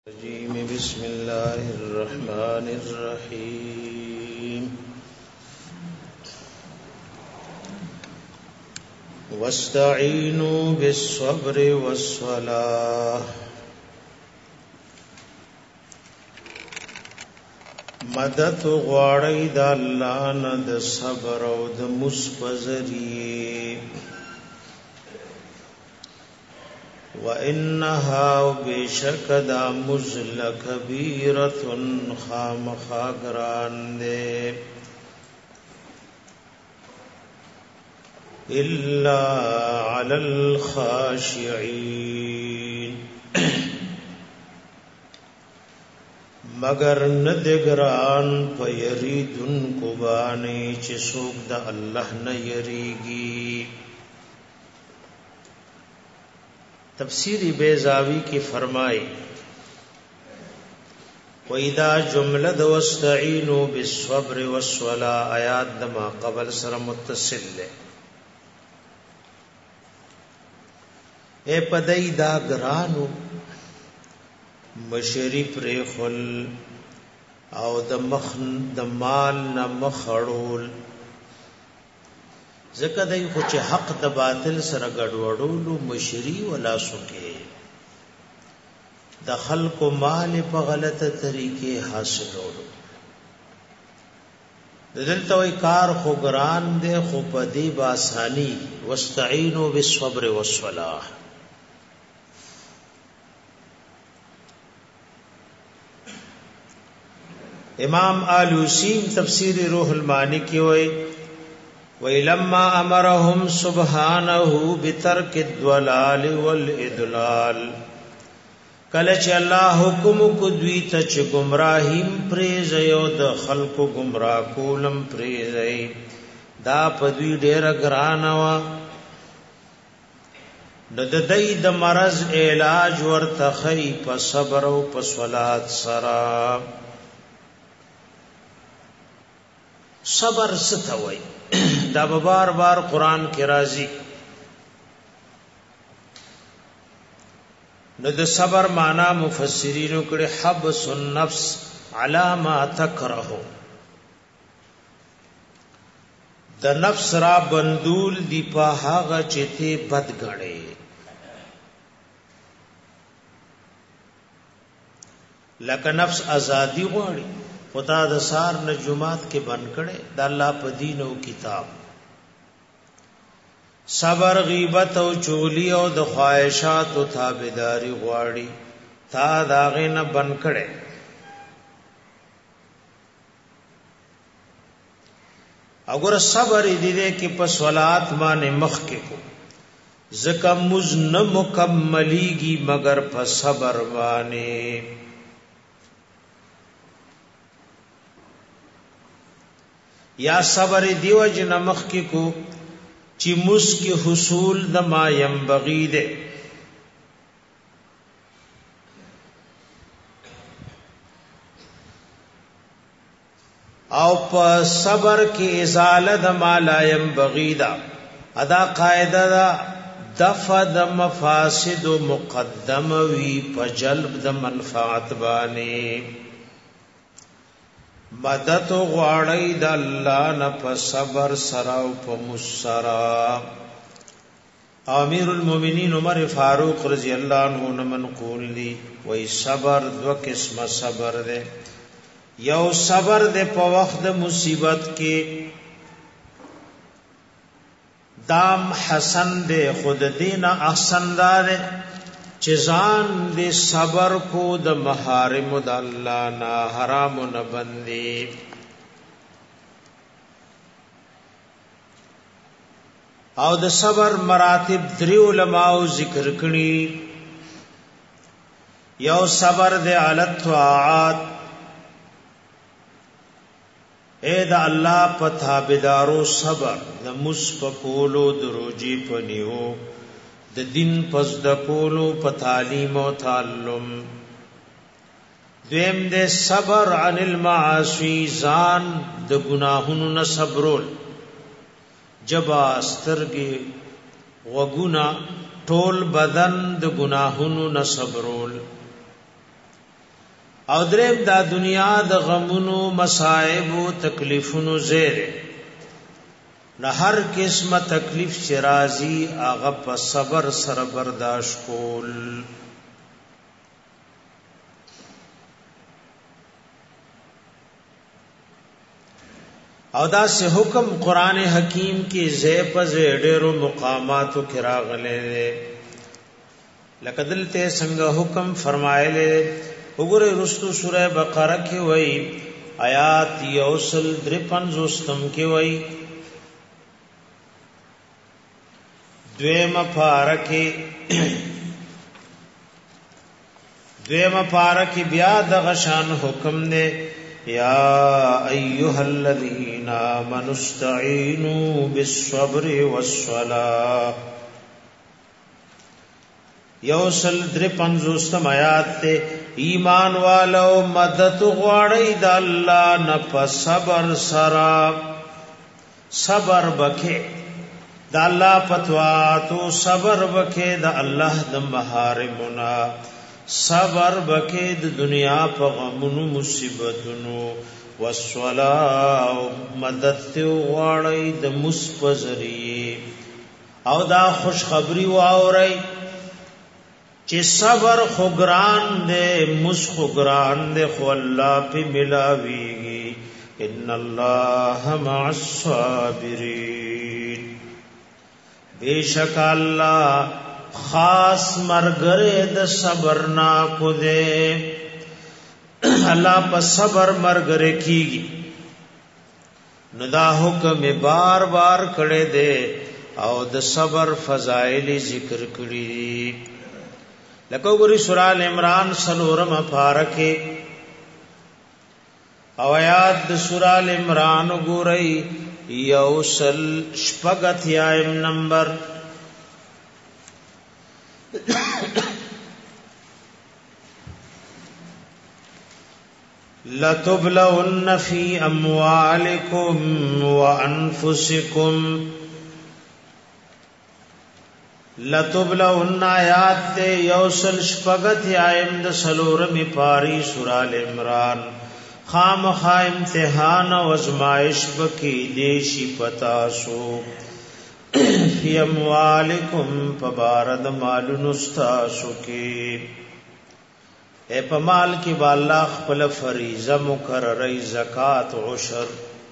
بسم الله الرحمن الرحيم واستعينوا بالصبر والصلاة مدد غواړئ د الله نه د صبر او د مصبري وَإِنَّهَا بِشَكَّ مُزْلَ كَبِيرَةٌ خَامَخَا گران دے إِلَّا عَلَى الْخَاشِعِينَ مگر ندگران پیریدن کو بانے چه سوک دا اللہ نہ یریگی تفسیری بیضاوی کی فرمائی وَإِذَا جُمْلَدَ وَاسْتَعِينُوا بِالصَّبْرِ وَالصَّلَاةِ آیات دما قبل سر متصل لے اے پدئی دا گرانو مشری پریخل او د مال نمخړول زکه دای خو چې حق د باطل سره ګډوډولو مشری ولا سکے د خلق مال په غلطه طریقې حاصلولو دلته وی کار خو ګران دی خو په دې باسانی واستعینوا بالصبر والصلاه امام آلوسی تفسیر روح المانی کی وی وَإِلَمَّا أَمَرَهُمْ سُبْحَانَهُ بِتَرْكِ الضَّلَالِ وَالْإِضْلَالِ کله چې الله حکم کو دوی ته چې گمراهیم پریزي او د خلقو گمراه کولم پریزي دا په دوی ډېر ګران وا د دې د مرض علاج ورته خی په صبر او په صلات سره صبر ستوي دا بار بار قران کې راځي نو د صبر معنا مفسرینو کړي حبس النفس علی ما تکره د نفس را بندول دی په هغه چې ته بد غړې لکه نفس ازادي غواړي خدا د سار نه جمعات کې بن کړي د الله په دین او کتاب صبر غیبت او چولی او د خواہشات او تابعداري غواړي تا داغه نه بن کړي اگر صبر دې کې په صلات باندې مخ کې کو زکه مز نه مکمليږي مگر په صبر باندې یا صبر دیو جن مخ کی کو چی مس کی حصول د ما ينبغي دے او په صبر کی ازاله د ما لا ينبغي دا ادا قاعده دا دفع د مفاسد مقدم وی په جلب د منفعت باندې مدد غواړی د الله نه په صبر سره او په مسرا امیر المؤمنین عمر فاروق رضی الله عنه منقول دی وای صبر دو قسم صبر ده یو صبر ده په وخت د مصیبت کې دام حسن ده خود دین احسن ده چزان دے صبر کو د محارم د الله نا حرام نه بندي او د صبر مراتب درې علماء ذکر کړي یو صبر د علت طاعات اے د الله په تابعدارو صبر د مصفقولو د روجي پنیو د دین پس د کولو په تعلیم او تعلم دویم د صبر عن المعاصی ځان د گناهونو نه صبرول جبا سترګي وغنا ټول بدن د گناهونو نه صبرول او دریم دا دنیا د غمونو مصائب او تکلیفونو زیره نه هر قسمه تکلیف چې راځي هغه په صبر سره برداشت کول. او دا سه حکم قران حکیم کې زې په زې ډېرو مقاماتو کې راغلي لکه دلته څنګه حکم فرمایله وګوره رستو سوره بقره کې وایي آیات یوصل 53 کې وایي دویمه پارکی بیا د غشان حکم نے یا ایها الذین آمنوا استعینوا بالصبر والصلاة. یوصل 53 آیات تے ایمان والو مدد غواړی د الله نه په صبر سره صبر بکې د الله پتواتو صبر بکې د الله د محارمنا صبر بکې د دنیا په غمونو مصیبتونو والصلاة مدد ته غواړی د مسپزری او دا خوش خبری واوري چې صبر خوګران دے مسخوګران دے خو الله په ملاويږي ان الله مع الصابرین. بیشک الله خاص مرګره د صبر نا کو دے الله په صبر مرګره کیږي نو دا حکم بار بار کړه دے او د صبر فضائل ذکر کړي لکه وګورئ سورہ ال عمران سلورم پارکه او آیات د سورہ ال عمران وګورئ یوصل شپغت یایم نمبر لَتُبْلَوُنَّ فِي أَمْوَالِكُمْ وَأَنفُسِكُمْ لَتُبْلَوُنَّ آیات تے یوصل شپغت یایم د سلورمی پاری سورہ ال عمران خامخا امتحان و ازمائش بکی دیشی پتاسو فی اموالکم پبارد مالون استاسو کی اے پمال کی بالا خپل فریضہ مقرری زکات عشر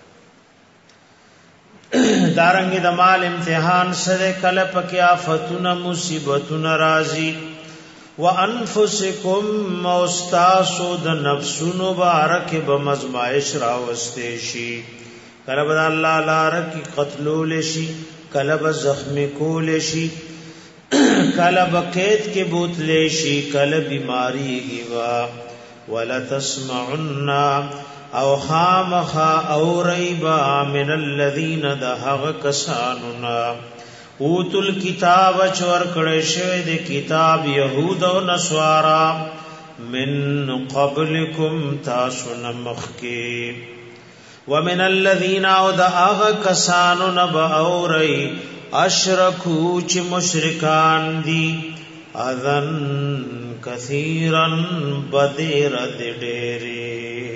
دارنگی د مال امتحان سره کله پکې آفتونه مصیبتونه راځي وانفسکم موستاسو د نفسونو بارک بمزمائش راوستې شي کله بد الله لار کی قتلول شي کله به زخمی کول شي کله بقید کې بوتلې شي کله بیماری گیوا ولا تسمعن او خامخا او ریبا من الذین دهغ کساننا اوتل کتاب چور کړه شوی د کتاب يهود او نصارا من قبلکم تاسو نمخکی ومن الذین او دهغ کساننا باوری اشرکو چې مشرکان دي اذن کثیرن بدر ډېری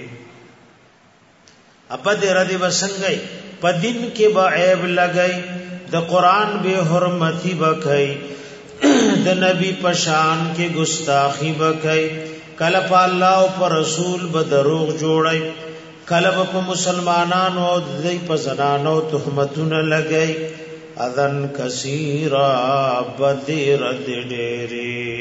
اپا دې ردی وسنګي پدین کې با عیب لګي د قران به حرمتی بکای د نبی پشان کې ګستاخی بکای کله په الله او پر رسول به دروغ جوړای کله په مسلمانانو او د په زنانو تهمتونه لګي اذن کثیرا بدر ډېری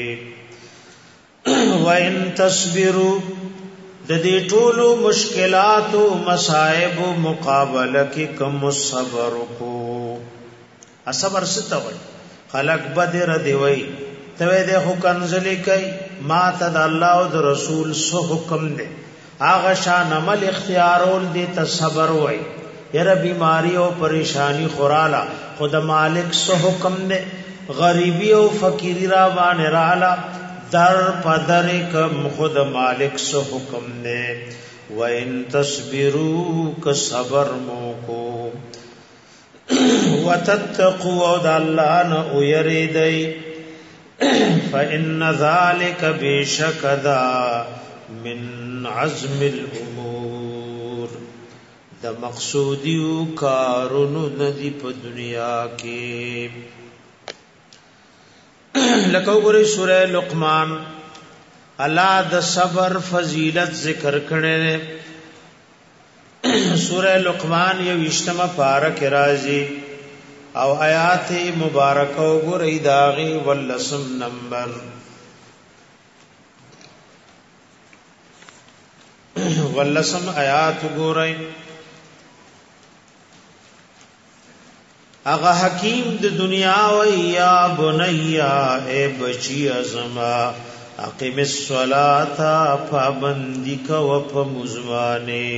وان تصبروا د دې ټولو مشکلات او مصائب مقابله کې کوم صبر کو صبر ستوي خلق بدر دی وای ته دې هو کنزلی کوي ما ته الله او رسول سو حکم دی هغه شان عمل اختیارول دې ته صبر وای یره بیماری او پریشانی خورالا خود مالک سو حکم دی غریبی او فقیری را باندې رااله در پدر کم خود مالک سو حکم نے وَإِن تَصْبِرُوا كَصَبْرٌ مُوكُ وَتَتَّقُوا وَدَلَّانَ اُيَرِدَي فَإِنَّ ذَلِكَ بِشَكَدَا من عزم الامور د مقصودیو کارونو ندی په دنیا کې لکه وګورئ سورہ لقمان الله د صبر فضیلت ذکر کړي سورہ لقمان یو اشتمه پارک راځي او آیات مبارکه وګورئ داغي ولسم نمبر ولسم آیات وګورئ اغه حکیم د دنیا و یا بنیا اے بچی ازما اقیم الصلاۃ پابندی کو په مزوانه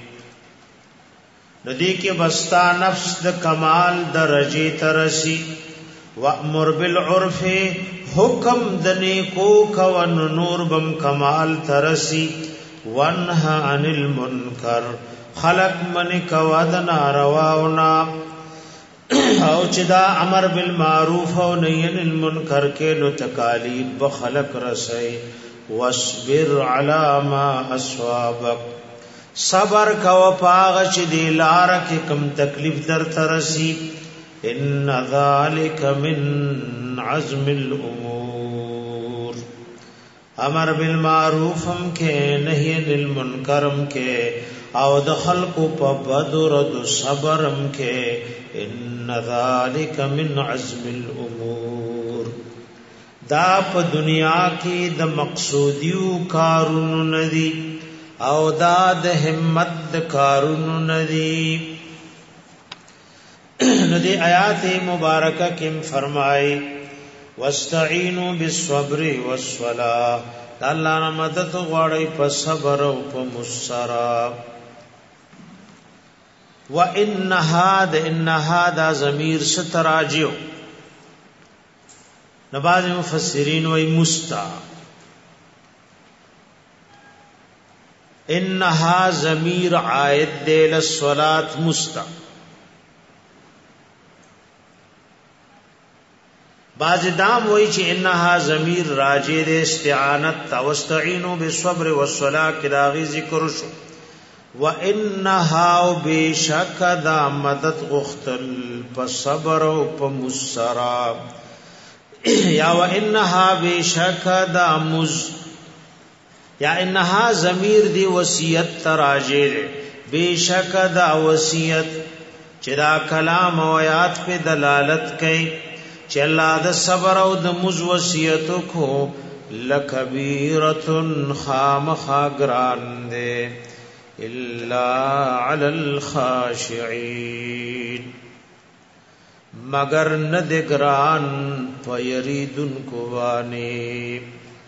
ندی کې بستا نفس د کمال درجه ترسی وامر بالعرف حکم د نیکو کو نور بم کمال ترسی وانها عن المنکر خلق من کو د نارواونا او چې دا امر بالمعروف او نهی عن المنکر کې نو تکالیف بخلق رسي واصبر علی ما اصابک صبر کو پاغ چې دی لار کې کم تکلیف در ترسي ان ذالک من عزم الامور امر بالمعروف هم کې نهی عن المنکر هم کې او د خلق په بدر د صبر هم کې ان ذالک من عزم الامور دا په دنیا کې د مقصودیو کارونو ندي او دا د همت د کارونو ندي ندي آیات مبارکه کې فرمای واستعینوا بالصبر والصلاه الله نه مدد غواړي په صبر او په مصرا وانها دا ضمیر ستراجو نباز مفسرین وای مستا انها ضمیر عائد دی للصلاه مستا باز دام وای چې انها ضمیر راجع د استعانت واستعینوا بالصبر والصلاه کداغي ذکر شو وانها بشک دا مدد غختل په صبر او په مسرا یا وانها بشک دا مز یا انها ضمیر دی وصیت تراجع بشک دا وصیت چې دا کلام او آیات په دلالت کوي چې الله د صبر او د مز وصیت کو لکبیرۃ خامخا ګران دے الا علی الخاشعين مگر ندگران پیریدن کو وانی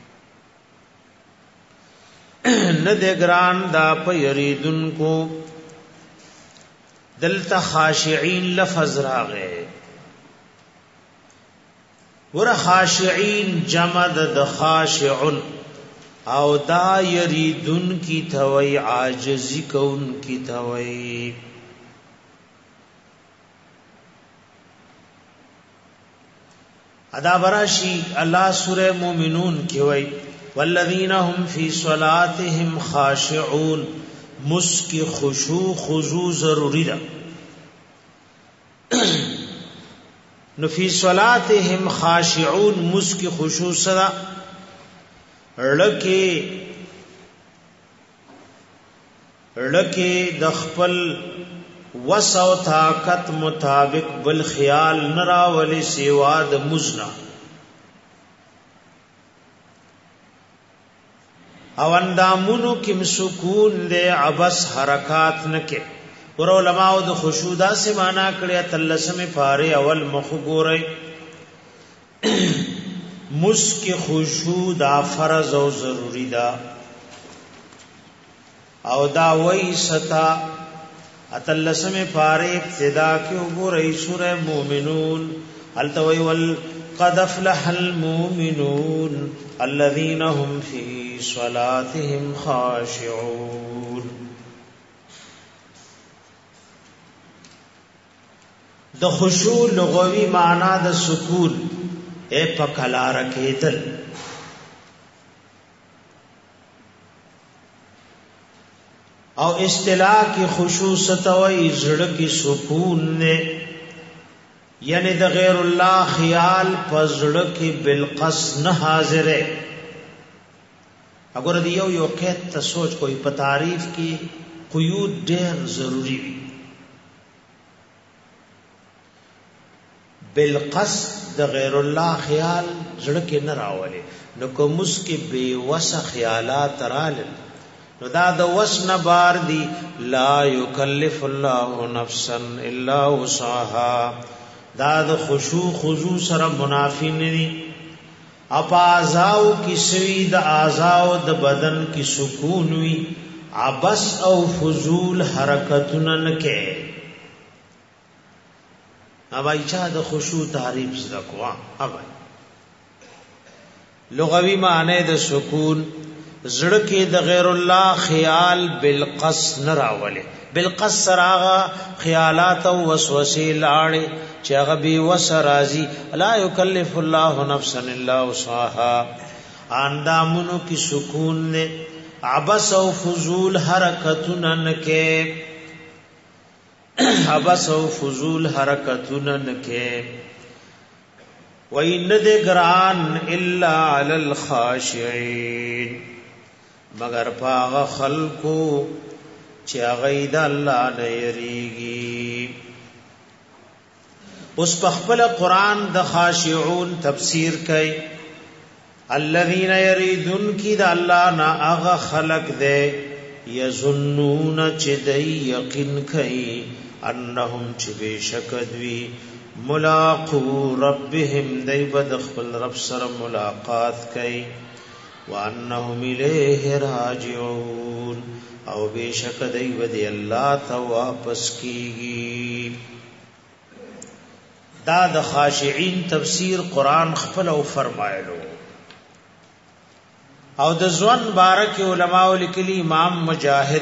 ندگران دا پیریدن کو دلتا خاشعين لفظ راغے ور خاشعين جمع د خاشعن او دا یریدن کی توي عاجزی کون کی توي ادا براشی الله سورہ مومنون کی وای والذین هم فی صلاتهم خاشعون مسکی خشوع خضوع ضروری ده نو فی صلاتهم خاشعون مسکی خشوع سره لکه د خپل وسو طاقت مطابق بل خیال نرا ولی سیوا د مزنا او اندامونو کم سکون دے عبس حرکات نکے ور علماء د خشوع دا سے معنا کړی تلسمه پاره اول مخ ګورئ مسک خشوع دا فرض او ضروری دا او دا وای ستا اتلسمه پاره ابتدا کې وګورئ سورہ مومنون التوي والقد افلح المؤمنون الذين هم في صلاتهم خاشعون د خشوع لغوي معنا د سکون اے پکلا رکیدل او اصطلاح کی خشوع ستوي زړه کی سکون نه یعنی د غیر الله خیال پزړه کی بالقص نه حاضره. اگر دی یو قید ته سوچ کوئی په تعریف کی قیود ډیر ضروری وي. بالقصد د غیر الله خیال زړه کې نه راولي. نو کوم مسکه بے وس خیالات رالل نو دا د وس نه بار دی. لا یکلف الله نفسا الا وسعها دا د خشوع خضوع سره منافی نه دي. اپ اعضاء کی سوی د اعضاء د بدن کی سکون وی عبس او فضول حرکتونه نه کې. اوای چا د خشوع تعریف زکوا اوای لغوی معنی د سکون زړه کې د غیر الله خیال بالقص نه راولي. بالقص سراغه خیالات او وسوسې لاړې چې هغه به وسرازي. لا یکلف الله نفسا الا وسعها اندامونو کی سکون نه عبس او فضول حرکتونه نه کې. عبس او فضول حرکتونه نه کې. وَإِنَّ دِگران إِلَّا عَلَى الْخَاشِعِينَ مگر پاغ خلقو چی غید اللہ نیریگی. اس پخپل قرآن د خاشعون تفسیر کئی الذین یریدون کی دا اللہ نا اغ خلق دے یظنون چی دی یقین کئی انہم چی بے شکدوی ملاقو ربهم دی بدخل رب سر ملاقات کئی وانہم الیہ راجعون او بے شک دی ودی اللہ تا واپس کیگی. دا د خاشعین تفسیر قرآن خپل او فرمایلو. او د ځوان بارک علماء لیکلی امام مجاہد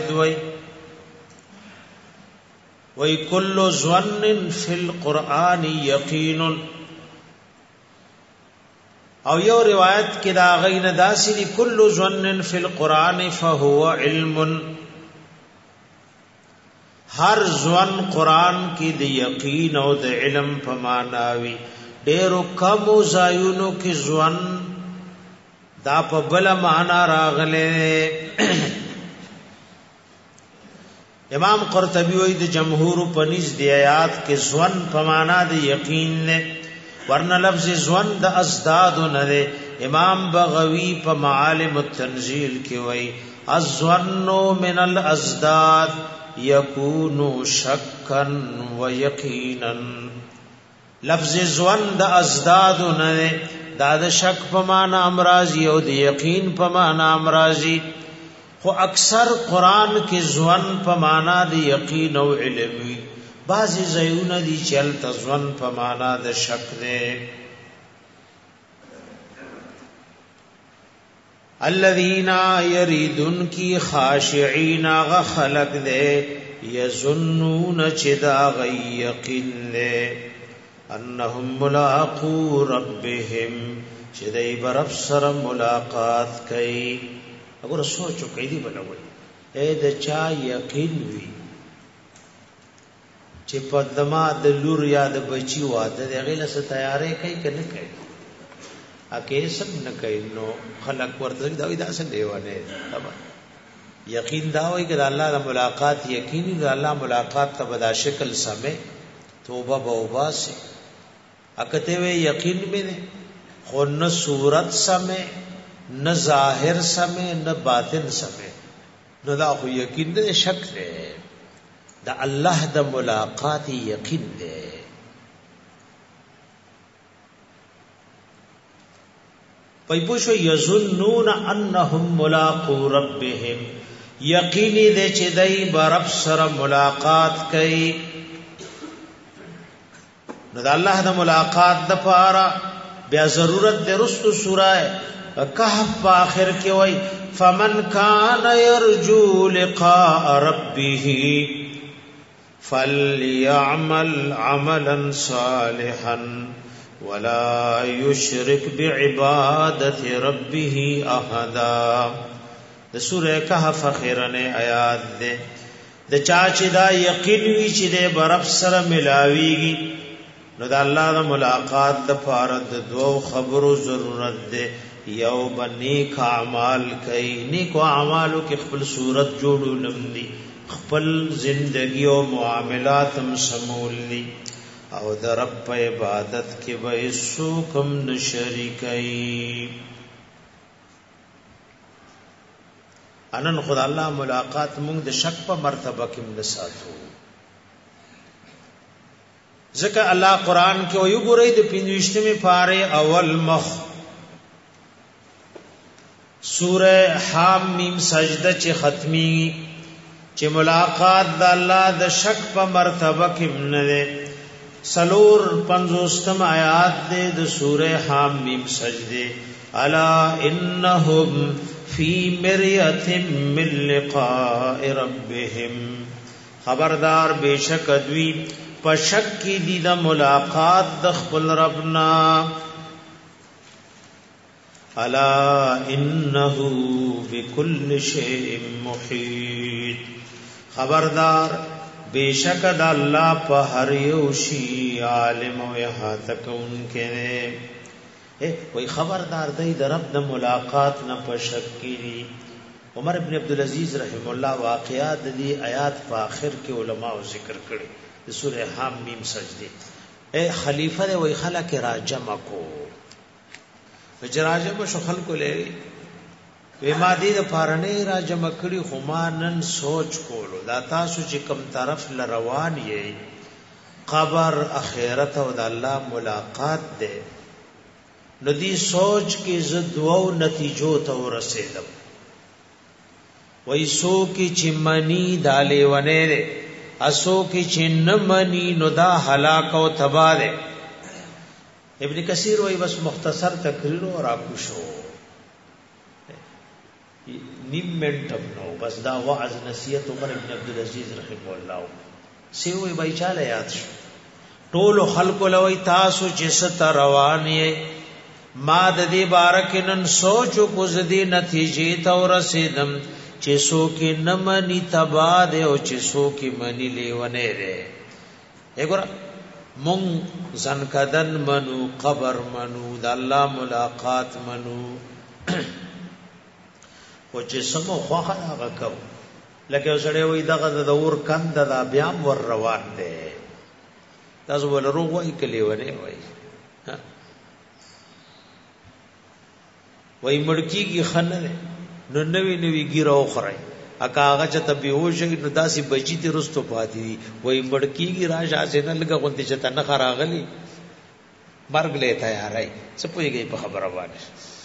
وی کل ظن فی القرآن یقین. او یو روایت کې دا غین داسی دی کل ظن فی القرآن فهو علم. ہر ظن قرآن کی دی یقین او د علم په معناوی. ډیرو کم زایونو کې ظن دا په بل معنا راغله. امام قرطبی وی د جمهور پنځ دی آیات کې ظن په معنا د یقین نه ورنه لفظ ظن د ازداد نه. امام بغوی په معالم التنزیل کې وی الظن من الازداد یکون شکا و یقینا. لفظ ظن د ازداد نه دا د شک په معنا امراضی او د یقین په معنا امراضی. خو اکثر قرآن کې ظن په معنا د یقین او علم وی. بعضی زیونه دي چل تظن په معنا د شک ده. الذین یریدون کی خاشعین غ خلق ده یظنون چدا غ یقین ده انهم ملاقو ربهم چدای برب سر ملاقات کئ. اگر سوچو کئی دی بلوئی اے دا چا یقین وی چی پدما دا لور یا دا بچی واده دا غیل سا تیارے کئی که نکئی اکی سب نکئی نو خلق ورطلق داوی دا سن دیوانے یقین داوی که دا اللہ دا ملاقات یقینی دا اللہ ملاقات تا بدا شکل سمے توبہ باوبا سے اکتے وے یقین میں نے خون نا صورت سمے نہ ظاہر سمے نہ باطن سمے نو دا خو یقین دے شک دے دا اللہ دا ملاقات یقین دے. پای پوشو یظنون انہم ملاقو ربهم یقینی دے چی دای برب سر ملاقات کئی. نو دا اللہ دا ملاقات دا پارا بیا ضرورت دے رستو سورہ کہف آخر کے وئی فمن کان یرجو لقاء ربه فلیعمل عملا صالحا ولا یشرک بعبادت ربه احدا. د سوره کهف اخرنه آیات ده د چا چې دا یقین وی چې د برب سره ملاویږي نو د الله د ملاقات د پاره د دوو خبرو ضرورت ده یو بنیک اعمال کوي نیکو اعمالو کې خپل صورت جوړو لمدي خپل زندگی او معاملات هم سمول دي او د رب په عبادت کې به سوکم نشریکای انن خدای الله ملاقات موږ د شک په مرتبه کې مساتو ځکه الله قران کې ویو ګورې د 25مې پاره اول مخ سوره حامیم سجده چې ختمي چې ملاقات د الله د شک په مرتبه کې نه سلور 50 آیات د سوره حامیم سجده الا انهم فی مریۃ من لقاء ربهم خبردار بیشک دوی پشک کی دی د ملاقات د خپل ربنا الا انه بكل شیء محیط خبردار بیشک د الله په هر یو شی عالم او احاطه کوونکی وای خبردار دی د رب د ملاقات نه پشک کی عمر ابن عبد العزيز رحم الله واقعات دی آیات په اخر کې علما ذکر کړي د سوره حامیم سجده خلیفہ دی وای خلک راجم کو وجراجم شو خلق لري وی ما دې د پارنې راجم کړي خو ما نن سوچ کولو دا تاسو چې کم طرف ل روان یې قبر اخرت او د الله ملاقات ده نو دی سوچ کې زدوو نتیجو ته ورسېدم وای سو کې چې منی دالې ونه ده اسو کې چې نه منی نو دا هلاک او تباہ ده ابن کثیر وای بس مختصر تقریر اور اپو شو نیم منټم نو بس دا وعظ نصیحت عمر ابن عبد العزيز رحم الله سی وای بای چاله یاد شو ټول خلق لوي تاسو چې ست روان یې ما د دې بارکنن سوچ کو زدي نتیجې ته ورسېدم چې سو کې نمنې تبا ده او چې سو کې منی لیونه ده وګوره مون زنکدن منو قبر منو د الله ملاقات منو او چې سمو خوخه هغه کو لکه سړی وای دغه د اور کند دا بیا ور روان ده تاسو ول روغ وای کلی ونه وای وای مړکی کی خنه نو نوی نوی ګیرو خړای اکا هغه چې تبيوش نو داسي بچی تی رستو پاتې دي وای مړکی کی راشه اسنه لګه غونډه چې تنه خراغلی مرګ له تیارای څه پويږي په خبره باندې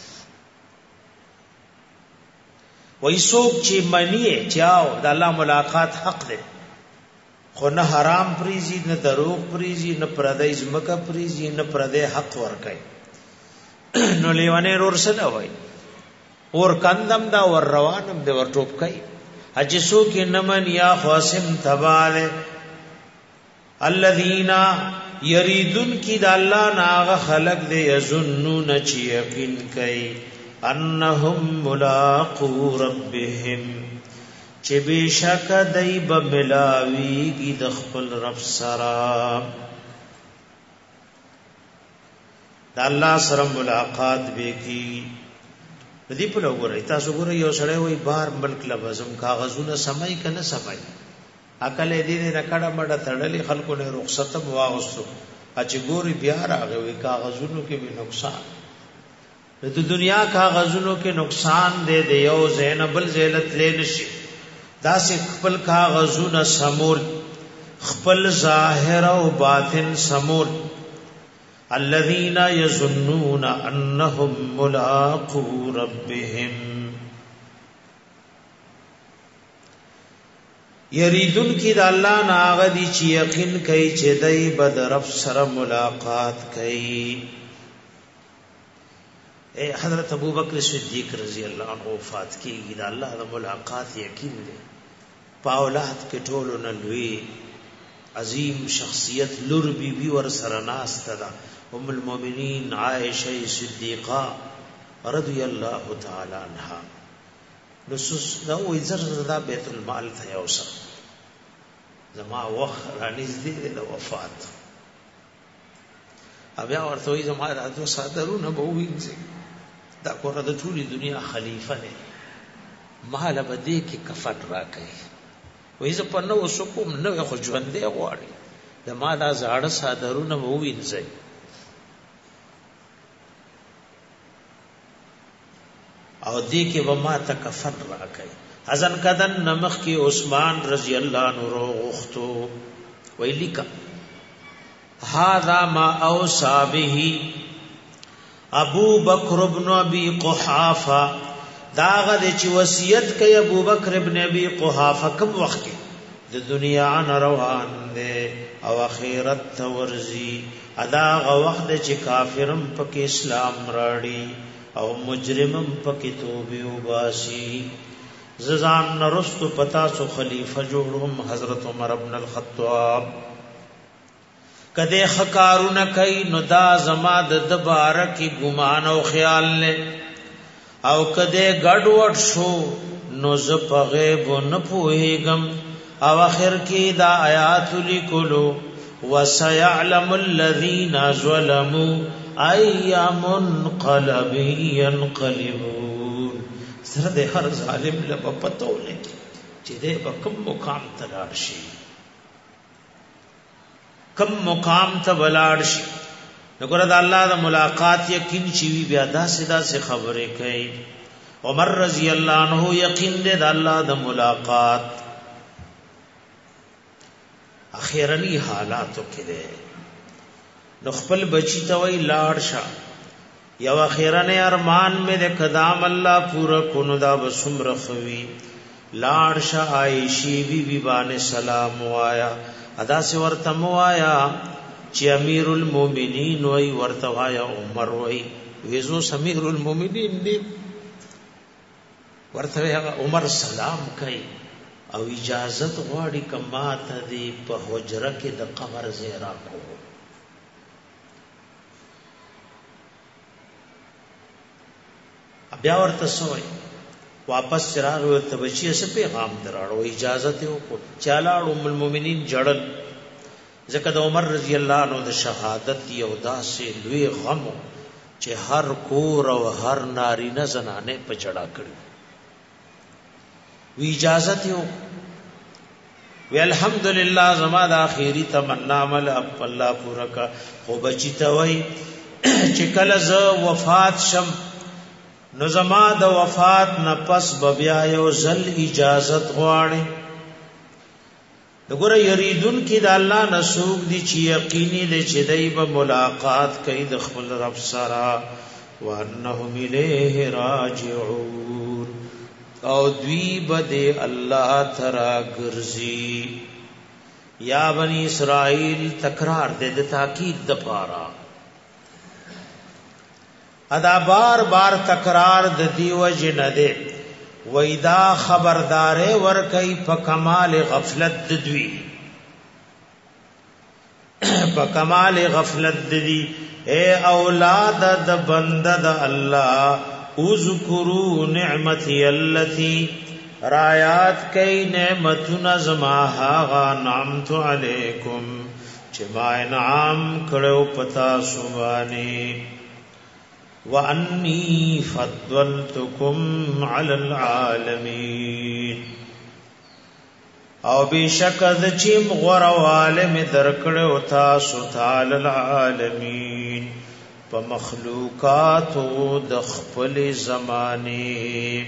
وای څوک چې منی چاو د الله ملاقات حق ده خو نه حرام پریزي نه دروغ پریزي نه پردای زمکه پریزي نه پردای حق ورکای نو لیوانه ور سره وای اور کندم دا ور روانم دی ور ټوپ کای اج سو کې نمن یا خاصم تباله الذين يريدون کی د الله ناغه خلق دی یظنون چې یقین کای انهم ملاقو ربهم چې بشک دای بملاویږي د خپل رب سره د الله سره ملاقات وکي دې په لګورې تاسو ګورئ یو سړی وای بار ملک لبزم کاغذونه سمای کنه سمای عقل دې نه کړه مړه تړلې خلکو نه رخصت واغستو اچ ګوري بیا راغوي کاغذونو کې به نقصان د دنیا کاغذونو کې نقصان دې یو زینبل زیلت لنشي دا سه خپل کاغذونه سمور خپل ظاهر او باطن سمور الذين يظنون انهم ملاقو ربهم یریدون کی د الله ناغدي چې یقین کوي چې دای بد رب سره ملاقات کوي حضرت ابوبکر صدیق رضی الله عنه وفات کیږي د الله د ملاقات یقین دی پاولات کې ټولو نه لوی عظیم شخصیت لور بی بی ور سره ناستدا ام المؤمنین عائشہ صدیقہ رضی اللہ تعالی عنہا نصوص دا وې زړه بیت المال ته اوسه زما وخت رانږدې د وفات بیا ورته وې زما راځو صادرونه به وینځي دا کور د ټولي دنیا خلیفہ نه مال بده کې کفن راکړي وې زه په نو وسوم نو خو ژوندې غواړي د ما دا زاړه صادرونه به وینځي او دې کې به ما ته کفن راکړي ازن کدن نمخ کی عثمان رضی اللہ عنہ روغتو ویلیکا هذا ما اوصى به ابو بکر ابن ابي قحافه داغه چې وصیت کوي ابو بکر ابن ابي قحافه کوم وخت د دنیا نه روان دي او اخرت تورزي اداغه وخت چې کافرم پکې اسلام راړي او مجرمم پکې توبه وباسي ززان نرستو پتا سو خلیفہ جوړم حضرت عمر ابن الخطاب کده خکارون کای نو دا زما د بارکی ګمان او خیال نه او کده ګډوډ شو نو ز په غیب نه پوهیږم او اخر کې دا آیات لیکلو وسيعلم الذين ظلموا اي منقلب ينقلبون سره د هر ظالم له پتو لګي چې دې په کوم مقام ته لاړ شي کوم مقام ته ولاړ شي وګوره د الله د ملاقات یقین شي بیا دا سدا خبره کوي عمر رضی الله عنه یقین دې د الله د ملاقات اخیرنی حالاتو کې ده نو خپل بچی ته وی لاړ شه یو اخیرنه ارمان میں د قدام الله پورا کونو دا بسم رخوی لاړ شه عائشی بی بی باندې سلام وایا ادا سے ورته وایا چې امیر المؤمنین وی ورته وایا عمر وی ویزو امیر المؤمنین دی ورته عمر سلام کوي او اجازت غواړي کما ته دی په حجره کې د قبر زیرا کو بیا ورته سوې واپس چراغ ورته بچي سه پیغام دراړو اجازه ته کو چالاړ ام المؤمنین جړل ځکه د عمر رضی الله عنه د شهادت یو داسې لوی غم چې هر کور او هر ناری نه زنانه په چړا کړی وی اجازه ته وی الحمدلله زما د اخیری تمنا عمل الله پورا کا خو بچی ته وای چې کله ز وفات شم نو زما د وفات نه پس بیا یو زل اجازت غواړي وګوره یریدون کې د الله نسوک دي چې یقیني دي چې دای په ملاقات کوي د خپل رب سره وانهم الیه راجعون او دوی بده الله ترا ګرځي یا بنی اسرائیل تکرار دې د تاکید د پاره ادا بار بار تکرار د دیو جن ده وېدا خبردارې ور کوي په کمال غفلت د دوی په کمال غفلت د دی اے اولاد د بنده د الله اذکروا نعمتي التي رایات کئ نعمتنا زما ها نعمت علیکم چې ما انعام کړو پتا سبحانی وَأَنِّي فَضَّلْتُكُمْ عَلَى الْعَالَمِينَ او بشکد چیم غورواله می درکړو تاسو تعالی العالمین په مخلوقات د خپل زمانه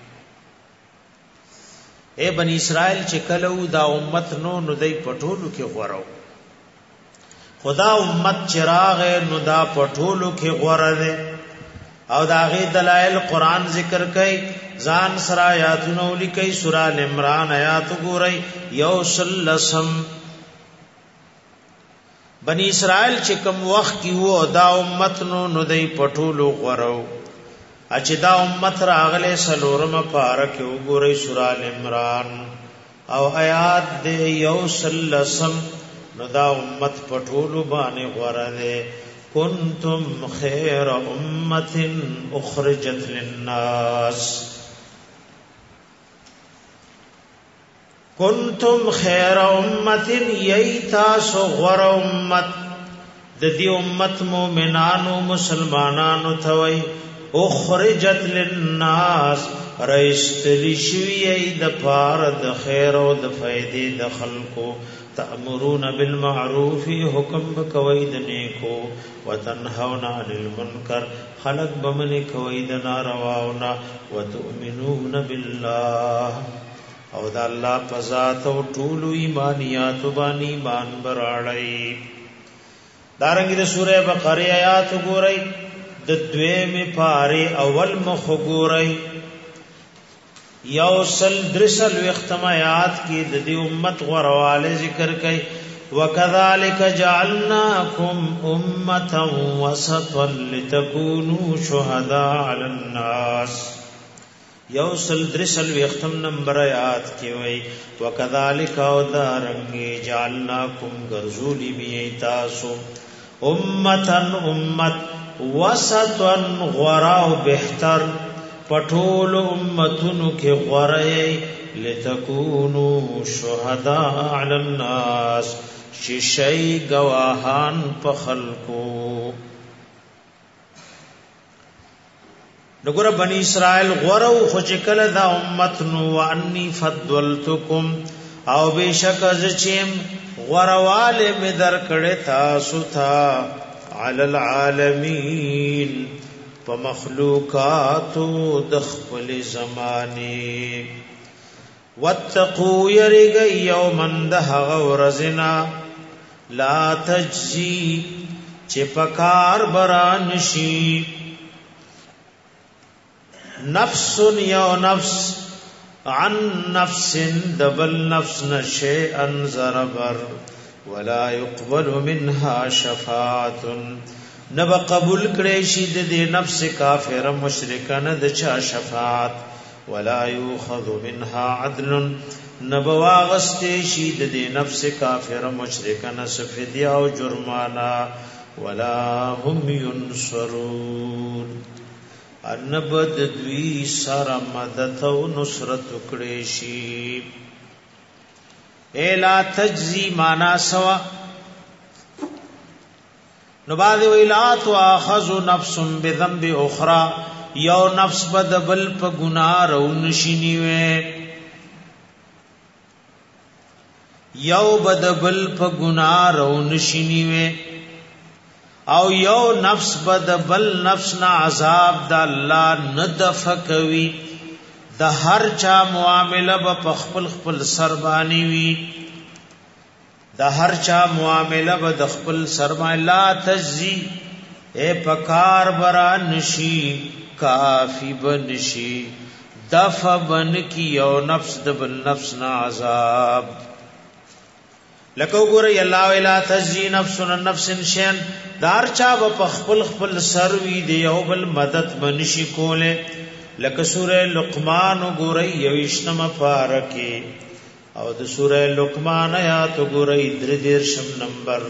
اے بنی اسرائیل چې کلو دا امت نو دای پټولو کې غورو خدا امت چراغ نو دا پټولو کې غوره ده او دا غي دلائل قران ذکر کوي ځان سرا آیاتونو لیکي سورہ ال عمران آیات ګورئ یوسلسم بنی اسرائیل چې کوم وخت کې وو دا امت نو دای پټولو غورو اچ دا امت راغله سلورم پارک وګورئ سورہ ال عمران او آیات د یوسلسم نو دا امت پټولو باندې غوړه کنتم خیر امه اخرجت للناس کنتم خیر امت ییتا سغور امت د دې امت مومنانو مسلمانانو ثوی اخرجت للناس رایستلی شوی د پار د خیر او د فائدې د خلقو تأمرون بالمعروف حکم کوي د نیکو وتنهون عن المنکر خلق بمن کوي د نارواونا وتؤمنون بالله او د الله په ذات او ټول ایمانیات باندې ایمان براړی دارنګه د سوره بقره آیات ګورئ د دویمه پاره اول مخ ګورئ یوصل درسل اختمایات کی د دې امت غرواله ذکر کئ وکذالک جعلناکم امه وسطا لتكونوا شهداء علی الناس یوصل درسل اختم نمبر آیات کی وای وکذالک او دارنګ جعلناکم غرذولی می تاسو امه امت وسطا غراو بهتر پټول امتونو کې غره لتكونوا شهداء علی الناس ششی گواهان په خلقو نګور بنی اسرائیل غره خو چې کله دا امت نو وانی فضلتکم او بشک از چیم غرواله می در کړه تاسو ته علی العالمین په مخلوقاتو د خپل زمانه واتقوا يرغي يوما ده ورزنا لا تجزي چې پکار بران شي نفس یو نفس عن نفس دبل نفس شيئا زربر ولا يقبل منها شفاعه نبا قبول کړي شي د نفس کافر مشرکان د چا شفاعت ولا يؤخذ منها عدل نبا واغستې شي د نفس کافر مشرکان سفدیا او جرمانه ولا هم ينصرون انبد دوی سره مدد او نصرت کړي شي الا تجزي معنا سوا نو بعد ویلات واخذ نفس بذنب اخرى یو نفس بدبل په ګناه رونشینی وې یو بدبل په ګناه رونشینی وې او یو نفس بدبل نفس نا عذاب د الله ندف کوي د هر چا معامله په خپل خپل سربانی وي د هر چا معامله به د خپل سرما لا تجزي اے پکار برا نشي کافی بنشي دفع بن کی او نفس د بل نفس نا عذاب لکه وګورئ الله ولا تجزي نفس نفس شيئا دار چا په خپل خپل سر وی دی او بل مدد بنشي کوله لکه سوره لقمان وګورئ یوشتم پارکه او د سوره لقمان آیات وګورئ 33 نمبر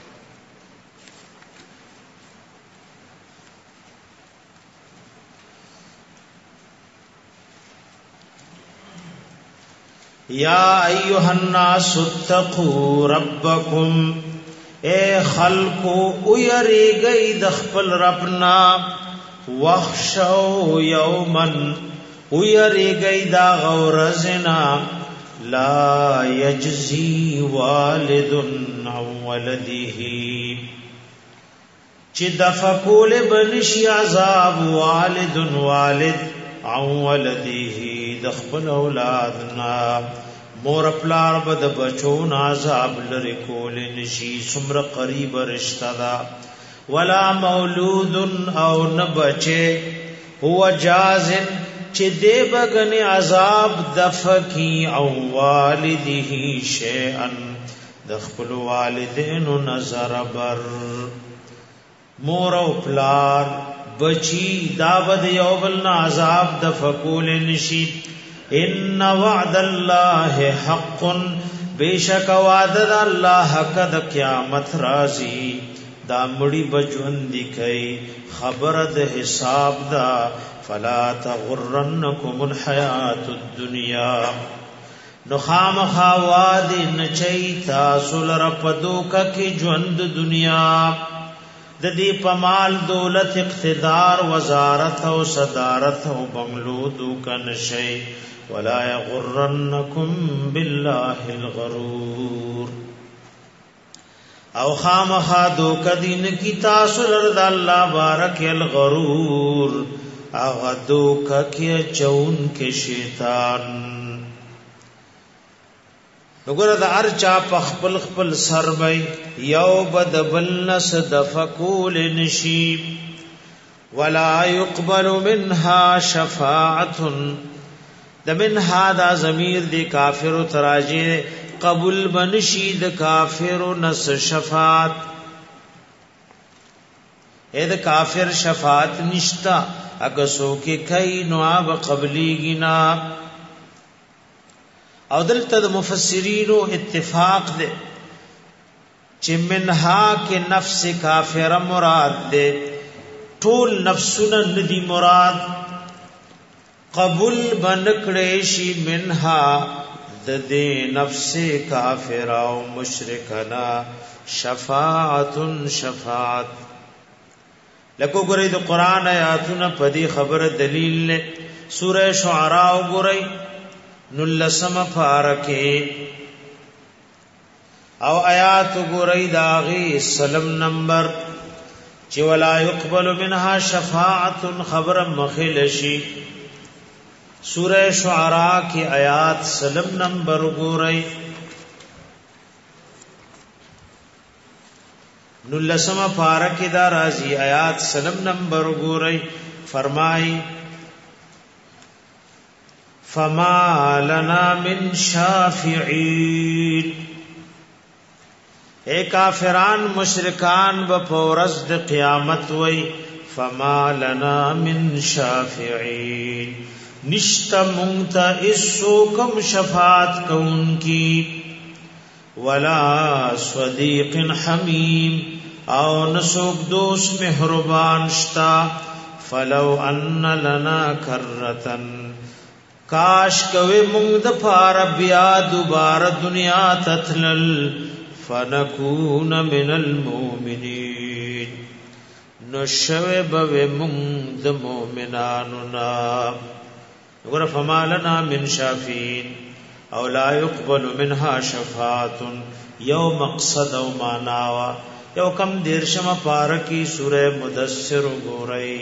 یا ایها الناس اتقوا ربکم اے خلقو ویریږئ د خپل ربنا واخشوا یوما ویریږئ دا غورزنا لا یجزی والد عن ولده چې دفقول بنشي عذاب والد عن ولده د خپل اولادنا مور پلار بد بچون عذاب لری کول نشي سمر قریب رشتہ دا ولا مولود او نبچه هو جازن چې دی بغن عذاب دفقی او والده شیئا د خپل والدینو نظر بر مور او پلار بچی داود یوبل عذاب دفقول نشی ان وعد الله حق بیشک وعد الله حق د قیامت رازی دا مړی بجوند کی خبر د حساب دا فلا تغرنکم الحیات الدنیا نو خامخا واد نچي تاسو لره پدوکه کې ژوند دنیا د دې پمال دولت اقتدار وزارت او صدارت او بنگلو دوکن شي ولا يغرنكم بالله الغرور او خامخا دوک دین کی تاسو لرد الله بارک الغرور اغه دوک کی چون کې شیطان وګوره د ارچا خپل خپل سر وي یو بدبل نس دفقول نشي ولا يقبل منها شفاعه د منها دا ضمیر دی کافر تراجی قبول بنشي د کافر نس شفاعت اې د کافر شفاعت نشتا اګه سو کې کای نو اب قبلي گنا او دلته د مفسرینو اتفاق ده چې منها کې نفس کافر مراد ده ټول نفسونه ندي مراد قبول بنکړې شي منها د دې نفس کافر او مشرکنا شفاعت لکه ګورې د قران آیاتونه په دې خبره دلیل له سوره شعراء ګورې نلسم فارکه او آیات ګورې داغي سلم نمبر چې ولا يقبل منها شفاعت خبر مخلشی سورہ شعراء کی آیات سلم نمبر ګورئ نلسم فارق دا رازی آیات سلم نمبر ګورئ فرمائی فما لنا من شافعین اے کافران مشرکان بپورز د قیامت وی فما لنا من شافعین نشتا مونتا اسو کم شفاعت کون کی ولا صدیق حمیم او نسوک دوست محربان شتا فلو ان لنا کرتن کاش کوي مونږ د پار بیا دوباره دنیا تتلل فنکون من المؤمنین نشوه به مونږ د مؤمنانو نا وګوره فمالنا من شافین او لا يقبل منها شفاعت یو مقصد او معنا یو کم دیرشم پارکی سوره مدثر ګورئ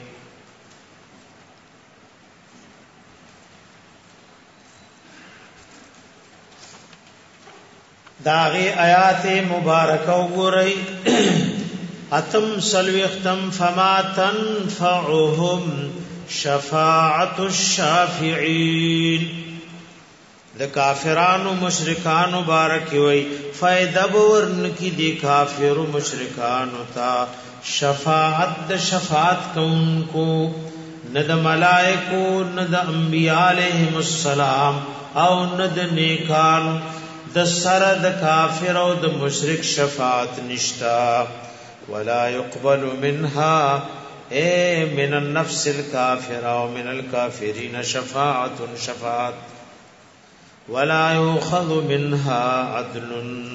داغی آیات مبارکہ وګورئ اتم سلوختم فما تنفعهم شفاعت الشافعین د کافرانو مشرکانو بارک وی فائدہ ورن کی دی کافر مشرکانو تا شفاعت د شفاعت کونکو ند ملائکو ند انبیاء علیہم السلام او ند نیکان د سره د کافر او د مشرک شفاعت نشتا ولا يقبل منها اے من النفس الكافر او من الكافرین شفاعت ولا يؤخذ منها عدل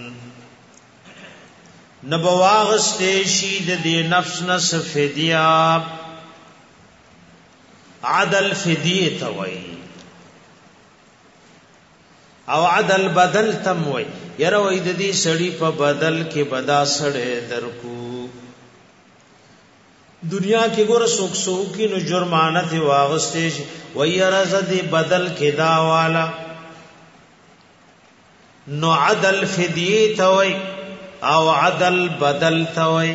نبواغستشی د دې نفس نس فدیه عدل فدیه توي او عدل بدل تم وي ير وې د دې سړی په بدل کې بدا سړې درکو دنیا کې ګور سوک سوکي نو جرمانه دی واغستې وي ير زدي بدل کې دا والا نو عدل فدیه توي او عدل بدل توي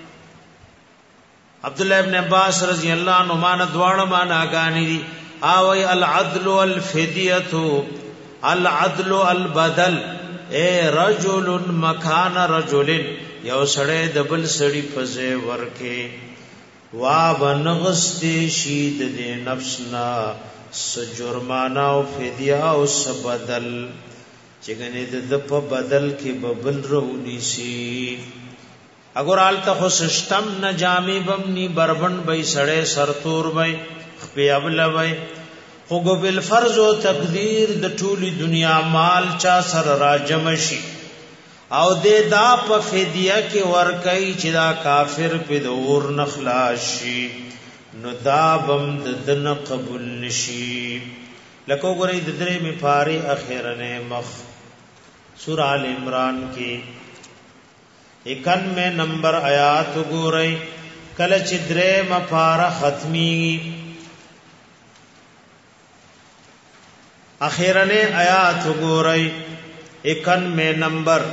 عبد الله ابن عباس رضی الله عنهما دواړه معنا غاني دي او العدل والفدیه العدل البدل اے رجل مکان رجل یو سړی د بل سړی فزه ورکه وا بنغستی شید د نفسنا س جرمانه او فدیه او س بدل چګنه د په بدل کې ببل رونی شي اگر آلته خو سشتم نه جامې بم ني بربند بې سړې سرتور بې خپې ابل بې خو بالفرض او تقدیر د ټولي دنیا مال چا سره راجم شي او د دا په فدیه کې ورکای چې دا کافر په دور نخلاص شي نو دا بم دن قبول نشي. لکه ګورې د درې می پاره اخیرنه مخ سورہ ال عمران کې 91 نمبر آیات ګورئ کله چې درې مپاره ختمي اخیرنه آیات ګورئ 91 نمبر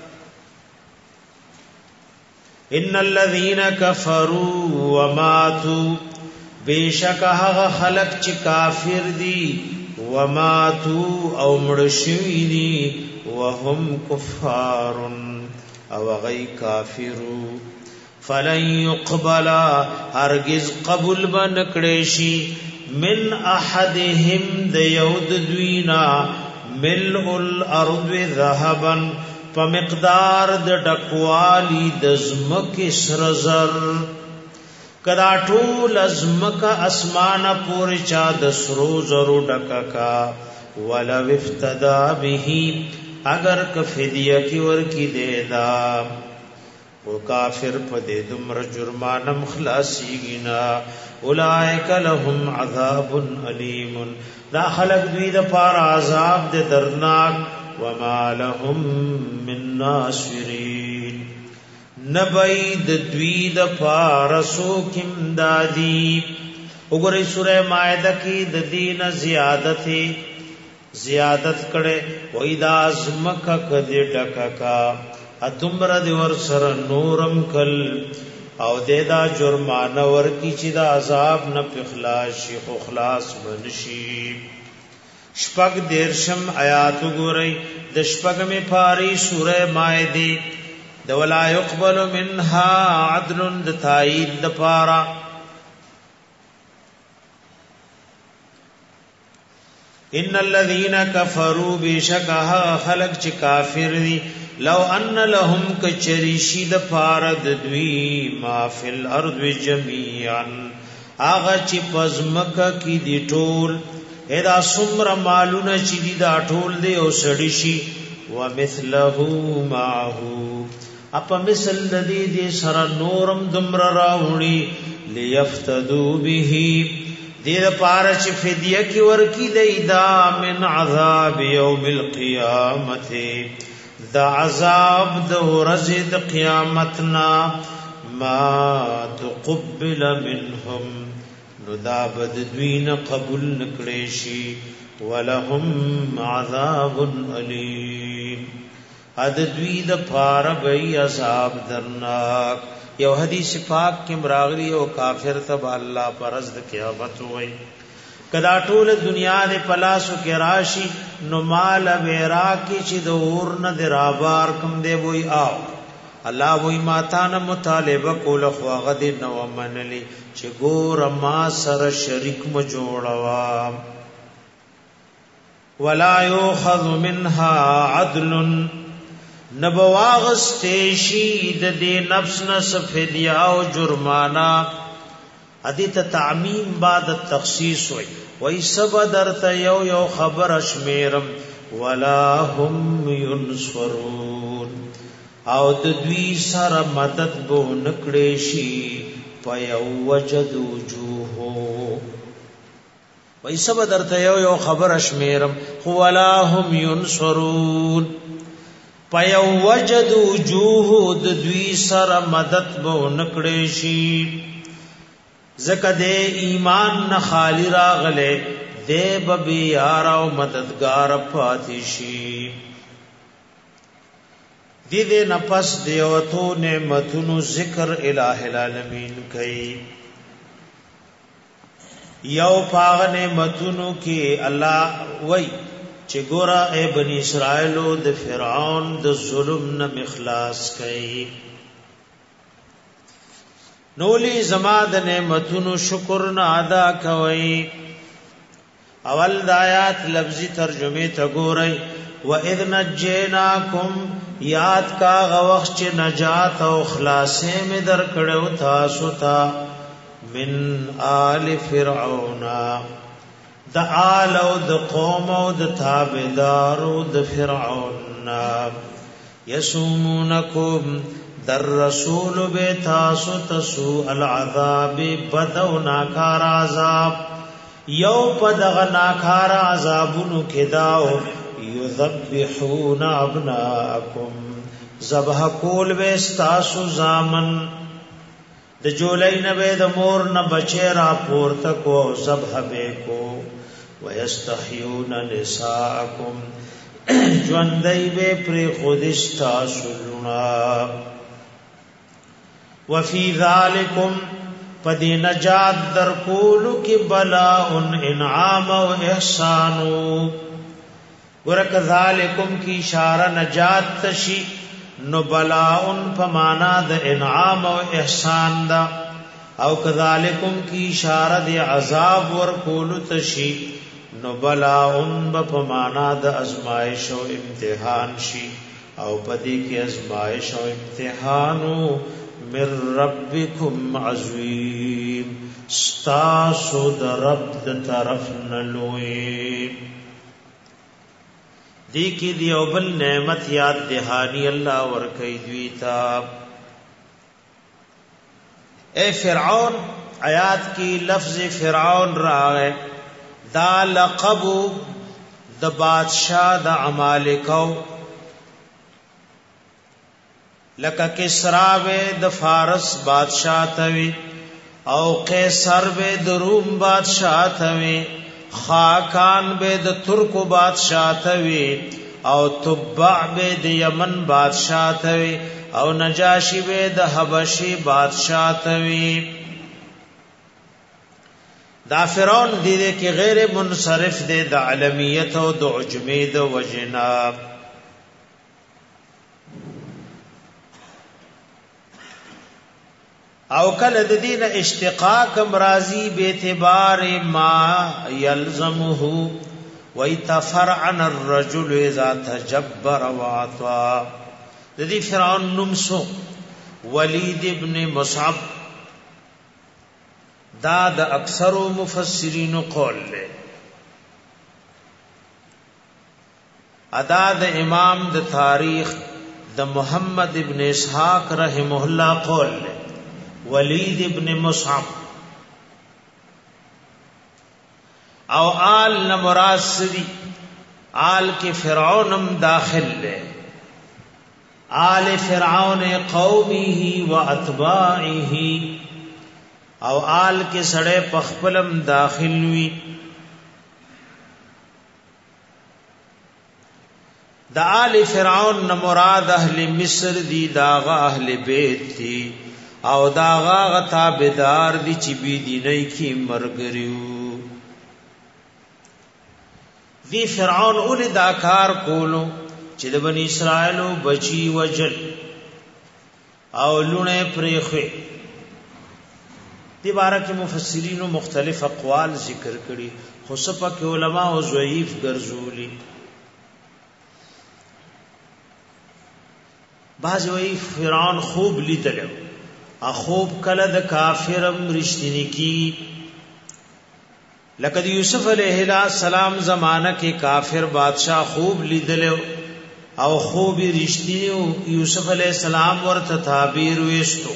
ان الذين كفروا وماتوا بیشک هغه خلق چې کافر دي وماتوا او مړشوي دي وهم کفار او غی کافرو فلن يقبل هرگز قبول بنکړي شي من احدهم د یود دوینا ملء الارض ذهبا پمقدار د ډکوالی د زمکه سرزر کدا ټول ازمکه اسمانه پورې چا د سرو زرو ډککا ولو افتدا به اگر کفدیه کی ورکی دیدا او کافر په دې دمر جرمانم خلاصيږي اولائک لهم عذاب الیم دا خلق دوی د پار عذاب د درناک وما لهم من ناصرین نبید دوی د پار سوکم دادی. وګورئ سورہ مائده کې د دین زیادت کړي وای دا ازمکه کدی ډککا اتمر دی ور سره نورم کل او دیدا جرمانه ور کی چې دا عذاب نه پخلاص شي خو خلاص بنشي. شپږ دیرشم آیات ګورئ د شپږمې پاری سورہ مائده د ولا يقبل منها عدل د تایید د پارا ان الذين كفروا بشکها خلق چې کافر دي لو ان لهم کچریشی د فارد دوی ما فی الارض جميعا اغه چې پزمکه کی دی ټول ادا سمر مالونه چې دی دا ټول دی او سړی شي ومثله معه اپا مثل ندی دی سر نورم دمر راوڑی لیفتدو به دیر پارچ فدیه کی ورکی دیدا من عذاب یوم القیامت دا عذاب دا رزد قیامتنا ما تقبل منهم ندابد دوین قبول نکڑیشی ولهم عذاب علیم اد دوی د پار بئی عذاب درناک. یو حدیث پاک کې مراغلی او کافر تب الله پرز د قیامت وای کدا ټول دنیا د پلاسو کې راشي نو مال ویرا کې چې د اور نه درابار کم دی وای آو الله وای ماتا نه مطالبه کول خو غد نو منلی چې ګور ما سره شریک م جوړوا ولا یؤخذ منها عدل نبواغستیشی د دې نفس نه سفدیا او جرمانا ادیت تعمیم بعد التخصیص وای سب درته یو خبر اشمیرم ولا هم ينصرون او د دوی سره مدد بو نکړې شي پيو وجد وجوه وای سب درته یو خبر اشمیرم ولا هم ينصرون پيو وجد وجوه د دوی سره مدد بو نکړې شي زکه د ایمان نه خالی راغله دې ببي یار او مددگار پاتې شي. دې نفس دیوتو نعمتونو ذکر الہ العالمین کوي یو پاغ نعمتونو کې الله وای چې ګورا اے بنی اسرائیلو د فرعون د ظلم نه مخلاص کړي نولی زما د نعمتونو شکر نه ادا کوي. اول د آیات لفظي ترجمه ته ګورئ واذ نجیناکم یاد کا غوخ چې نجات او خلاصې می در کړو تاسو ته من آل فرعون د آل او د قوم او د تابعدار او د فرعون یسومونکم در رسول بے تاسو تسو العذاب بدو ناکار عذاب یو پدغ ناکار عذابونو کداو یذبحون ابناکم ذبح کول بے استاسو زامن د جولای نبی د مور نه بچی را پورته کو ذبح به کو ويستحيون نساءکم ژوندۍ به پر خودستا سلونا وفي ذالکم پدی نجات در کولو کی بلاء انعام و احسانو ورک ذالکم کی اشارہ نجات تشی نو بلاء پمانا د انعام و احسان دا او کذالکم کی اشارہ د عذاب ور کولو تشی نو بلاء پمانا د ازمائش و امتحان شی او پدی کی ازمائش و امتحانو من ربکم عظیم ستاسو د رب د طرف نلوی دی کی دیو بل نعمت یاد دہانی اللہ ورکی دویتا اے فرعون آیات کی لفظ فرعون راغے دا لقب د بادشاہ د عمالکو لکه کسرا به د فارس بادشاہ توی او قیصر به د روم بادشاہ توی خاقان به د ترکو بادشاہ توی او تبع به د یمن بادشاہ توی او نجاشی به د حبشی بادشاہ توی دا فرعون دیده کی غیر منصرف دے د علمیت او د عجمی د وجناب او کله د دین اشتقاق امراضی به اعتبار ما يلزمه ويتفرعن الرجل اذا تجبر وعطا د دې فرعون نمسو ولید ابن مصعب دا د اکثر مفسرین قول له ادا د امام د تاریخ د محمد ابن اسحاق رحمه الله قول له ولید ابن مصعب او آل نمراد سدی آل کے فرعونم داخل لے آل فرعون قومی و اتباعی او آل کے سڑے پخپلم داخل ہوئی دا آل فرعون نمراد اہل مصر دی داغا اہل بیت دی او داغا غتا بدار دی چی بی دینی کی مرگریو دی فرعون اولی داکار کولو چی دا بنی اسرائیلو بچی وجل او لونے پریخوی دی بارہ کی مفسرینو مختلف اقوال ذکر کری خصفہ کے علماء و ضعیف گرزولی بعض وی فرعون خوب لی دلیو اخوب کله د کافرم رشتنی کی لقد یوسف علیہ السلام زمانہ کے کافر بادشاہ خوب لیدلو او خوب رشتنی یوسف علیہ السلام ورته تعبیر وستو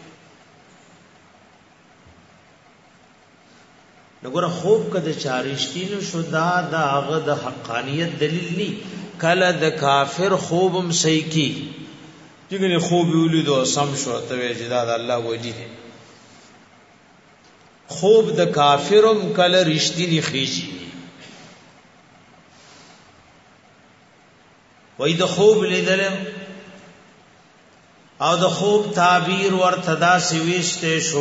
نګور خوب کده چارشتینو شدا د هغه د حقانیت دلیل نی کله د کافر خوبم صحیح کی جګنه خوب ولید او سم شو ته جداد الله وجی دي خوب د کافرم کله رښتینی خيشي وای د خوب لیدل او د خوب تعبیر ورته دا سويشته شو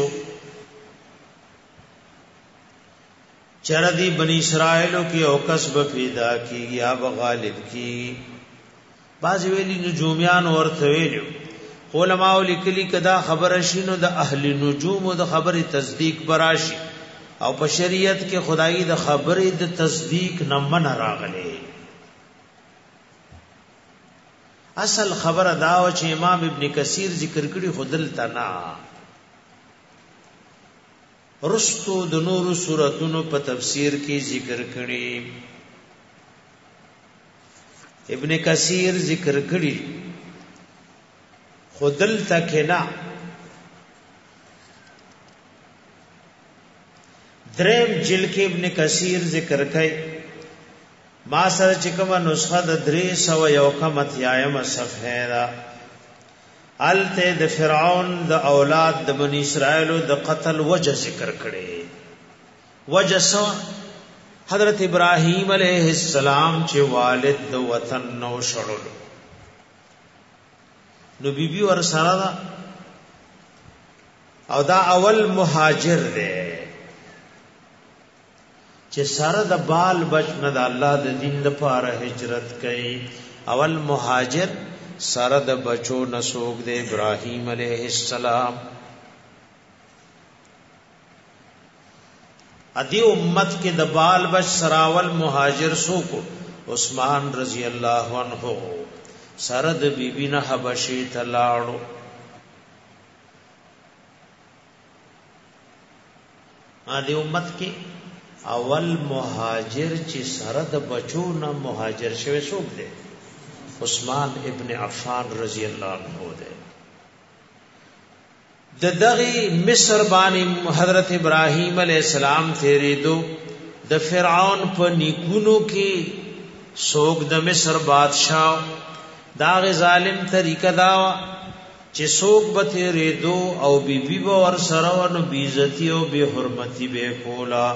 چردی بنی اسرائیلو کی او کسب پیدا کی یا بغالب کی بعض ویلی نجومیان ورته ویلو علماء لیکلی کدا خبر شینو د اهل نجوم د خبر تصدیق براشي او په شریعت کې خدای د خبرې د تصدیق نه من راغلي اصل خبر دا و چې امام ابن کثیر ذکر کړي خودل تنا رستو د نور سورتونو په تفسیر کې ذکر کړي. ابن کثیر ذکر کړي خودل تکنا دریم جل کې ابن کثیر ذکر کړي ما سره چې کومه نسخه د 301 صفحه ده الته د فرعون د اولاد د بنی اسرائیل د قتل وجه ذکر کړي. وجه سو حضرت ابراهیم علیہ السلام چې والد د وطن نو شړل نو بیبي ور سره او دا اول مهاجر دی چې سره د بال بچ نه د الله د دین لپاره هجرت کړي. اول مهاجر سره د بچو نسوک د ابراهیم علیہ السلام. ادي امت کې د بال بچ سراول مهاجر سوکو عثمان رضی الله عنه سره د بیبی نه حبشي ته لاړو. ادي امت کې اول مهاجر چې سره د بچو نه مهاجر شوی سوک دی عثمان ابن عفان رضی اللہ عنہ دے. د دغی مصر باندې حضرت ابراہیم علیہ السلام تیری دو د فرعون په نیکونو کې سوک د مصر بادشاہ داغ ظالم طریقہ دا چې سوک به تیری دو او بی بی ور سره ونو بی عزتی او بی حرمتی به کولا.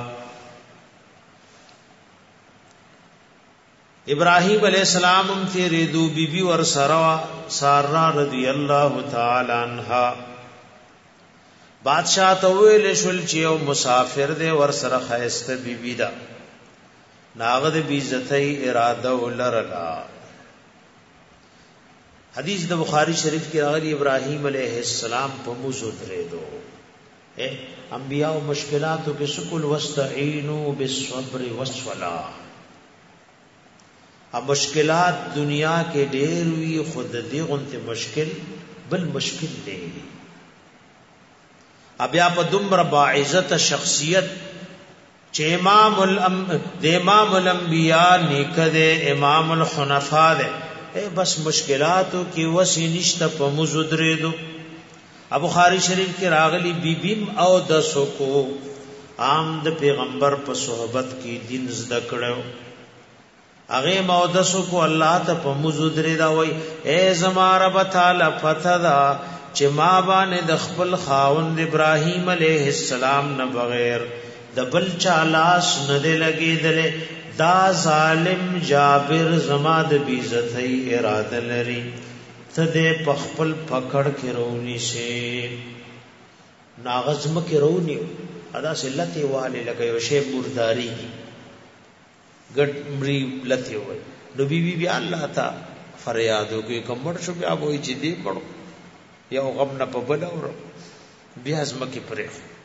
ابراہیم علیہ السلام تیرے دو بی بی ور سروا سارا رضی اللہ تعالی عنہ بادشاہ ته ویل شول چې یو مسافر دی ور سره خاسته بی بی دا ناغه د بی عزتۍ اراده ولرلا. حدیث د بخاری شریف کې راغلی ابراہیم علیہ السلام په موزو درې دو انبیاء او مشکلاتو کې سکول واستعینوا بالصبر والصلاة. اب مشکلات دنیا کې ډېر وی خود دې غنته مشکل بل مشکل دی. بیا په دومره باعزت شخصیت چې امام الانبیاء نیکده امام الحنفاء ده بس مشکلاتو کې وسی نشته په مزدره دو. ابو بخاری شریف کې راغلی بیبیم او د سکو عام د پیغمبر په صحبت کې دین زده کړو اغه مودسو کو الله ته په مزدره دا وای اے زما رب تعالی فتدا چې ما باندې د خپل خاوند ابراهیم علیه السلام نه بغیر د بل چا لاس نه دی لګیدل. دا ظالم جابر زما د بیزتۍ اراده لري ته دې په خپل پکړ کې رونی شي ناغزم کې رونی ادا سلته والے لکه یو شی مرداری ګډ مری لته وای نو بی بی الله تا فریادو کې کمړ شو بیا وای چې دې پړو یو غم نه په بل اور بیا زمکه پرې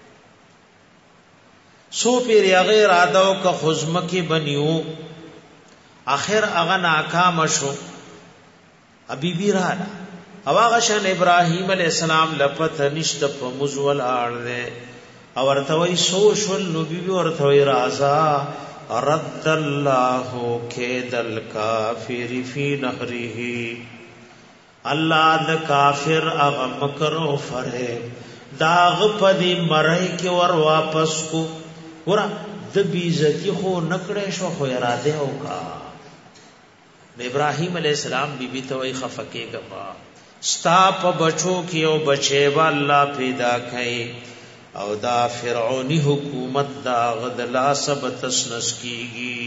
سو پیر غیر اداو کا خزمکه بنیو اخر اغه ناکام شو ابي بي رااله او هغه شان ابراهيم عليه السلام لپت نشت په مزول اړه او ورته وای سو شول نو بي بي ورته وای رازا رد الله کید الکافر فی نهره الله د کافر هغه مکر او فریب داغ پدی مرای کې ور واپس کو ورا د بیزتی خو نکړې شو خو اراده وکا. ابراهیم علیہ السلام بی بی ته وای خفکه غما ستا په بچو کې او بچي با الله پیدا کړي او دا فرعونی حکومت دا غدلا سب تسنس کیږي.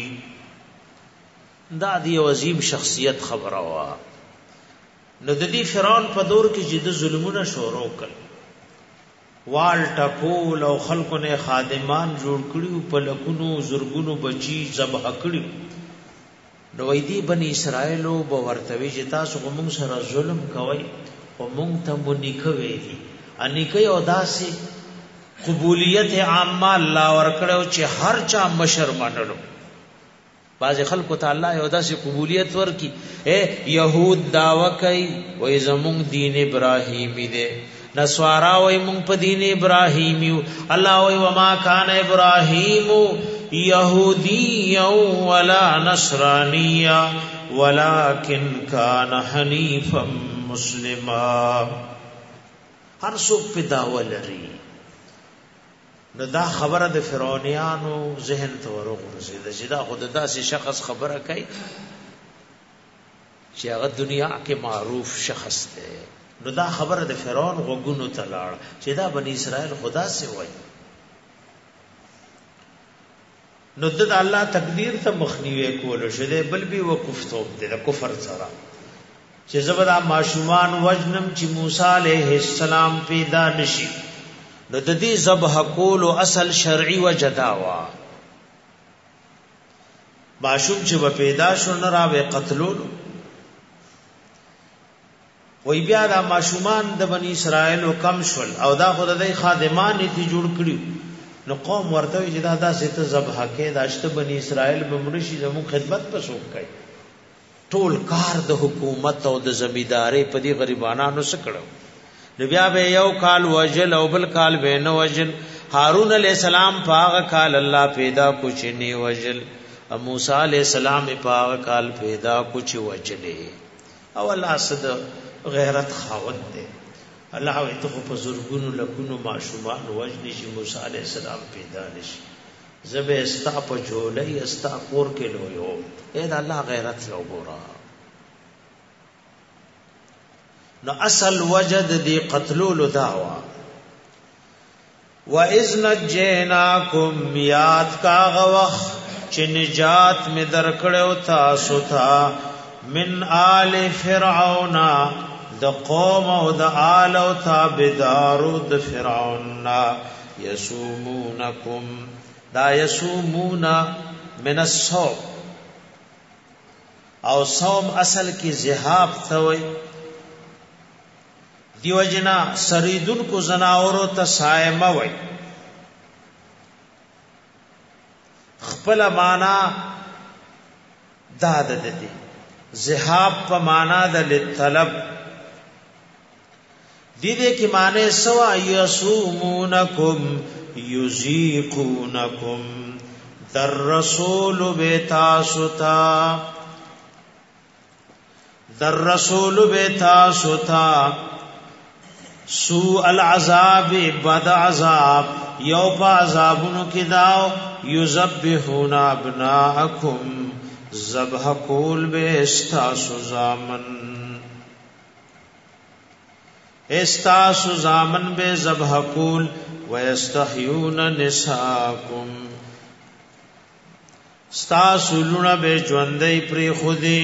دا دی عظیم شخصیت خبره وا نو د دې فرعون په دور کې چې د ظلمونه شروع کړ وال ټکول او خلکو نه خادمان جوړ کړیو په لکونو زرګونو بچی ذبح کړیو. نو وای دی بنی اسرائیلو به ورتوي چې تاسو کوم سره ظلم کوي او مونږ ته مونږ کوي دي ان کوي او داسي قبولیت عامه الله ورکړو چې هر چا مشر منلو. باز خلکو ته الله یو داسې قبولیت ورکی اے یهود داوا کوي وای زمون دین ابراهیمی دی نسوارا وای مونږ په دین ابراهیم یو الله وای وما کان ابراهیم یهودیا ولا نصرانیا ولکن کان حنیفا مسلما هر څوک په داوا لري نو دا خبره د فرعونانو ذهن ته ورغورځي چې دا خود داسې شخص خبره کوي چې هغه دنیا کې معروف شخص دی نو دا خبره د فرعون غوګونو ته لاړ چې دا بنی اسرائیل خدا سے وایي نو د الله تقدیر ته مخنیوي کول شوه بل به وقف توپ دی د کفر سره چې زبدا ماشومان وجنم چې موسی علیہ السلام پیدا نشي نو د دې ذبح کول اصل شرعي وجداوا ماشوم چې و پیدا شو نه راوي قتلول وی بیا دا ماشومان د بنی اسرائیل کم شول او دا خدای خادمان تی جوړ کړیو نو قوم ورته چې دا داسې ته ذبح کې داشته بنی اسرائیل بمرشي زمو خدمت پسوک کوي ټول کار د حکومت او د زمیداری په دې غریبانو سره کړو نو بیا به یو کال وجل او بل کال به نو وجل هارون علیہ السلام پاغه کال الله پیدا کو چې نی وجل موسی علیہ السلام پاغه کال پیدا کو چې وجلې او الله صد غیرت خاوند دی الله او ته په زورګونو لکونو معشومان وجنی شي موسی علیہ السلام پیدا نشي زبه استا په جولای استا کور کې لویو اې دا الله غیرت یو ګورا نو اصل وجد دی قتلول دعوا واذ نجیناکم یاد کا غوخ چې نجات می درکړو تاسو ته من آل فرعون د قوم او د آل او تابعدارو د فرعون یسومونکم دا یسومونا من الصوم او صوم اصل کی ذهاب ثوی دیو جنا سریدن کو زناورو ته صائمه وای خپل معنا داد ددی ذهاب په معنا د طلب دې دې کې معنی سوا یسومونکم یذیقونکم در رسول بیتا ستا سوء العذاب بد عذاب یو پا عذابونو کی داو یذبحون ابناءکم ذبح کول بے استاسو زامن بے ذبح کول ویستحیون نساکم استاسو لونا بے جوندی پری خودی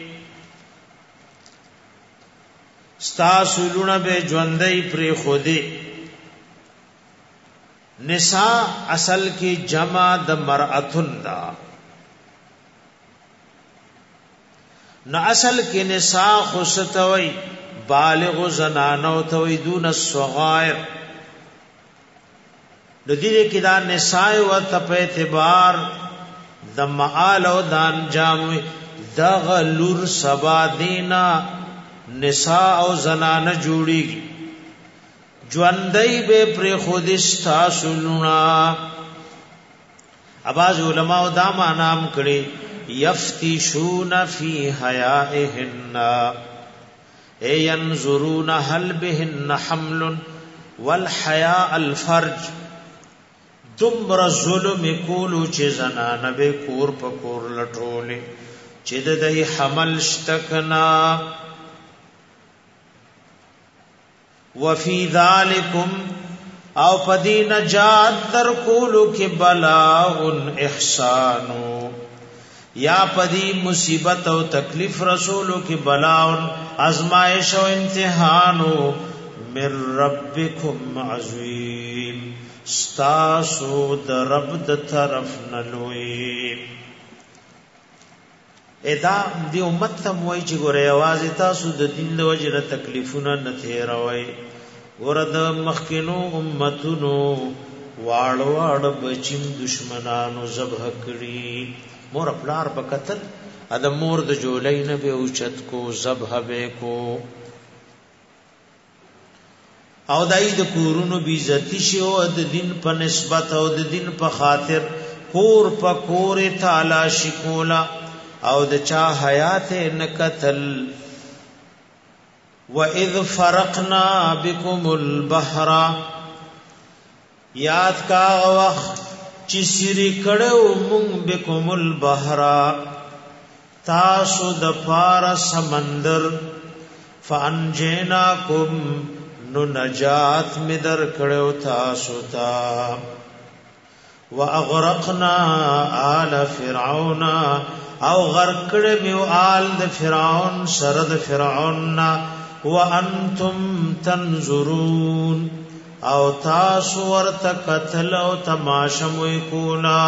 استاسو لونا بے جوندی پری خودی نساء اصل کی جمع د مرأتن دا نو اصل کې نساء خصتوي بالغ زنانو توي دون الصغائر د دې کې دا نساء او په اعتبار د معال او د انجام د غلور سبا دینا نساء او زنانه جوړيږي ژوندۍ به پر خودستا سنونا اباظ علماء دا نام کړي یفتشون فی حیائهن ای ينظرون هل بهن حمل والحیاء الفرج دمر ظلم کولو چې زنانه به کور په کور لټولې چې د دې حمل شتکنا وفي ذالکم او پدی نجات در کولو کې بلاء احسانو یا پدی مصیبت او تکلیف رسولو کی بلاون ازمائش و امتحانو من ربکم عظیم ستاسو در رب د طرف نلوی ادا دی امت تم وای چې ګوره आवाज تاسو د دین د وجه تکلیفونه نه تیروي ګوره د مخکینو امتونو واړ بچیم دشمنانو ذبح کړي مور پلار بکتل ادم مور د جولای نه به اوچت کو ذبح به کو او دای د کورونو بی عزتی شي او د دین په نسبت او د دین په خاطر کور په کور تعالی شکولا او د چا حیات نکتل وَإِذْ فَرَقْنَا بِكُمُ الْبَحْرَ یاد کا وخت چې سری کړو مونږ بكم البحر تاسو د پار سمندر فانجیناکم نو نجات مدر کړو تاسو ته واغرقنا آل فرعون او غرق کړو آل د فرعون سره د فرعون وانتم تنظرون او تاسو ورته قتل او تماشا کولا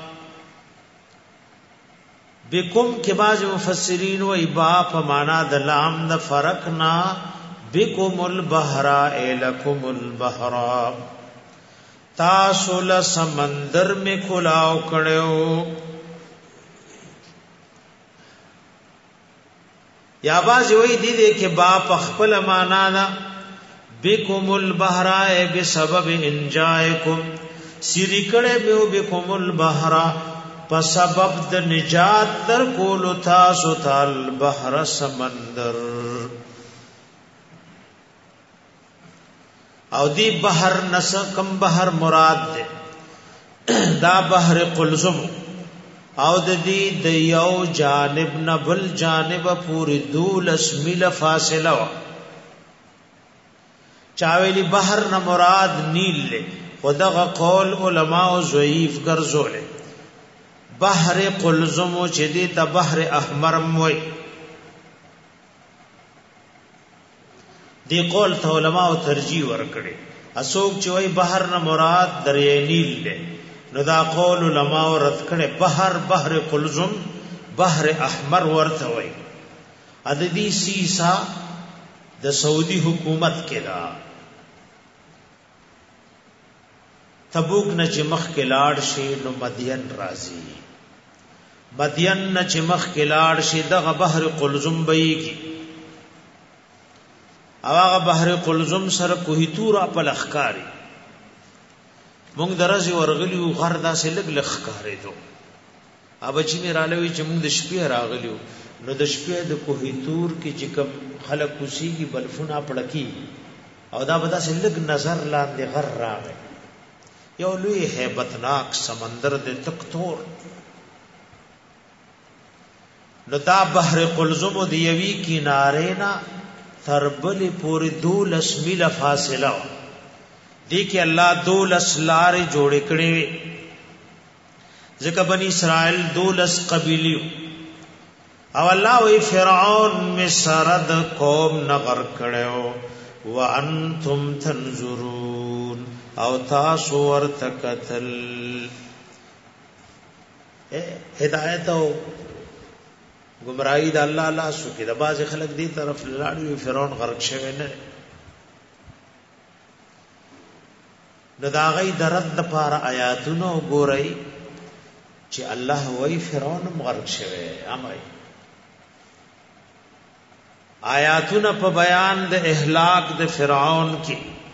بكم کې باز مفسرین و ابا په معنا د لام د فرقنا بكم البحر الکم البحر تاسو له سمندر میں کلاو کړو یا باز وی دی دې کې با په خپل معنا دا بكم البحر بسبب انجائکم سری کړه به بكم البحر په سبب د نجات در کول تاسو تل بحر سمندر او دی بحر نس کم بحر مراد ده دا بحر قلزم او د دې د یو جانب نه بل جانب پوری 12 میل فاصله وا چاویلی بحر نه مراد نیل له خدغه قول علماء ضعیف ګرځول بحر قلزم چې دې ته بحر احمر موي دی قول ته علماء ترجیح ورکړي اسوک چې وای بحر نه مراد دریای نیل له نو دا قول علماء رد کړي بحر قلزم بحر احمر ورته وای عددی سیسا د سعودي حکومت کې دا تبوک نه چې مخ کې لاړ شي نو مدین راځي مدین نه چې مخ کې لاړ شي دغه بحر قلزم بېږي او هغه بحر قلزم سره کوهی تور په لخکاری مونږ درځي ورغلیو غر داسې لګ لخکارې دو اب چې مې رالوي چې مونږ د شپې راغلیو نو د شپې د کوهی تور کې چې کوم خلک کوسيږي بلفونه پړکی او دا به داسې لګ نظر لاندې غر راغی یو لوی هیبتناک سمندر د تکتور نو دا بحر قلزم د یوی کیناره نا تربل پوری 12 میل فاصله دی کې الله 12 لارې جوړې کړې ځکه بنی اسرائیل 12 قبیلیو او الله وی فرعون می سرد قوم نغر کړو وانتم تنظرون او تاسو ورته قتل هدایت او گمراهی د الله الله سو کې د باز خلک دی طرف لاړو فرعون غرق شوی نه نو دا غي درد د پار آیاتونو ګورئ چې الله وای فرعون غرق شوی امای آیاتونه په بیان د اهلاک د فرعون کې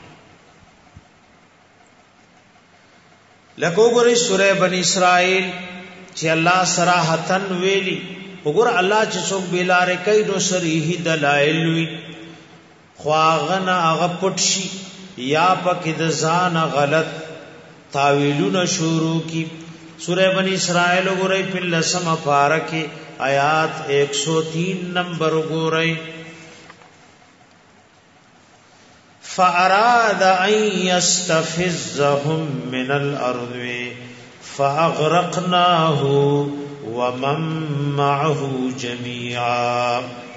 لکه ګورئ سوره بنی اسرائیل چې الله صراحتن ویلي وګور الله چې څوک بیلاره کوي نو صریح دلایل وی خواغنا هغه پټ شي یا پکې د ځان غلط تاویلونه شروع کی سورہ بنی اسرائیل وګورئ په لسم پارکه آیات 103 نمبر وګورئ فاراد ان يستفزهم من الارض فاغرقناه ومن معه جميعا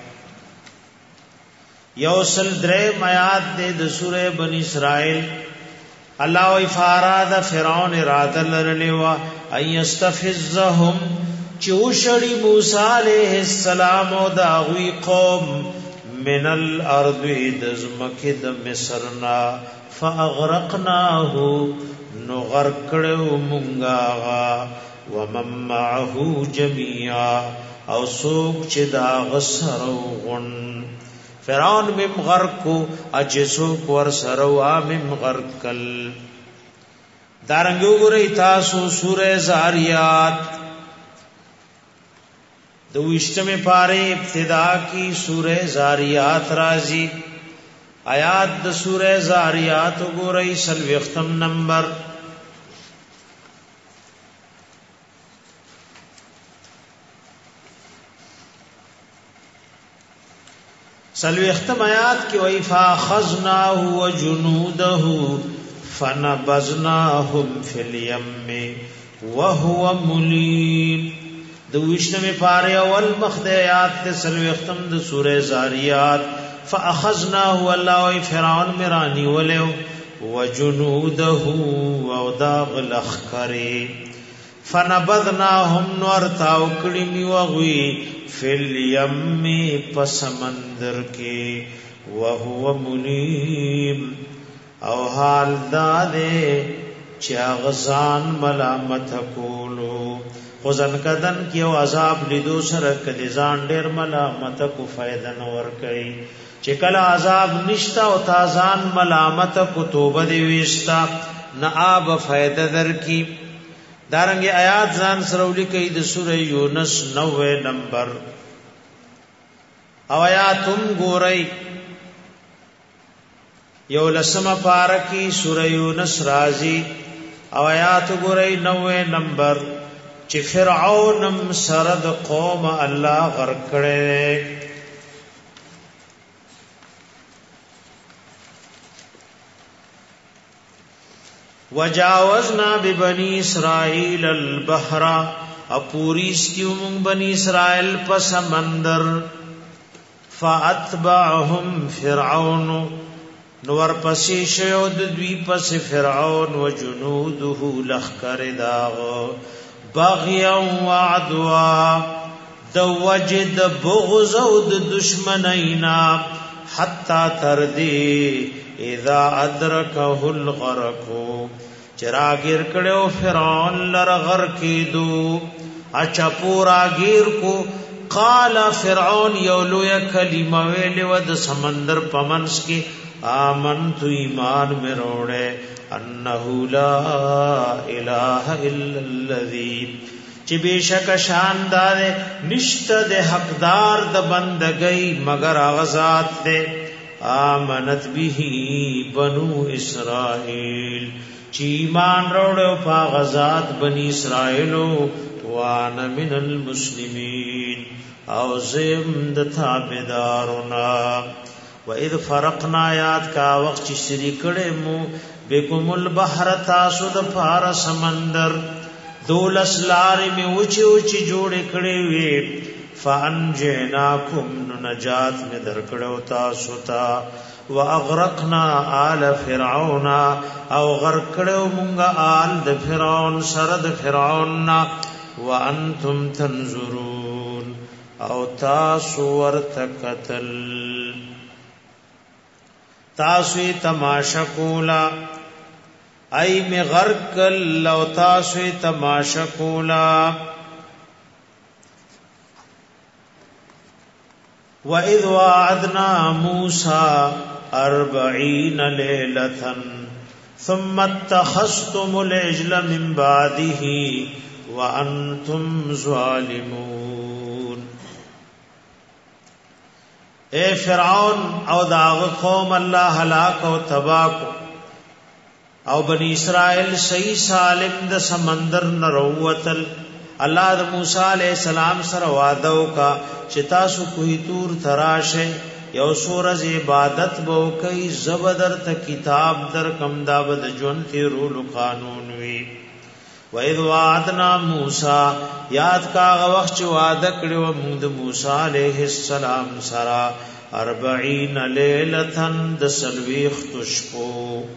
یوصل درې آیات د سورہ بنی اسرائیل الله و افاراد فرعون اراده لرلوا ايستفزهم چوشړي موسی عليه السلام او داوی قوم من الارض دزمکه د مصرنا فاغرقناه نغرقړو مونږه ومن معه جميعا او سوق چې دا غسر غن فرعون مم غرق کو اجسو ور سروا مم غرقل دارنګو ګورئ تاسو سورہ زاریات دو اشتم پارے ابتدا کی سورہ زاریات رازی آیات د سورہ زاریات ګورئ سلوختم نمبر سلوختم آیات کی وَإِذْ فَأَخَذْنَاهُ وَجُنُودَهُ فَنَبَذْنَاهُمْ فِي الْيَمِّ وَهُوَ مُلِيمٌ دوشتم پارے اول مخد آیات تے سلوختم د سورہ زاریات فَأَخَذْنَاهُ اللَّهُ فِرْعَوْنَ مِرَانِي وَلَوْ وَجُنُودَهُ وَأَوْدَاغ لَخْكَرِ فَنَبَذْنَاهُمْ نُورْتَاو کڑمی وغوی فِي الْيَمِّ پسمندر کے وَهُوَ مُلِيمٌ او حال دادے چا غزان ملامت کولو خزن کدن کیو عذاب لیدو سرک دیزان دیر ملامت کو فیدن ورکی چکل عذاب نشتا و تازان ملامت کو توبہ دیویستا نا آب فیدہ در کی دارنگی آیات زان سرولی کئی دی سورہ یونس 90 نمبر او آیاتم گورئی یو لسم پارکی سورہ یونس رازی او آیات گورئی 90 نمبر چی فرعونم سرد قوم اللہ غرکڑے وجاوزنا ببنی اسرائیل البحر اپوریس کیوں من بنی اسرائیل پس سمندر فاتبعهم فرعون نور پسی شیود دوی پس فرعون و جنوده لخکر داغ بغیا و عدوا دو وجد بغض و دشمنینا حتی تردی اذا ادرکه الغرقو چراغیر کڑیو فرعون لرغرقی دو اچھا پورا گیر کو قال فرعون یولو یا کلمہ ویلے ود سمندر پمنس کی آمنت ایمان میں روڑے انہو لا الہ الا الذی چی بے شک شاندار نشت دے حقدار د بندگئی مگر آغازات دے آمنت بھی بنو اسرائیل چی ایمان روڑے پا غزات بنی اسرائیلو وانا من المسلمین او زمد تابدارنا وَإِذْ فَرَقْنَا یاد کا وقت چی شری کڑے مو بِكُمُ الْبَحْرَ تاسو د پار سمندر دولس لاری میں اوچی اوچی جوڑے کڑے وی فَأَنْجَيْنَاكُمْ نجات میں درکڑو تاسو تا وَأَغْرَقْنَا آلَ فِرْعَوْنَ او غرکڑو منگا آل د فرعون سرد فرعون وَأَنْتُمْ تَنْظُرُونَ او تاسو ورتقتل تاسوی تماشا کولا ای می غرقل لو تاسوی تماشا کولا وَإِذْ وَعَدْنَا مُوسَى 40 لَيْلَةً ثُمَّ اتَّخَذْتُمُ الْعِجْلَ مِنْ بَعْدِهِ وَأَنْتُمْ ظَالِمُونَ اے فرعون او داغ قوم اللہ ہلاک او تباہ کو او بنی اسرائیل صحیح سالم د سمندر نروتل اللہ د موسی علیہ السلام سره وعده کا چتا سو کوئی تور تراشه یو سورز عبادت بو کئی زبدر ته کتاب در کم دابد جون تیرول قانون وی وَإِذْ وَعَدْنَا مُوسَى یاد کا وخت چې وعده کړو موږ د موسی علیہ السلام سره 40 ليله د سلويخ تشکو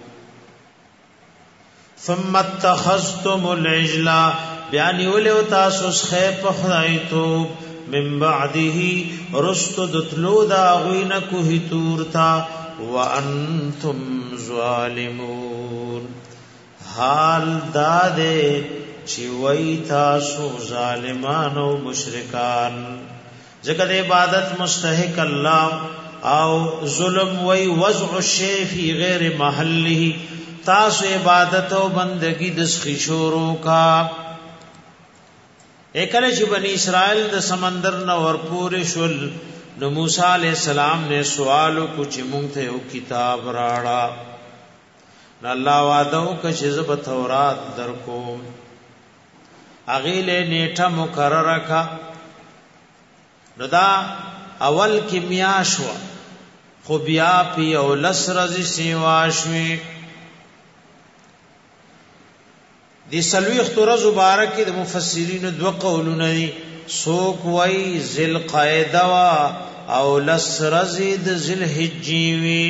ثم اتخذتم العجل بیان ولو تاسو خیف خدایتو من بعده رست دتلو دا غوینه کوه تورتا وانتم ظالمون حال دادے چی وی تاسو ظالمان و مشرکان ذکر عبادت مستحق اللہ او ظلم وی وضع الشیء فی غیر محله تاسو عبادت او بندگی د خشورو کا اکله چې بنی اسرائیل د سمندر نو ورپورې شول نو موسی علیہ السلام نے سوال کو چې مونږ ته یو کتاب راړه نو الله وعده وکړ چې زب تورات درکوم اغه له نیټه مقرره کا نو دا اول کې میاشو خو بیا پی او لسرزی سیواشوی دی سلوی اخترز مبارک د مفسرین دو قولونه دي سوک وای ذل قاعده وا او لسرزی د ذل حجیوی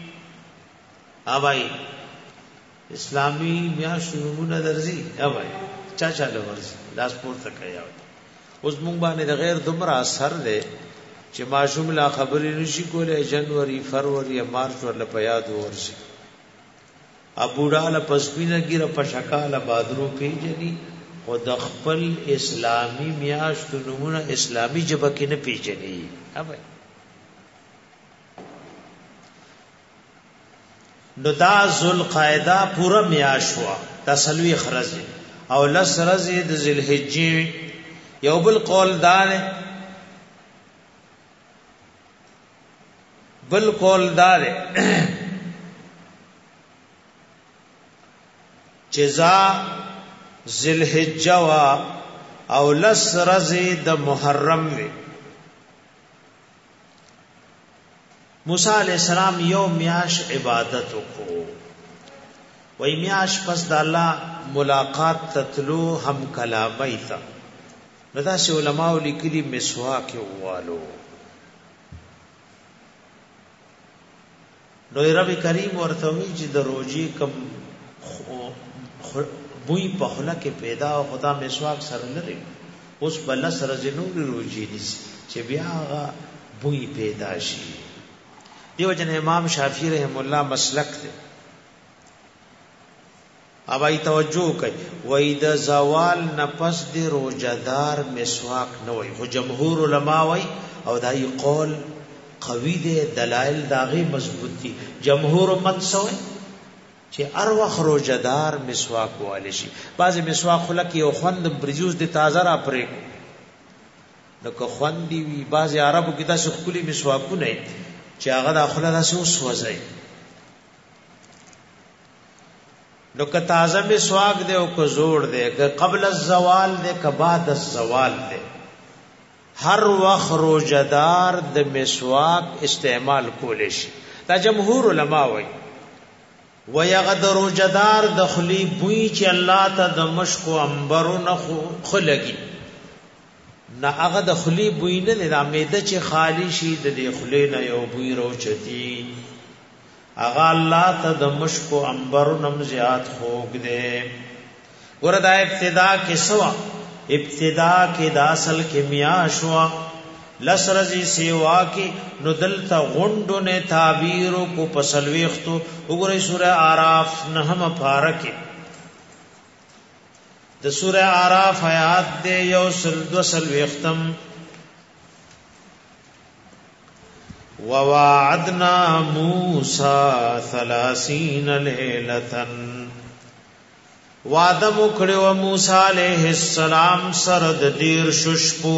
اوای اسلامی میاشونه درځي اوای چا له ورځي لاس پورته کوي اوس مونږ باندې د غیر دومره اثر دی چې معصوم لا خبرې نشي کولای جنوري فروری مارچ ورله په یاد ورشي ابو ډاله پسپینه ګیره په شکاله بادرو پیجني او د خپل اسلامی میاشت نمونه اسلامی جبه کې نه پیجني اوبای نو دا ذل قاعده پورا میاشوا تسلوی خرز او لس رز د ذل حجې یو بل قول دار جزا ذل حجه وا او لس رز د محرم وی موسی علیہ السلام یو میاش عبادت وکړو وای میاش پس د الله ملاقات تتلو هم کلامای تا ندا سی علماء لیکلی مسواک والو نو رب کریم ورته وی چې د روزي کم بوئی په خلا کې پیدا او خدا مسواک سره لري اوس بل سره جنور روزي دي چې بیا بوئی پیدا شي دیو جن امام شافعی رحم الله مسلک دی اوای توجه کوي وای د زوال نفس دی روزدار مسواک نه وای خو جمهور علما وای او دای قول قوی دی دلائل داغي مضبوط دي جمهور مت سوې چې ار وخت روزدار مسواک والی شي بعض مسواک خلک یو خوند برجوز دی تازه را پرې نو که خوند دی وی بعض عربو کې تاسو خولي مسواکونه چې هغه د خپل داسې وسوځي نو که تازه مسواک دی او که زوړ دی که قبل الزوال دی که بعد الزوال دی هر وخت روزدار د مسواک استعمال کول شي دا جمهور علما وایي ويغد روزدار د خلی بوئی چې الله ته د مشک او عنبر نه خلګي نه هغه د خلی بوئی نه د امیده چې خالی شي د خلی نه یو بوئی روچتی هغه الله ته د مشک او عنبر نم زیات خوګ دے وردا ابتدا کې سوا ابتدا کې د اصل کې میاشوا لسرزی سیوا کی نو دلتا غندو نے تعبیرو کو پسلویختو اگرئی سورہ آراف نحم پارکی د سورہ آراف آیات دے یو دو سلویختم وواعدنا موسیٰ 30 لیلتن وعدم اکڑی و موسیٰ علیہ السلام سرد دیر ششپو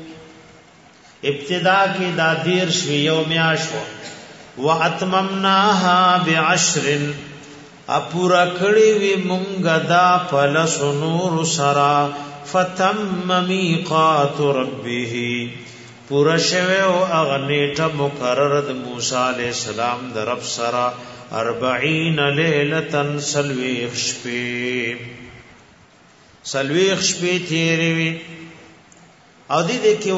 ابتدا کی دا دیر شوی یوم عاشور واتممناها بعشر اپورا کړي وی مونږ دا پلس نور سرا فتم میقات ربه پورا شوه او اغنیټه مقرر د موسی علیہ السلام د رب سرا 40 لیلتن سلویخ شپې تیری وی او دې کې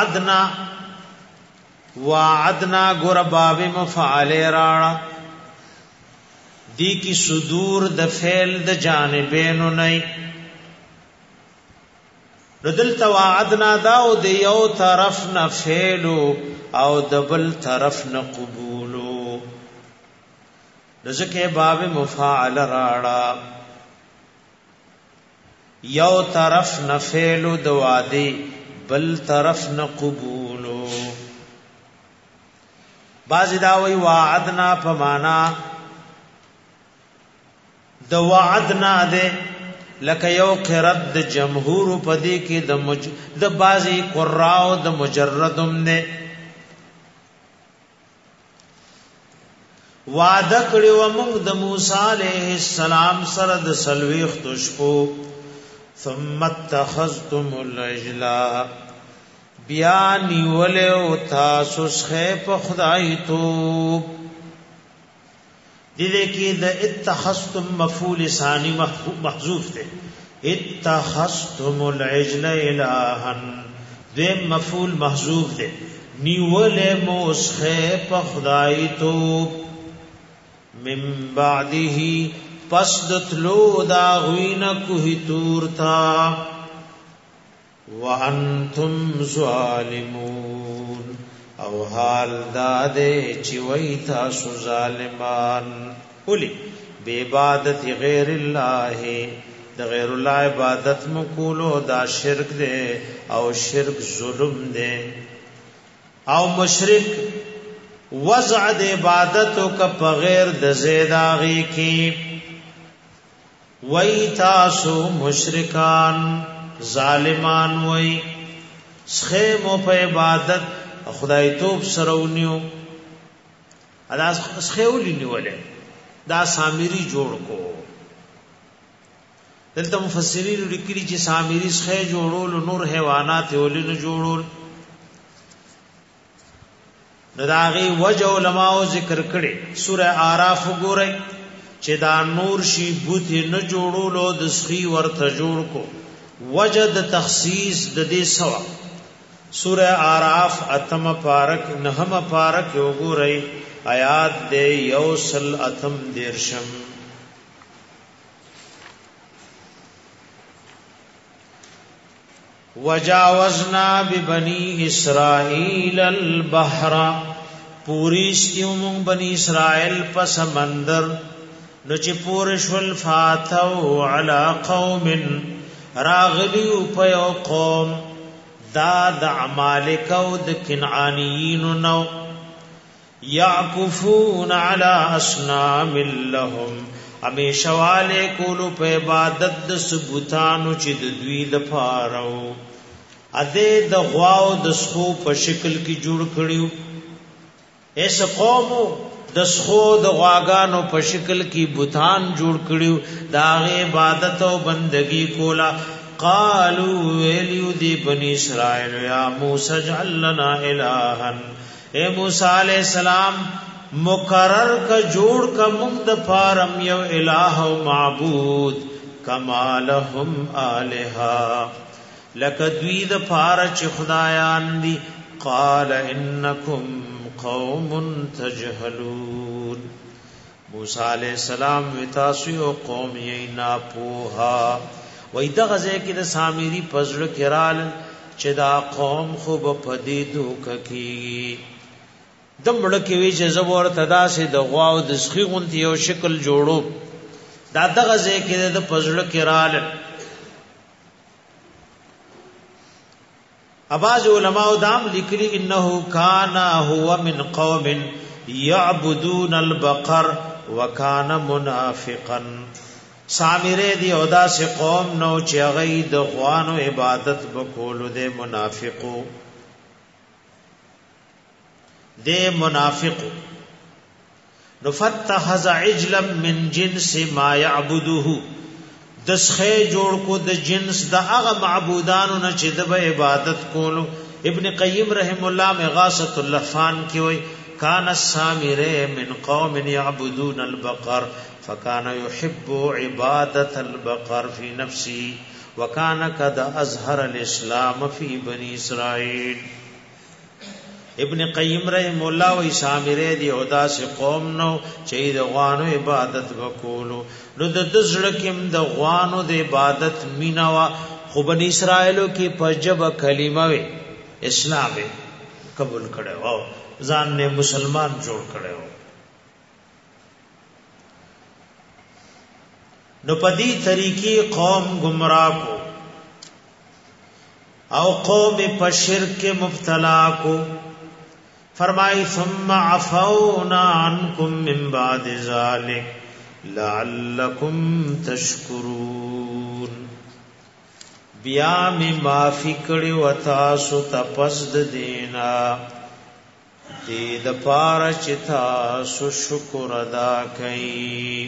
وعدنا ګور باب مفعل راړه دی کی صدور د فعل د جانبین نه ردل توعدنا دا او د یو طرف نه فعل او د بل طرف نه قبول ځکه باب مفعل راړه یو طرف نه فعل د وعده بل طرف نه قبولو بعض دا وی وعدنا پمانا د وعدنا ده لکه یو قرات د جمهور پدې کې د بعضی قراء د مجردم نه وعده کړو موږ د موسی عليه السلام سره د سلويخت شپو ثم اتخذتم العجل بیا نیولو تاسو څخه په خدای تو دې کې د اتخذتم مفعول ثانی محذوف ده اتخذتم العجل الها دې مفعول محذوف ده نیولې موسخه په خدای تو من بعده پس دتلو دا غوینا کوهی تور تا وانتم ظالمون او حال داده چی وی تاسو ظالمان اولی بے عبادت غیر اللہ دا غیر اللہ عبادت مکولو دا شرک دے او شرک ظلم دے او مشرک وضع د عبادتو کا بغیر د زید آغی کی وی تاسو مشرکان ظالمان وی سخیمو پا عبادت خدای توب سرونیو ادا سخیولی نیولے دا سامری جوڑ کو دلتا مفسرین لکلی چی سامری سخی جوڑول نور حیوانات اولی نو جوڑول نداغی وجه علماء ذکر کړي سوره اعراف وګورئ چې دا نور شی بوتي نه جوړولو د سخی ورته جوړ کو وجه د تخصیص د دې سوا سوره اعراف اتم پارک نهم پارک وګورئ آیات د یوصل اتم دیرشم وجاوزنا ببنی اسرائیل البحر پوریشتیوم بنی اسرائیل پس سمندر نچ پورشل فاتو علی قوم راغلیو پیو قوم دا د عمالکو د کنعانیین نو یعکفون علی اصنام لهم امیشواله کولو په عبادت د ثبوتانو چې د دوی د پارو اده د غواو د سخو په شکل کې جوړ کړیو ایس قوم د سخو د غواګانو په شکل کې بوتان جوړ کړیو دا عبادت او بندگی کولا قالو ویلیو دی بنی اسرائیل یا موسی اجعل لنا الها اے موسی علیہ السلام مقرر کا جوڑ کا مند پارم یو الہ و معبود کما لهم آلہا لکدوید پارچ خدایان دی قال انکم قوم تجہلون موسیٰ علیہ السلام وتاسوی و قوم یینا پوها ویدہ غزے کی دا سامیری پزر کرال چدا قوم خوب پدیدو ککی دمړه کې وی چې زبور تدا سي د غواو د سخي غونتی یو شکل جوړو دا دغه ځکه د پزړه کې رال اباظ علماء دام لیکلي انه کان هو من قوم يعبدون البقر وكان منافقا سامره دی اودا سے قوم نو چې غي د غوانو عبادت وکولو د منافقو دے منافق نفتحز عجلا من جنس ما يعبده دسخه جوړ کو د جنس د هغه معبودانو نه چې د عبادت کولو ابن قیم رحم الله مغاثۃ اللفان کی وای کان السامره من قوم يعبدون البقر فكان يحب عبادة البقر في نفسه وكان قد اظهر الاسلام في بني اسرائيل ابن قیم رحم الله و سامره دی اودا سے قوم نو چې د غوانو عبادت وکولو نو د دزړه کېم د غوانو د عبادت مینوا خو بنی اسرائیلو کې پجب کلمه وی اسلام قبول کړو او ځان نه مسلمان جوړ کړو نو پدی طریقې قوم گمراه کو او قوم په شرک مبتلا کو فرمائی ثم عفونا عنکم من بعد ذلک لعلکم تشکرون بیا می معافی کړي وتا سو تپس د دینا دې د پاره چې تاسو شکر ادا کړئ.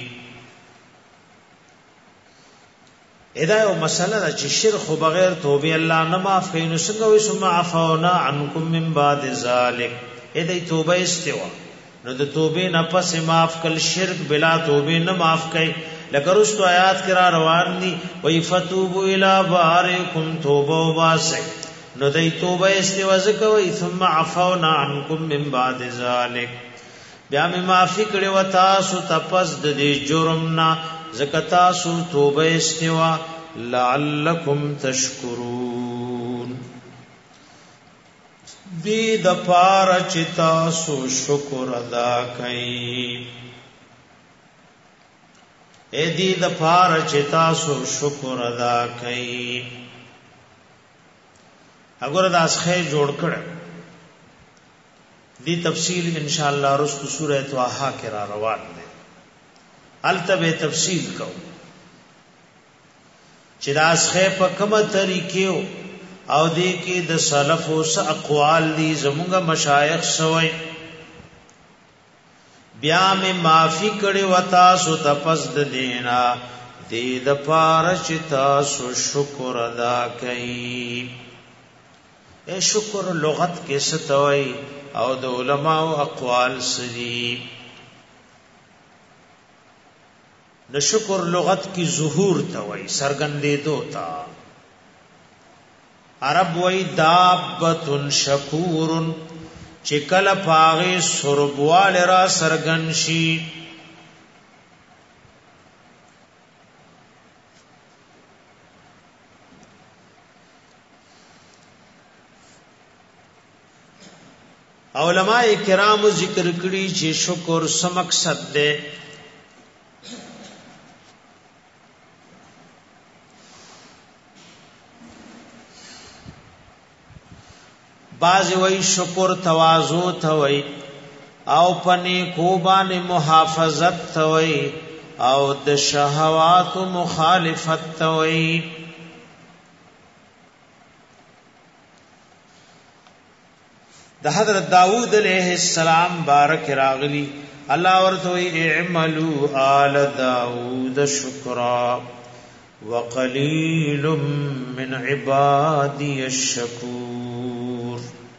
ادا یو مسله ده چې شرک بغیر توبه الله نه معاف کوي. نو څنګه وي ثم عفونا عنکم من بعد ذلک اې د توبه استوا نو د توبه نه پس معاف کل شرک بلا توبه نه معاف کوي. لکه رستو آیات کرا روان دي وای فتوبوا الی بارکم توبه واسه نو دای توبه استوا زکوي ثم عفونا عنکم من بعد ذلک بیا می معافی کړي و تاسو تپس د دې جرم نه زکتا سو توبه استوا لعلکم تشکرون دی د پاره چې تاسو شکر ادا کړئ. اے دی د پاره چې تاسو شکر ادا کړئ. اگر داس خې جوړ کړه دی تفصیل ان شاء الله رسو سوره طه کې را روان دي. التبه تفصیل کو چې داس خې په کومه طریقې او دې کې د سلف او اقوال دي زموږ مشایخ سوې بیا می معافی کړي وتا سو تپس د دینا دې د پاره چې تاسو شکر ادا کړئ. اے شکر لغت کې ستوي او د علماء اقوال سدي. د شکر لغت کی ظهور تا وای سرګندې دوتا. عرب وای دابۃ شکور چې کله پاغه سربوال را سرګن شي. علماء کرام ذکر کړي چې شکر څه مقصد ده. باز وی شکر تواضع توي او پنی کوبان محافظت توي او د شهوات مخالفت توي. د حضرت داؤد علیہ السلام بارک راغلی الله ورته اعملوا آل داؤد شکرا وقلیل من عبادی الشکور.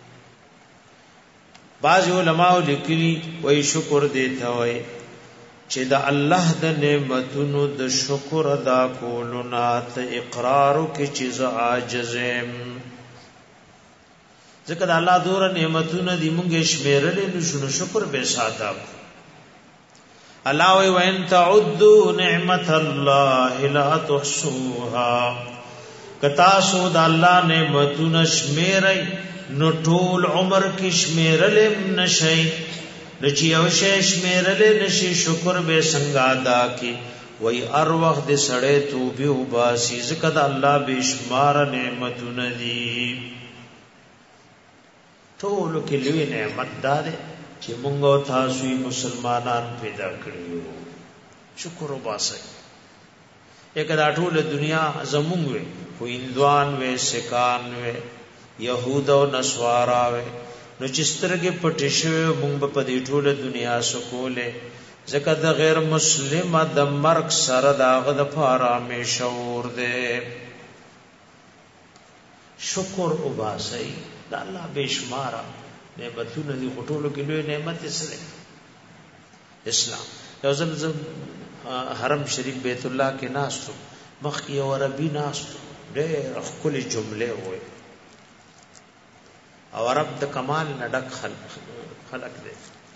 بعض علماء لیکلی وای شکر دیتا وای چې د الله د نعمتونو د شکر ادا کولو نات اقرار کې چې عاجزم ځکه د الله دور نعمتونه دی مونږ شمیرل نشو شکر به ساته. الله وی وان تعدوا نعمت الله لا تحصوها کتا سو د الله نعمتونه شمیرای نو ټول عمر کې شمیرل نشي. لچې او شی شمیرل نشي شکر به څنګه ادا کی. وای ار وخت د سړې توبه وباسي ځکه د الله بشمار نعمتونه دي. ټول کې لوی نعمت ده چې موږ او تاسو مسلمانان پیدا کړیو. شکر وباسئ. یکدا ټول دنیا زموږ وي خو هندوان وي سکان وي يهود او نصارا وي نو چې سترګې پټې شوی موږ په دې ټول دنیا سکوله ځکه د غیر مسلم د مرګ سره داغه د فارامه شعور ده. شکر وباسئ. د الله بشمار نعمتونه دي غټولو کې لوی نعمت سره اسلام. یو ځل حرم شریف بیت الله کې ناستو مخ کې او عربي ناستو ډېر خپل جمله وای او عرب د کمال نډک خلق دي.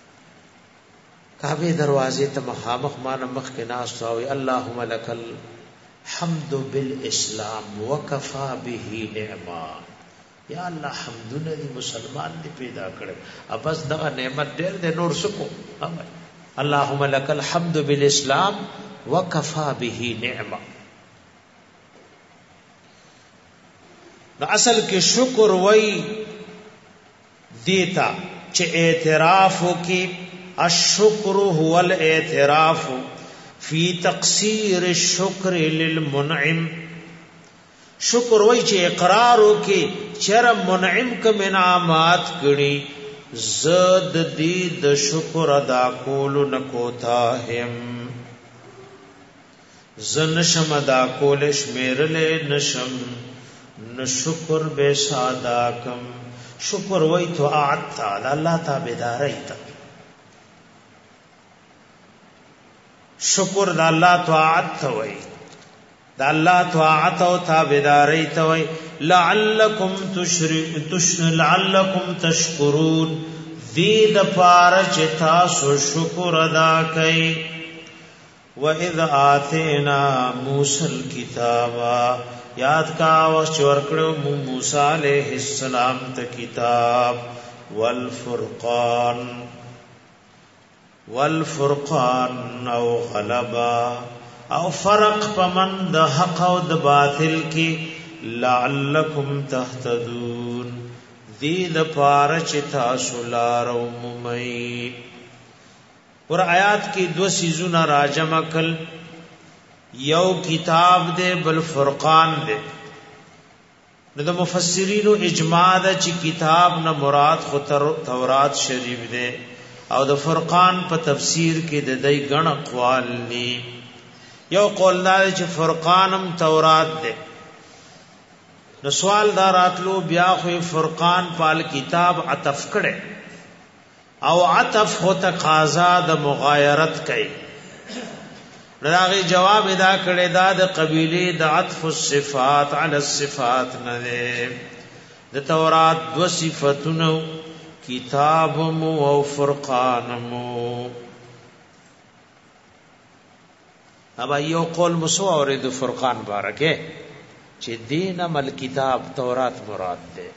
کعبه دروازې ته مخامخ مان مخ کې ناستو او اللهم لك الحمد بالاسلام وكفى به نعما. یا الله حمدونه دی مسلمان دی پیدا کړ ابس دا نعمت ډېر د نور سکو. اللهم لك الحمد بالاسلام وكفى به نعما. نو اصل کې شکر وای دیتا چې اعتراف کی الشکر هو الاعتراف فی تقصیر الشکر للمنعم شکر وای چې اقرار وکي چر منعم کوم انعامات کړي زد دې د شکر ادا کول نکوتا هم زن شم ادا کول شمیرل نشم نشکر به سادا کم شکر وای تو اعت الله تابعداري تا شکر د الله طاعت وای د الله طاعت او تابعداري ته وای لعلکم تشکرون دې د پاره چې تاسو شکر ادا کړئ واذ اتینا موسی الکتاب یاد کا وخت ورکړو موسی علیہ السلام ته کتاب والفرقان او غلبا او فرق پمن د حق او د باطل کې لعلکم تهتدون دې د پاره چې تاسو لار مومئ ور آیات کې دو سيزونه راجمع کل یو کتاب دے بل فرقان دے نو د مفسرینو اجماع ده چې کتاب نه مراد خو تورات شریف دے او د فرقان په تفسیر کې د دای غن اقوال دي یو قول دا چې فرقانم تورات دے نو سوال دا راتلو بیا خو فرقان پال کتاب عطف کړي او عطف هو تقاضا د مغایرت کوي راغي جواب ادا کړي دا د قبيله د عطف الصفات علی الصفات نه د تورات دو صفاتونو کتاب مو او فرقان مو ابا یو قول مسو اور د فرقان بارکه چې دین عمل کتاب تورات مراد ده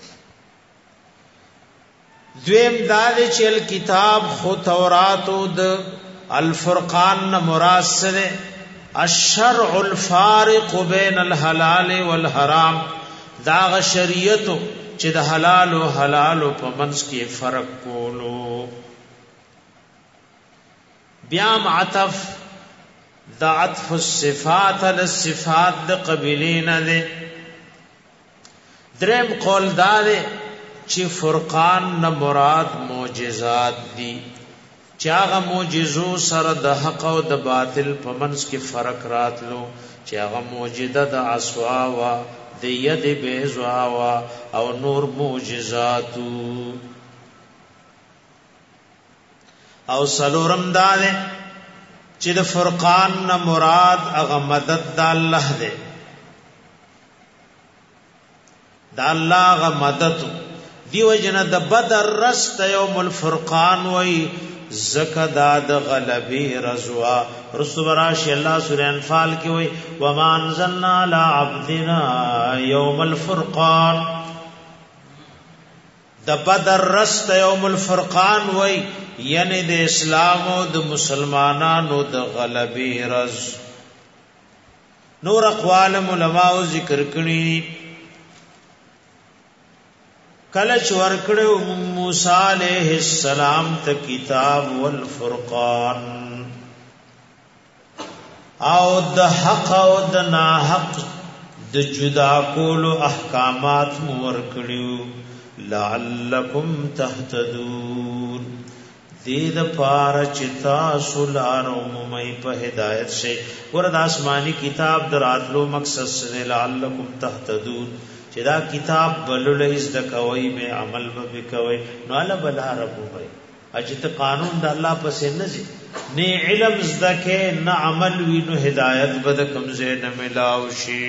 دویم دال چې کتاب خو تورات او د الفرقان مراد سره الشرع الفارق بین الحلال والحرام دا شریعت چې د حلال او حلال په منځ کې فرق کولو بیا عطف دا عطف الصفات علی الصفات د قبیلین ده دریم قول دا ده چې فرقان نه مراد معجزات دي چې هغه معجزو سره د حق او د باطل په منځ کې فرق راتلو چې هغه معجزه د اسوا وا د ید بیزوا وا او نور معجزات او سلورم داله چې د فرقان نه مراد هغه مدد د الله ده د الله هغه مدد دیو جن د بدر رست یوم الفرقان وای زکداد غلبی رضوا رسول براش الله سورہ انفال کی وای وما انزلنا على عبدنا يوم الفرقان د بدر رست یوم الفرقان وای یعنی د اسلام او د مسلمانانو د غلبی رز نور اقوال علماء ذکر کړي کله چې ورکړو موسی علیہ السلام ته کتاب والفرقان او د حق او د ناحق د جدا کولو احکامات مو ورکړو لعلکم تهتدون دې د پاره چې تاسو لار مومئ په هدایت شي ورته آسمانی کتاب دراتلو مقصد سره لعلکم تهتدون چې دا کتاب بللې د کوي به عمل به کوي نو الله بلا رب وي اجت قانون د الله پسې نه زی نه علم زکه نه عمل وینو هدایت بد کمزه نه ملاو شي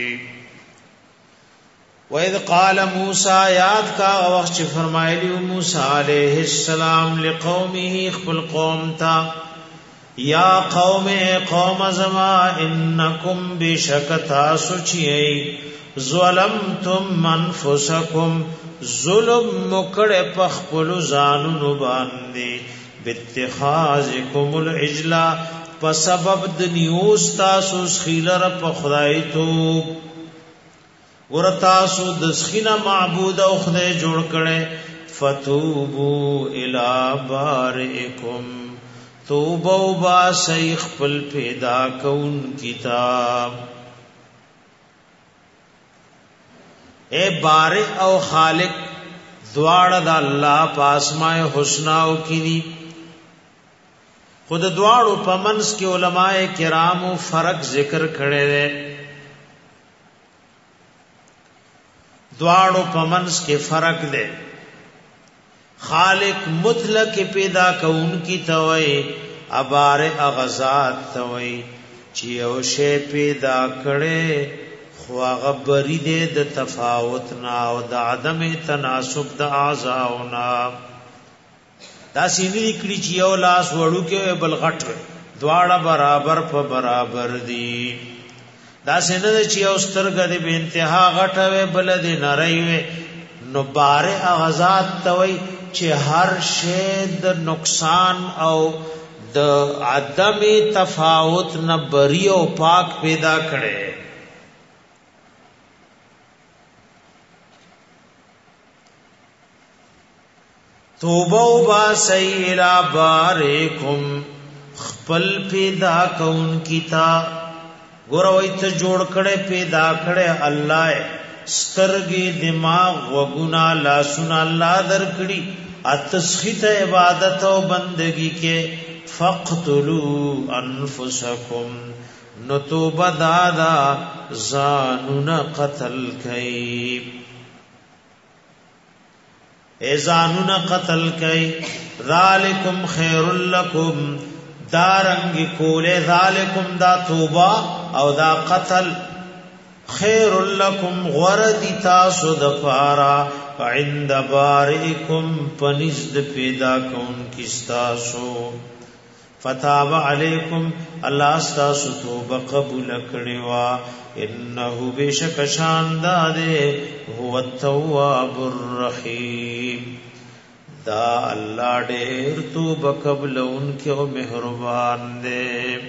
وَإِذْ قَالَ مُوسَى یاد کا وخت چې فرمایلی موسی علیہ السلام لقومه خپل قوم تا یا قوم قوم زما انکم بشکتا سوچي ظلمتم انفسکم ظلم مکڑ پخپل ځانونو باندې باتخاذکم العجل په سبب د نیوس تاسو خیلره په خدای تو ورتاسو د خینا معبود او خدای جوړ کړي فتوبوا الى بارئکم توبو با سیخ پل پیدا کون کتاب. اے بارئ او خالق دواړه د الله پاسمای حسناو کی دي. خود دواړو پمنس کې علماء کرامو فرق ذکر کړي دي. دواړو پمنس کې فرق ده. خالق مطلق پیدا کون کی توي ابار اغزاد توي چې او شی پیدا کړي خو هغه بری دې د تفاوت نه او د عدم تناسب د اعضاءنا. دا سینې کړي چې یو لاس وړو کې بل غټ دواړه برابر په برابر دي. دا سینې چې یو سترګه دې به انتها غټه بل دې نری نو بار اغزاد توي چې هر شی د نقصان او د عدم تفاوت نه بری او پاک پیدا کړي. توبو با سیلا بارکم خپل پیدا کون کیتا ګوروي ته جوړ کړي پیدا کړي الله سترګې دماغ وګنا لاسونه الله درکړي اتسخیت عبادت او بندگی کې فقتلوا انفسکم نو توبه دادا زانون قتل کئ ایزانون قتل کئ ذالکم خیر لکم دارنگ کولے ذالکم دا توبه او دا قتل خیر لکم غرد تاسو دفارا عند بارئکم پنزد پیدا کون کستاسو فتاب علیکم اللہ استاسو توبہ قبول کڑیوا انہو بیشک شاندادے هو التواب الرحیم دا اللہ دیر توبہ قبل ان کے مہربان دے.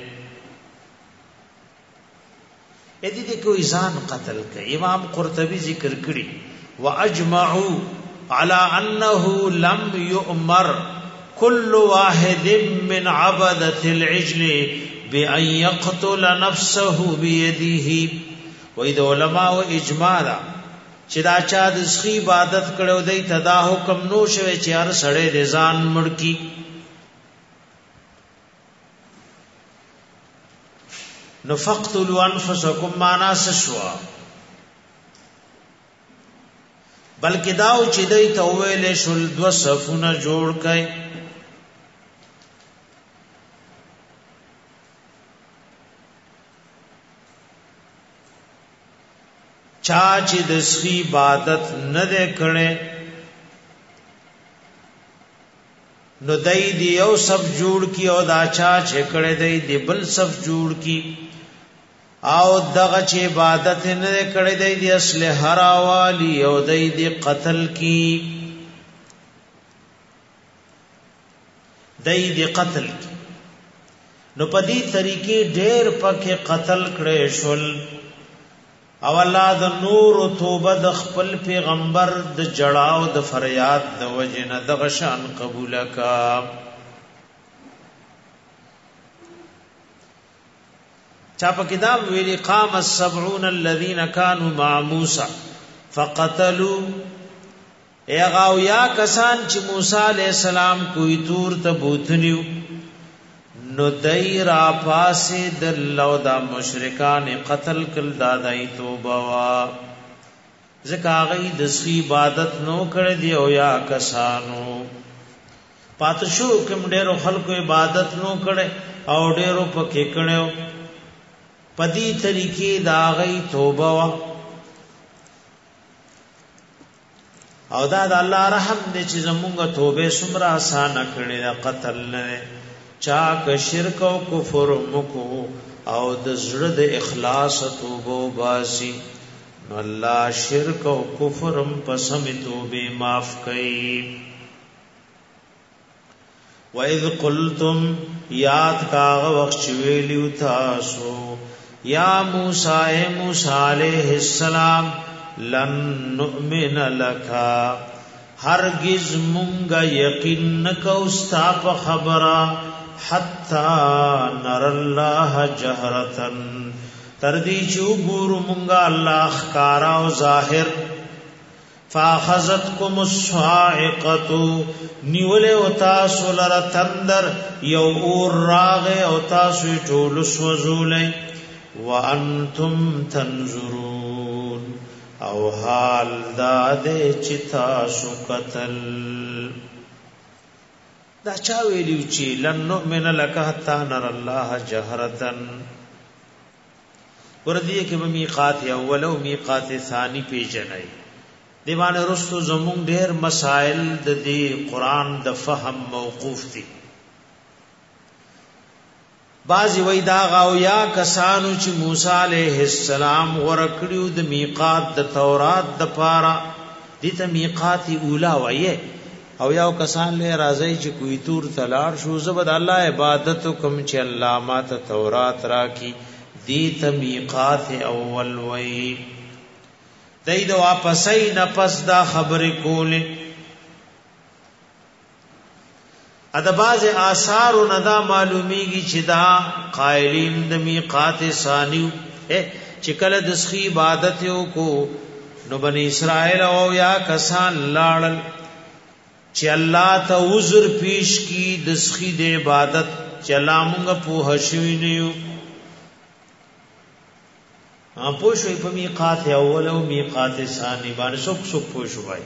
ایدی دے کوئی ځان قتل کړي. امام قرطبی ذکر کړي واجمعوا على انه لم يؤمر كل واحد من عبدة العجل بان يقتل نفسه بيده. واذا علماء اجماع چې دا چا د سخی عبادت کړو دی تدا حکم نو شوي چې هر سړی د ځان مړ کی. نو فقتلوا انفسکم معنا سشوا بلکې داو چې دوی ته ویلې شول دو صفونه جوړ کړي چا چې د سخی عبادت نه ده کړي نو دای دی یو صف جوړ کی او دا چا چې کړي دای دی بل صف جوړ کی او دغه چې عبادت نه کړي دی اصل هراوالی او دی قتل کی دی قتل کی. نو په دې طریقې ډېر پکې قتل کړي شول او الله د نور او توبه د خپل پیغمبر د جړاو د فریاد د وجنه د غشان قبول کا. چا په کتاب ویلي قام السبعون الذين كانوا مع موسى فقتلوا اغاو یا کسان چې موسی علیہ السلام کوئی تور ته بوتنیو نو دای را پاسې د الله دا مشرکان قتل کل دادای توبه وا زکه غي د سخی عبادت نو کړی دی او یا کسانو پاتشو کوم ډېرو خلکو عبادت نو کړي او ډېرو پکې کړو پدی طریقې دا غي توبه وا او دا د الله رحم دې چې زمونږ توبه سمرا آسان کړي دا قتل نه چا ک شرک او کفر مکو او د زړه د اخلاص توبه باسي نو الله شرک او کفر هم پسم توبه معاف کړي. وَإِذْ قُلْتُمْ یاد کاغ وقت ویلیو تاسو یا موسی علیہ السلام لن نؤمن لکا هرگز مونږه یقین نکو ستا په خبره حتا نر الله جهرتن تر دې چې وګورو مونږه الله ښکارا او ظاهر فاخذتكم الصاعقه نیول او تاسو لره تندر یو اور راغه او تاسو ټول سوزولې وانتم تنظرون او حال داده چې تاسو قتل دا چا ویلو چې لن نؤمن لك حتى نرى الله جهرتن وردیه کې به میقات اول او میقات ثانی پیژنای دیوانه رستو زمون ډیر مسائل د دې قران د فهم موقوف دي بعضی وای دا غاو یا کسانو چې موسی علیہ السلام ورکړیو د میقات د تورات د پاره دې ته میقات اوله وایي او یو کسان له راځي چې کوی تور تلار شو زبد الله عبادت کوم چې الله ماته تورات راکی دې ته میقات اول وایي دای دا واپسای نفس دا خبرې کولې ادا باز آثار ندا معلومیږي چې دا قائلین د میقات ثانی چې کله د سخی عبادت یو کو نو بنی اسرائیل او یا کسان لاړل چې الله ته عذر پیش کی د سخی د عبادت چې الله مونږ په هشوی نیو پوښوي په میقات اول او میقات ثانی باندې څوک پوښوي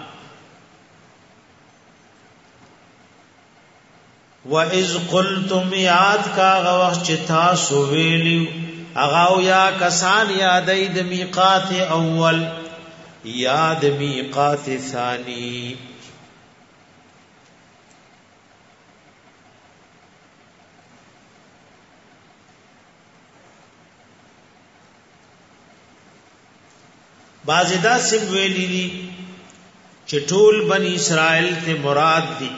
وَإِذْ قُلْتُمْ یاد کا غوخ چې تاسو ویلیو اغاو یا کسان یادای د میقات اول یاد میقات ثانی بازدا سم ویلی دی چې ټول بنی اسرائیل ته مراد دي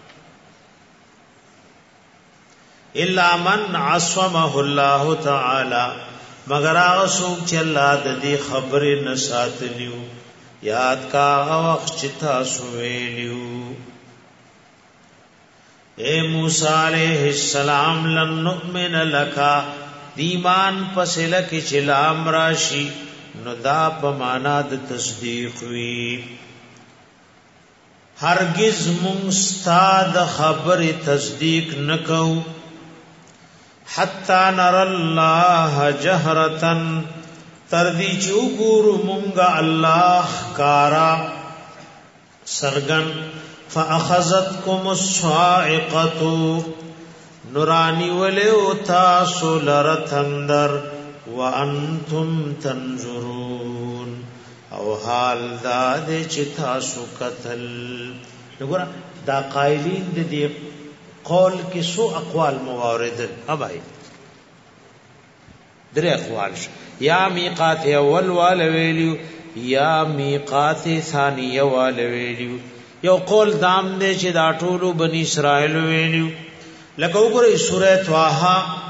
الا من عصمه الله تعالی مگر هغه څوک چې الله د دې خبرې نه ساتلیو یاد کا وخت چې تاسو ویلیو اے موسی علیہ السلام لن نؤمن لک ایمان پسله کې چې لام راشي نو دا په معنا د تصدیق وی هرگز مونږ ستاد خبر تصدیق نکو حتا نر الله جهرتن تر دې چې وګورو مونږ الله کارا سرغن فاخذتكم الصاعقه نورانی ولو تاسو لرتندر وانتم تنظرون او حال دا دې چې تاسو قتل وګوره دا قائلین دې قول کې سو اقوال موارد ابای درې اقوال یا میقات اول وال ویلیو یا میقات ثانی وال ویلیو یو قول دام دې چې دا ټولو بنی اسرائیل ویلیو لکه وګوره سورۃ طه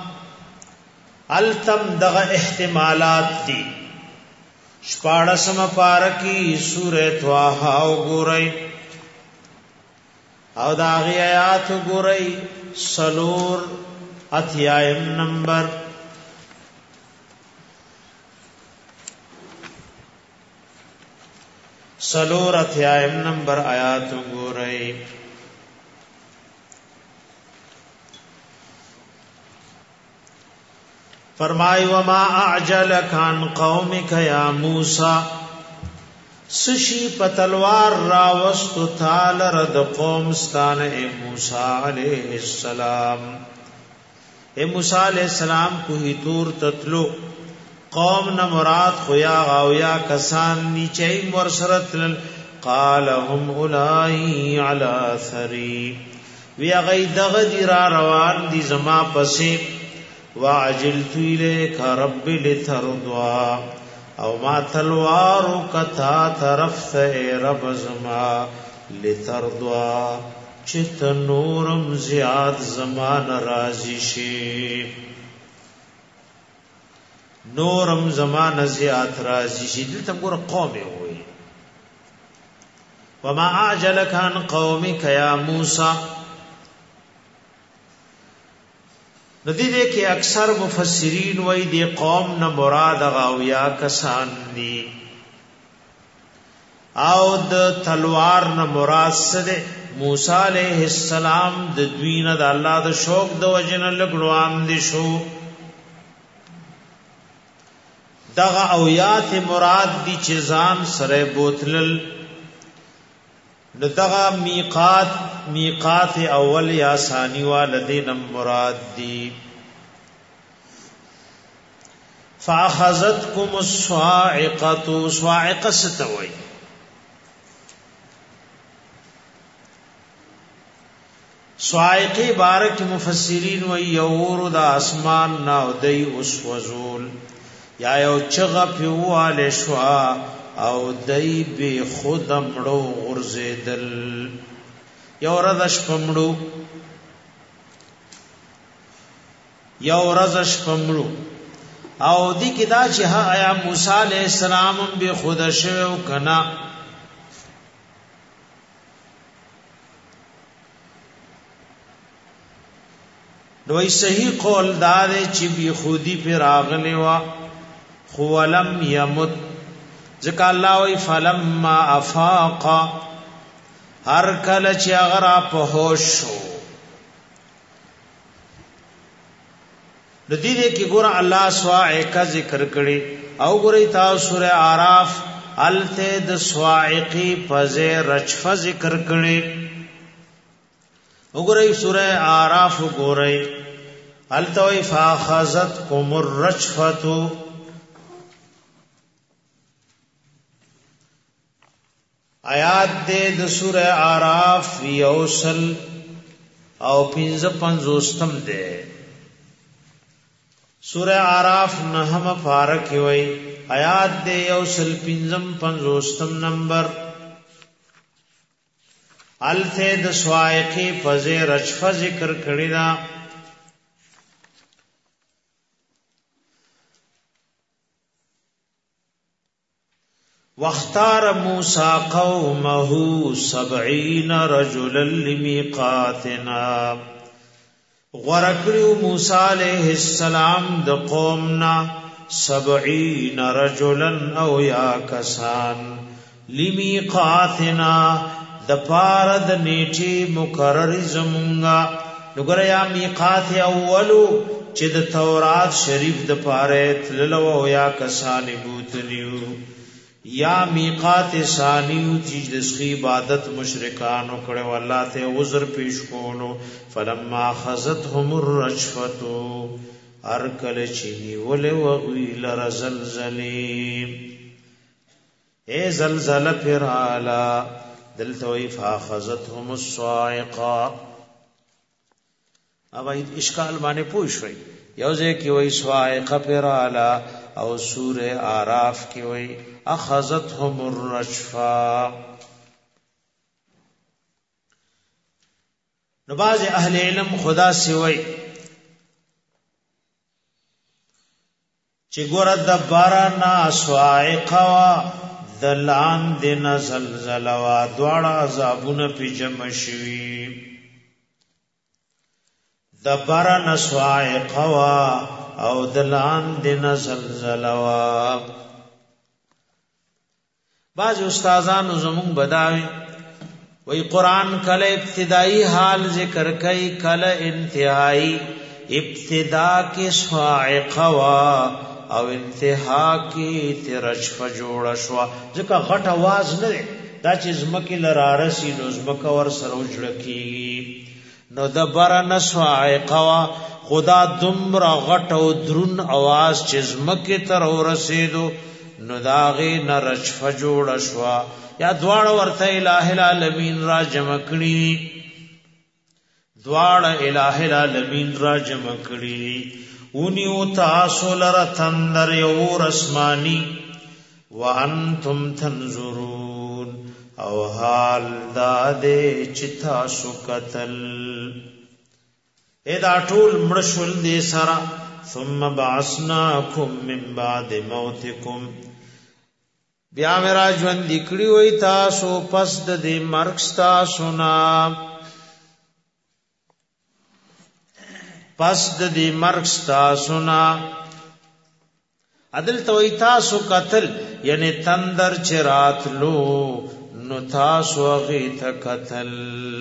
التم دغه احتمالات دي شپاړسم پارکی سورۃ طه وګورئ او دا غی آیات وګورئ سلور اتیایم نمبر سلور اتیایم نمبر آیات وګورئ فرمای وما اعجلک عن قومک یا موسی سشی پتلوار راوستو تال رد قوم ستان اے موسی علیہ السلام اے موسی علیہ السلام کوہی تور تتلو قوم نہ مراد خویا غاویا کسان نیچے مرسرت قال هم اولائی علی ثری وی غید غدیر روان دی زما پسی وعجلت الیک رب لترضا او ما تلوار کتا طرف سے رب زما لترضا چت نورم زیاد زمان راضی شی نورم زمان زیاد راضی شی دلته ګور قوم وي وما اعجلك عن قومك یا موسی. ندی دے کہ اکثر مفسرین وی دی قوم نہ مراد غاویا کسان دی او د تلوار نہ مراد سده موسی علیہ السلام د دوین د الله د شوق د وجن لګړوان دي شو. دغه اویات مراد دي چې ځان سره بوتلل. دغه میقات اول یا ثانی والدین مراد دي. فاخذتكم الصاعقه. صاعقه ستوي صاعقه بارک مفسرین و یور د اسمان نا ودی اوس وزول یا یو چغه پیواله شوا او دای به خود مړو غرزیدل. یو رزش پمړو او دی کی دا چې ها یا موسی علیہ السلام به خود شو کنا. نوې صحیح قول دار چې بی خودی پر راغلی وا خو ولم یمت. ځکه الله وی فلما افاق هر کله چې هغه په هوش شو. د دې کې ګور الله صاعقه ذکر کړي او ګورې تاسو سورہ اعراف الته د صاعقی فزه رجفه ذکر کړي. وګورئ سورہ اعراف وګورئ التوی فاخذتكم الرجفه. آیات دې د سورہ اعراف یوصل او 55 دے. سورہ اعراف نهم فارق وی آیات دے یوصل 55 نمبر. الته د سوائقی فزه رجفه ذکر کړی دا. واختار موسی قومه 70 رجلا لمیقاتنا. غرکړو موسی علیہ السلام د قومنا 70 رجلا او یا کسان لمیقاتنا د پاره د نیټه مقرر زمونږه. وګوره یا میقات اولو چې د تورات شریف د پاره تللو او یا کسان بوتلیو یا میقات ثانیو چې د عبادت مشرکانو کړه والله ته عذر پیش کولو. فلما اخذتهم الرجفه ارکل چینی ول وغیل رزلزلیم. اے زلزلہ پر اعلی دلتوی فاخذتهم الصاعقه. اب اشکال باندې پوښوي یوځه کې وای صاعقه پر اعلی او سورہ اعراف کې وای اخذتهم الرجفه. نو باز اهل علم خدا سوی چې ګور د بارنا صاعقه دلان دین زلزلہ وا دواړه عذابونه پی جمع شوی. دبرن صاعقه وا او دلان دین زلزلہ وا. بعض استادانو زمون بداوی وی قرآن کله ابتدائی حال ذکر کئی کله انتہائی. ابتدا کے صاعقه وا او انتها کی ترجفه جوړ شو. ځکه غټ आवाज نه دی دا چې زمکه لرارسی نو زمکه ور سره وجړکی. نو د برن صاعقه خدا دمر غټ او درون आवाज چې زمکه تر ورسېدو نو داغه نرجفه جوړ شو. یا دواړه ورته الٰه العالمین را جمع کړي. دواړه الٰه العالمین را جمع کړي. اونیو تاسو لرا تندر یور اسمانی وانتم تنظرون او حال داده چتا سکتل. ادا ټول مړشل دې سرا ثم بعثناکم من بعد موتکم. بیا میرا ژوند لیکړی وای تاسو پس د دې مرګ تاسو نا پس د دې مرګ تاسو نا عدل توي تاسو قتل یعنی تندر چرات لو نو تاسو غي ته قتل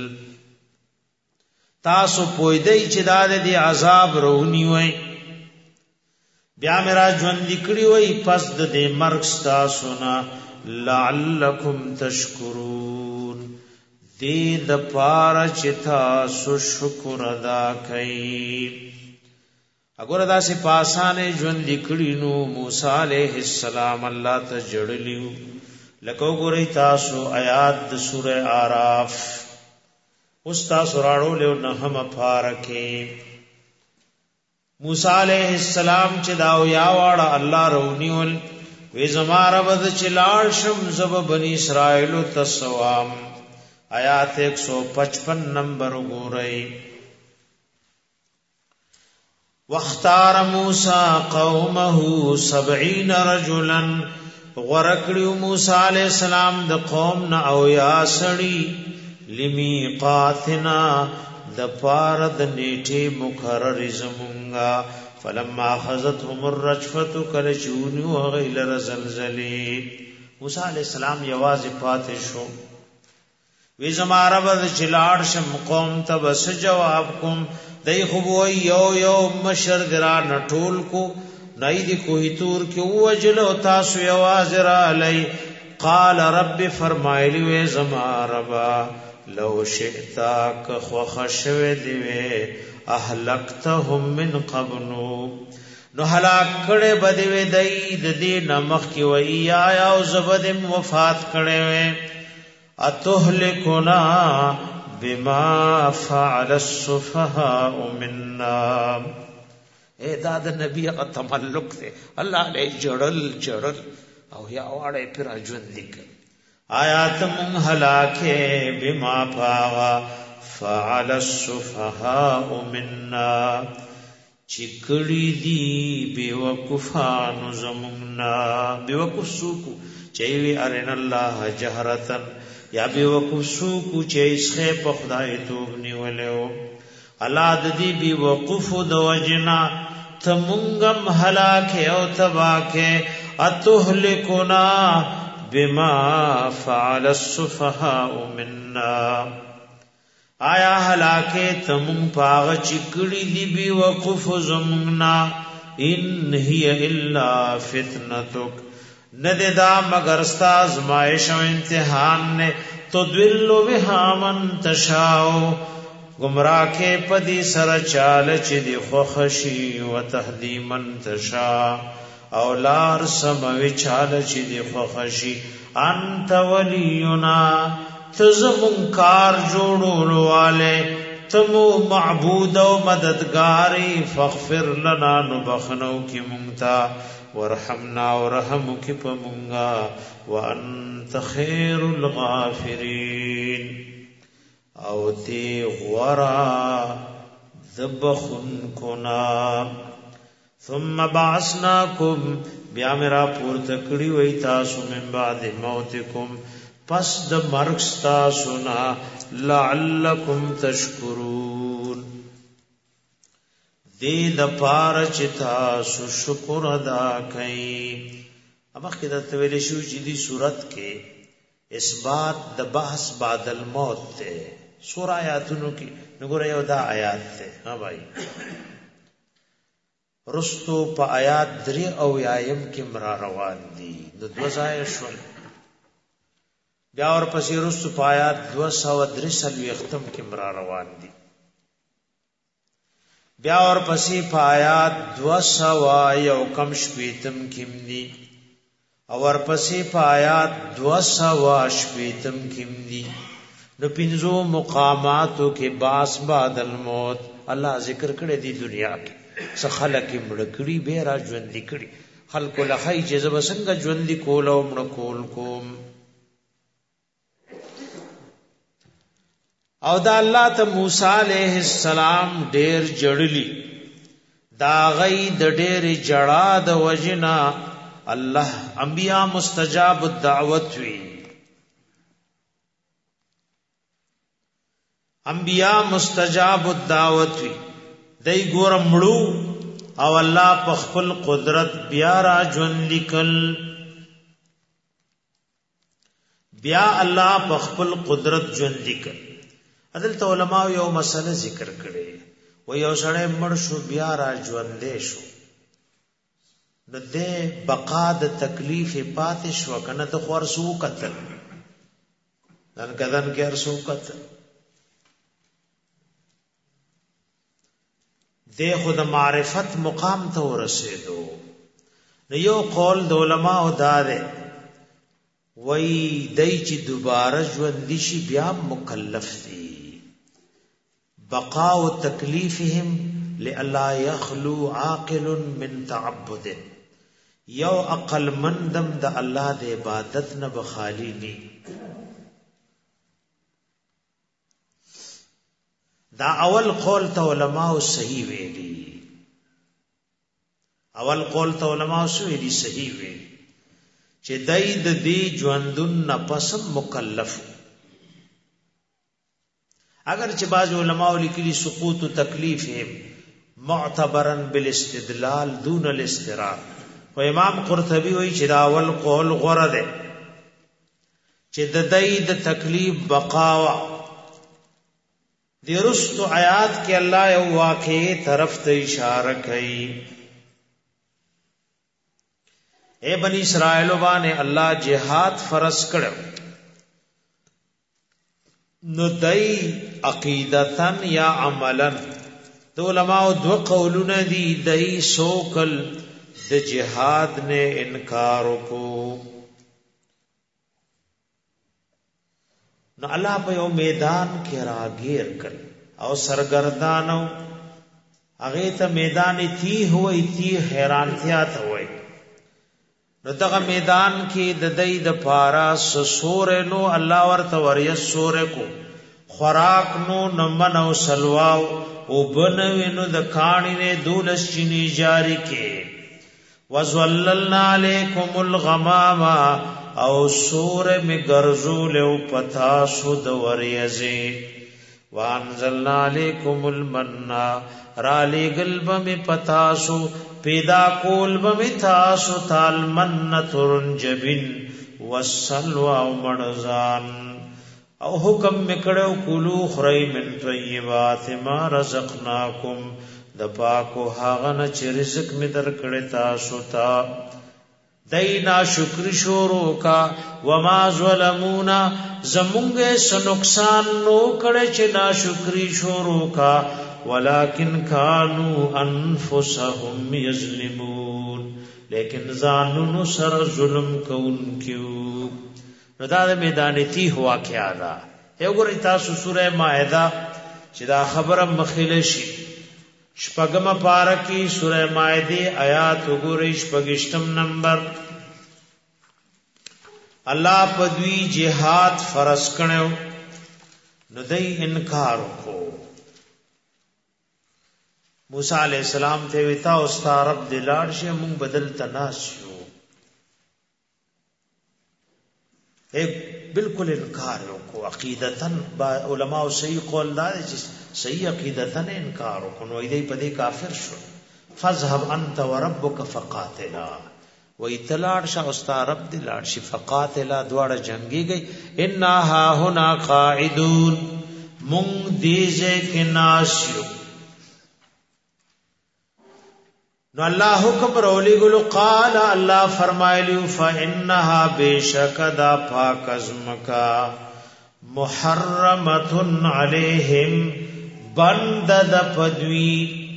تاسو پویدای چې دا د عذاب رونی وای بیا میرا ژوند لیکړی وای پس د دې مرګ تاسو نا لعلکم تشکرون دې د پاره چې تاسو شکر ادا کړئ اگر دا سی پاسانه ژوند لیکړي نو موسی عليه السلام الله ته جړلیو لکه ګورئ تاسو آیات د سوره আরাف اوس تاسو راړو له نهم پارکه موسی عليه السلام چې دا یا واړه الله رونیول وې زماره بد چلاړ شم زب بنی اسرائیل تسوام آیات 155 نمبر ګورئ واختار موسی قومه 70 رجلا غرکړو موسی علیہ السلام د قوم نه او یا سړی لمیقاتنا د پار د نیټه مقرر زمونږه فلما اخذتهم الرجفه کلچونی وغیلر زلزلی موسی علیہ السلام یوازې پاتې شو وی زماره بد چلاړ شم قوم ته بس جواب کوم دای خو وای یو مشر درا نټول کو نای دی کوی تور کې وجلو تاسو یواز را علی قال رب فرمایلی وی زماربا لو شئتا ک خو خشو دی وی اهلکتهم من قبل نو هلاک کړه بده وی دای د دې نمخ کې وی یا او زبدم وفات کړه وی اتهلکنا بما فعل السفهاء منا اے دا د نبی کا تملک ته الله له جړل او یا واړې پر ژوند لیک آیات من هلاکه بما فعل السفهاء منا چکړی دی بیوقفان زمنا بیوقف سوکو چوي ارن الله جهرتن یا بیوقف سوکو چه اسخه په خدای توب نیولیو الله د دې بیوقف د وجنا تمنګم هلاکه او تباکه اتهلکنا بما فعل السفهاء منا آیا هلاکه تمون پاغ چکړی دی بیوقف زمنا ان هي الا فتنتک ندے دا مگر ستا ازمائش و امتحان نے تو دلو بها من تشاو گمراہ کے پدی سر چال چی دی خوخشی و تهدی من تشا اولار سموی چال چی دی خوخشی انت ولینا تزمون کار جوڑولو والے تمو معبود و مددگاری فاغفر لنا نبخنو کی منتا ورحمنا ورحمك پمونگا وانت خیر الغافرین او تی غورا ذبخن کنا ثم بعثناکم بیا میرا پورت کړی وای تاسو من بعد موتکم پس د مرګ تاسو نا لعلکم تشکرون دې د پار چې تاسو شکر ادا کړئ امخ کې د تویل شو چې دې صورت کې اثبات د بحث بعد الموت ته سورہ آیاتونو کې وګوره یو دا آیات ته ها بھائی رستو په آیات 3 او یایم کې مرا روان دي د دوزای شول بیا اور پسې رستو په آیات 203 ختم کې مرا روان دي بیا اور پسې په آیات 200 یو کم شپیتم کېم دي اور پسې په آیات 200 شپیتم کېم دي نو پنځو مقاماتو کې باس بعد الموت الله ذکر کړی دی دنیا کې څه خلک مړ کړي به را ژوند کړي خلق له خی چې زب څنګه ژوند کول او مړ کول کوم او دا الله ته موسی علیہ السلام ډیر جړلی دا غي د ډیر جړا د وجنا الله انبیاء مستجاب الدعوت وی، انبیاء مستجاب الدعوت وی، دای ګورم مړو او الله په خپل قدرت بیا را ژوند لیکل، بیا الله په خپل قدرت ژوند لیکل. عدالت علماء یو مسله ذکر کړي و یو سړی مړ شو بیا را ژوندې شو، نو دې بقا د تکلیف پاتې شو کنه د خورسو قتل دن کدن کې ارسو قتل دې خود معرفت مقام ته ورسېدو. نو یو قول د علماء داره وای دای چې دوباره ژوند شي بیا مکلف دي، بقاء تکلیفهم لئلا يخلو عاقل من تعبد، یو عقل مندم د الله د عبادت نه بخالی ني. دا اول قول ته علماء صحیح ویلي، اول قول ته علماء ویلي صحیح ویلي چې دای د دې ژوندون نه پس مکلف. اگر چې بعض علماء لیکلي سقوط تکلیفهم معتبرا بالاستدلال دون الاستراء، و امام قرطبی وی چې دا اول قول غره ده چې د دای د تکلیف بقاوا د رستو آیات کې الله یو واقعي طرف ته اشاره کوي. اے بنی اسرائیل باندې الله جهاد فرض کړو، نو دای عقیدتن یا عملا د علماء دو قولونه دي. دای سوکل د جهاد نے انکار کو، نو الله په یو میدان کې راګیر کړ او سرګردانو هغه ته میدان تی ہوئی تی حیرانتیا ته وای. نو دغه میدان کې د دای د پارا سور نو الله ورته وریا سور کو خوراک نو نمن او سلواو او بنوینو د کانی نه دولس چینی جاری کې وَظَلَّلْنَا عَلَيْكُمُ الْغَمَامَ او سور می گرزول او پتا سود وریزی وَأَنزَلْنَا عَلَيْكُمُ الْمَنَّ را لګل بم پتا سو پیدا کول بم تاسو تال من ترنجبن والسلوى او منزان او حکم میکړو کولو خری من طیبات ما رزقناکم د پاکو هاغه نه چې رزق می درکړی تاسو ته. دینا شکر شورو کا وما ظلمونا زمونږه سنقصان نو کړي چې نا شکری شورو کا ولکن کانوا انفسهم یظلمون لیکن ځانونو سره ظلم کوونکیو. نو دا د میدان تی هوا کیا دا یو ګورئ تاسو سوره مائده چې دا خبره مخېله شي شپږم پارا کی سوره مائده آیات وګورئ شپږشتم نمبر. الله پدوی جهاد فرض کړو نو دای انکار کو. موسی علیہ السلام ته وتا او ستا رب دلار شه مون بدل تناسیو ایک بالکل انکار کو عقیدتن. با علماء صحیح قول دار چې صحیح عقیدتن انکار کو نو ایدی پدې کافر شو. فذهب انت وربك فقاتلا و اطلاع شاه او ستا رب دلار شه فقاتلا دواړه جنگي گئی. ان ها هنا قاعدون مون دیزه کې ناسیو. نو الله حکم رولی گلو قال الله فرمایلیو فانها بشکدا پاک ازمکا محرمتن علیہم بند د پدوی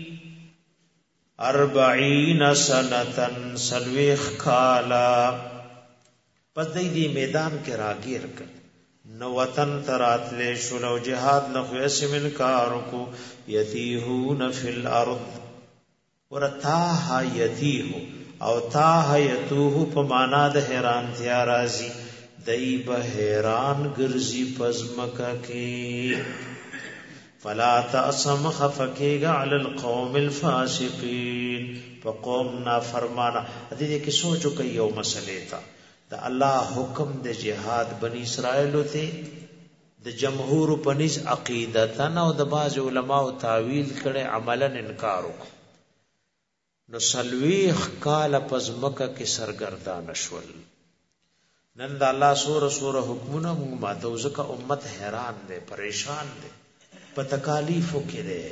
40 سنتن سلویخ کالا. پس دی میدان کې راگیر کر نو وطن تراتلے شلو جہاد نخو اسم انکارو کو یتیہون فی الارض ورتاها یتیه او تاها یتوه په معنا د حیران تیا راضی دای به حیران ګرځي پزمکا کې فلا تأسم خفکیگا علی القوم الفاسقین فقوم نافرمانا. دې کې سوچو کوي یو مسئله تا دا الله حکم د جهاد بنی اسرائیل ته د جمهور پنځ عقیدتن او د باز علماء تعویل کړي عملا انکار وکړ. نو سلویخ کال پزمکه کې سرګردان شول. نن د الله سوره حکمونه ماته ځکه امت حیران دي پریشان دي په تکالیفو کې دي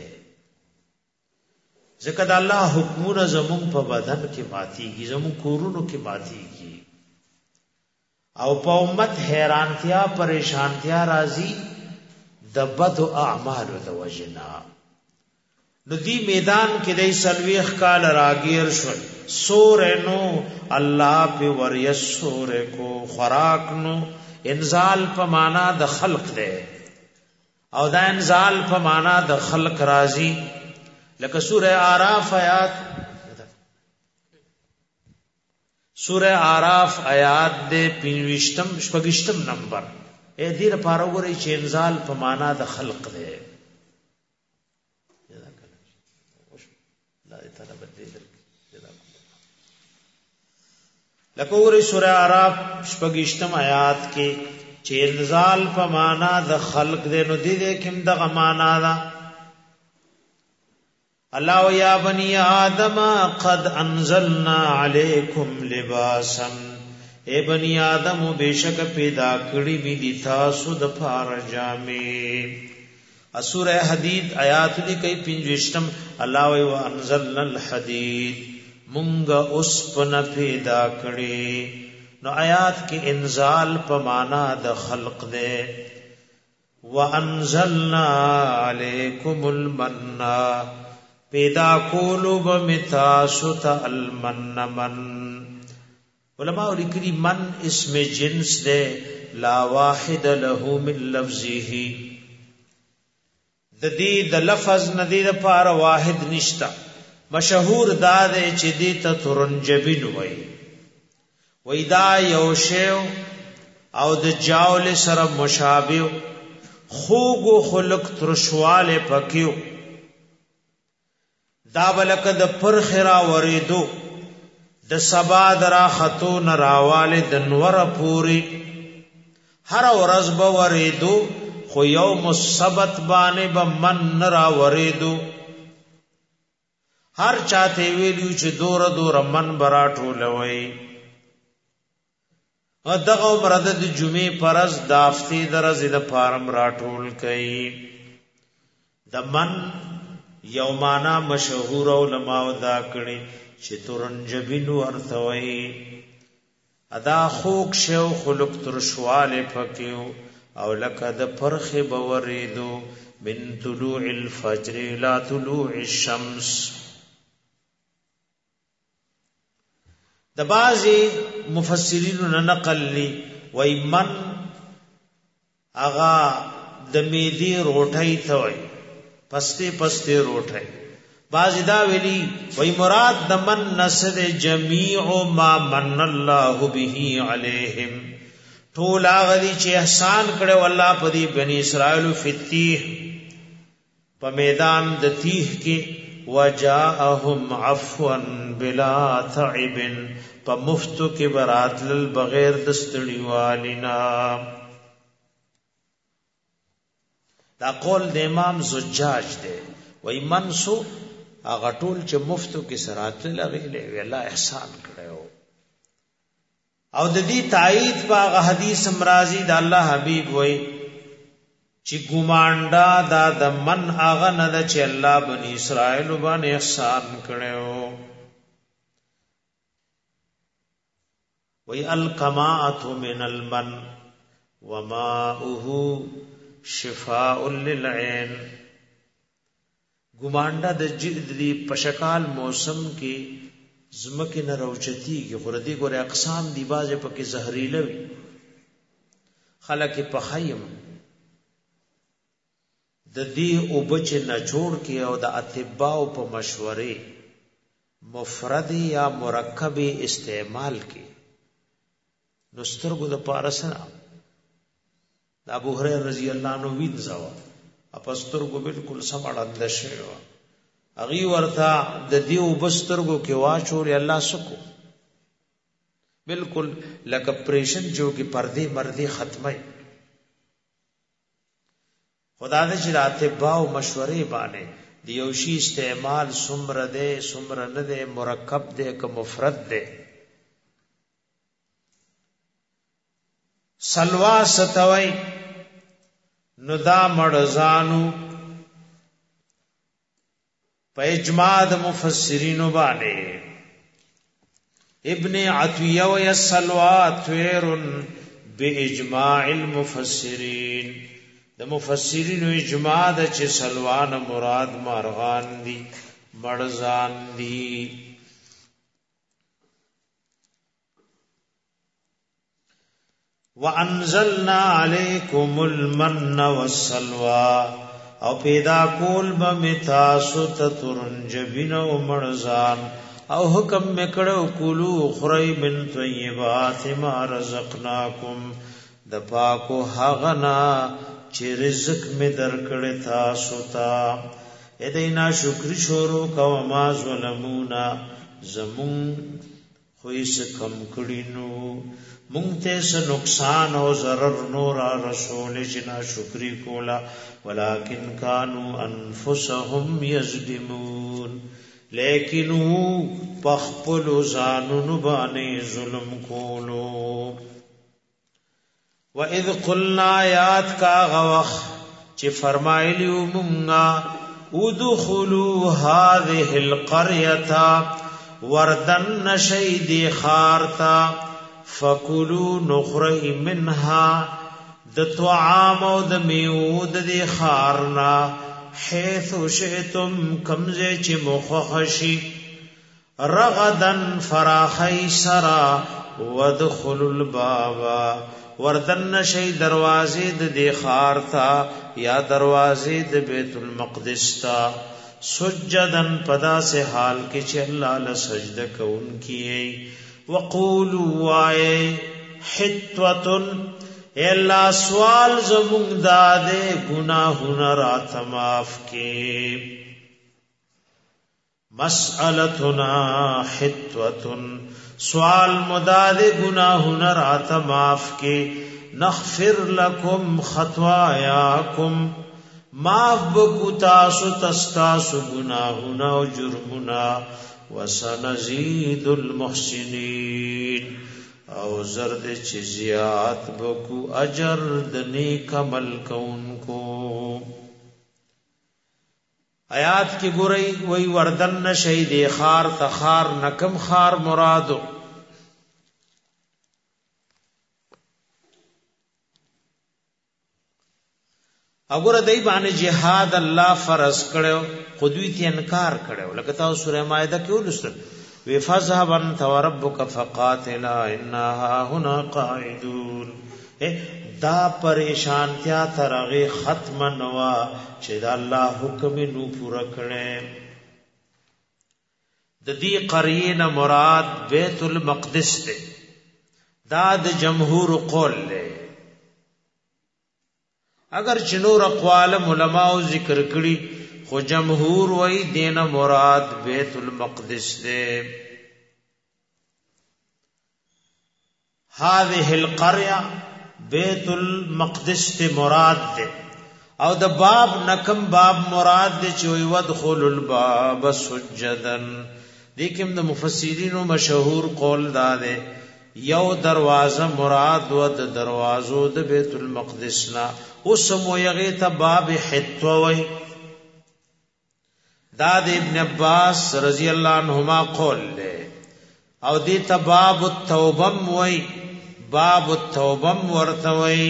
ځکه د الله حکمونه زمون په بدن کې ماتيږي زمون کورونو کې ماتيږي او په امت حیرانتیا پریشانتیا راځي د بد اعمالو د وجنا. نو دی میدان کې د سلويخ کال راګیر شول سور نو الله په وریس سور کو خوراک نو انزال په معنا د خلق ده او دا انزال په معنا د خلق راځي لکه سوره اعراف آیات د 25 نمبر اے دیر پاروګری چې انزال په معنا د خلق ده. لکه وګورئ سوره اعراف 25 آیات کې چې انزال په معنا د خلق ده نو دې کوم دغه معنا ده. الله یا بنی آدم قد انزلنا علیکم لباسا اے بنی آدم بیشک پیدا کړی می دي تاسو د پاره جامې. سوره حدید آیات لیکي 25 الله و انزلنا الحدید مونږ اوس په پیدا کړی. نو آیات کې انزال په معنا د خلق ده. وانزلنا علیکم المنّا پیدا کولو بمتاسو تا المن من. علماء لیکلی من اسم جنس دے لا واحد له من لفظه د دې د لفظ ندی د پار واحد نشتا. مشهور دا دے چې دې ته ترنجبین وای دا یو شیو او د جاول سره مشابه خوګو خلق ترشواله پکیو دا بلک د پرخرا وریدو د سبا درا خطو نراواله د نور پوری هر ورځ به وریدو خو یوم السبت باندې به من نرا وریدو. هر چاته ویلو چې دور من براټو لوي دغه مراد د جمعې پرز دافتی درز د فارم راټول کئ. د من یومانا مشهور علماء دا کړي چې ترنجبینو ارثوي ادا خوک شو خلق ترشواله پکيو او لکه د پرخه بوریدو من طلوع الفجر لا طلوع الشمس. د بعضی مفسرین نقل لی وای من اغا د میدی روټی ثوي پسته روټه. بعضی دا ویلی وای مراد د من نسد جميع ما من الله به عليهم ټول هغه چې احسان کړو الله په دې بنی اسرائیل فتیح په میدان د تیح کې وجاءهم عفوا بلا تعب په مفتو کې براتل بغیر دستړي والینا. دا قول د امام زجاج دی وای منسو هغه ټول چې مفتو کې سراتل غیله ویلا احسان کړو او د دې تایید په هغه حدیث امرازی د الله حبیب وای چې ګمانډا دا د من هغه نه د چې الله بنی اسرائیل باندې احسان کړو. وی القماءۃ من المن وماؤه شفاء للعين. ګمانډا د جدي پشکال موسم کې زمکه نه روچتی کې غردي ګوره اقسام دی بازه پکې زهريله وي خلک په خیم د دې او بچ نه جوړ کې او د اطباء په مشورې مفرد یا مرکب استعمال کې نسترګو د پارسنا د ابو هريره رضی الله عنه وینځوا اپسترګو بالکل سمړند شوی اغي ورته د دیو بسترګو کې واچول الله سکو بالکل لکه پریشن جو کې پردي مردي ختمه خدا دې چې راتبا او مشورې باندې دیو شی استعمال سمره ده سمره نه ده مرکب ده که مفرد ده سلوا ستوي نو دا مړزانو په اجماع د مفسرین باندې ابن عطیه و السلوا طير باجماع المفسرین د مفسرین اجماع د چې سلوان مراد مارغان دي مړزان دي وانزلنا علیکم المن والسلوى او پیدا کول بمتاسو تترنجبین و مرزان او حکم مکڑو کلو خری من طیبات ما رزقناکم د پاکو حغنا چی رزق میں درکڑ تاسو تا ایدینا شکر شورو کو ما ظلمونا زمون خویس کم کڑینو مونږ ته نقصان او ضرر نور رسول جنا شکری کولا ولکن کانوا انفسهم یظلمون لیکن پخپل زانن باندې ظلم کولو واذ قلنا یاد کا غوخ چې فرمایلی مونږه ادخلوا هذه القريه وردن شید خارتا فکلوا نخری منها د طعام او د میود د خارنا حيث شئتم کمزه چې مخخشی رغدن فراخی سرا ودخلوا الباب وردن شی دروازې د خار تا یا دروازې د بیت المقدس تا سجدن پدا سے حال کې چې الله له سجده کوونکی وقولوا وای حتوتن الا سوال زمون داده گناہونا رات معاف کے مسئلتنا حتوتن سوال مداد گناہونا رات معاف کے نغفر لکم خطوایاکم معاف بکو تاسو تستاسو گناہونا و جرمنا وسنزید المحسنین او زرد چی زیاد بکو اجر دنی کمل کونکو آیات کی گرئی وی وردن نشید خار تخار نکم خار مرادو اگر دای باندې جهاد الله فرض کړو خودوی تی انکار کړو لکه تاسو سوره مائده کې ولستل وفذهب انت وربك فقاتلا انها هنا قاعدون دا پریشانتیا ترغه ختم نوا چې دا الله حکم نو پورا کړي د دې قرینه مراد بیت المقدس ده دا د جمهور قول له اگر چنور اقوال علماء ذکر کړي خو جمهور وای دین مراد بیت المقدس ده هذه القريه بیت المقدس ته مراد ده او د باب نکم باب مراد ده چې ودخل الباب سجدن لیکن د مفسرینو مشهور قول دا ده یو دروازه مراد و د دروازو د بیت المقدس نا اوس مو یغه ته باب حتو وای داد ابن عباس رضی اللہ عنہما قول لے او دیتا باب التوبم وی باب التوبم ورتوی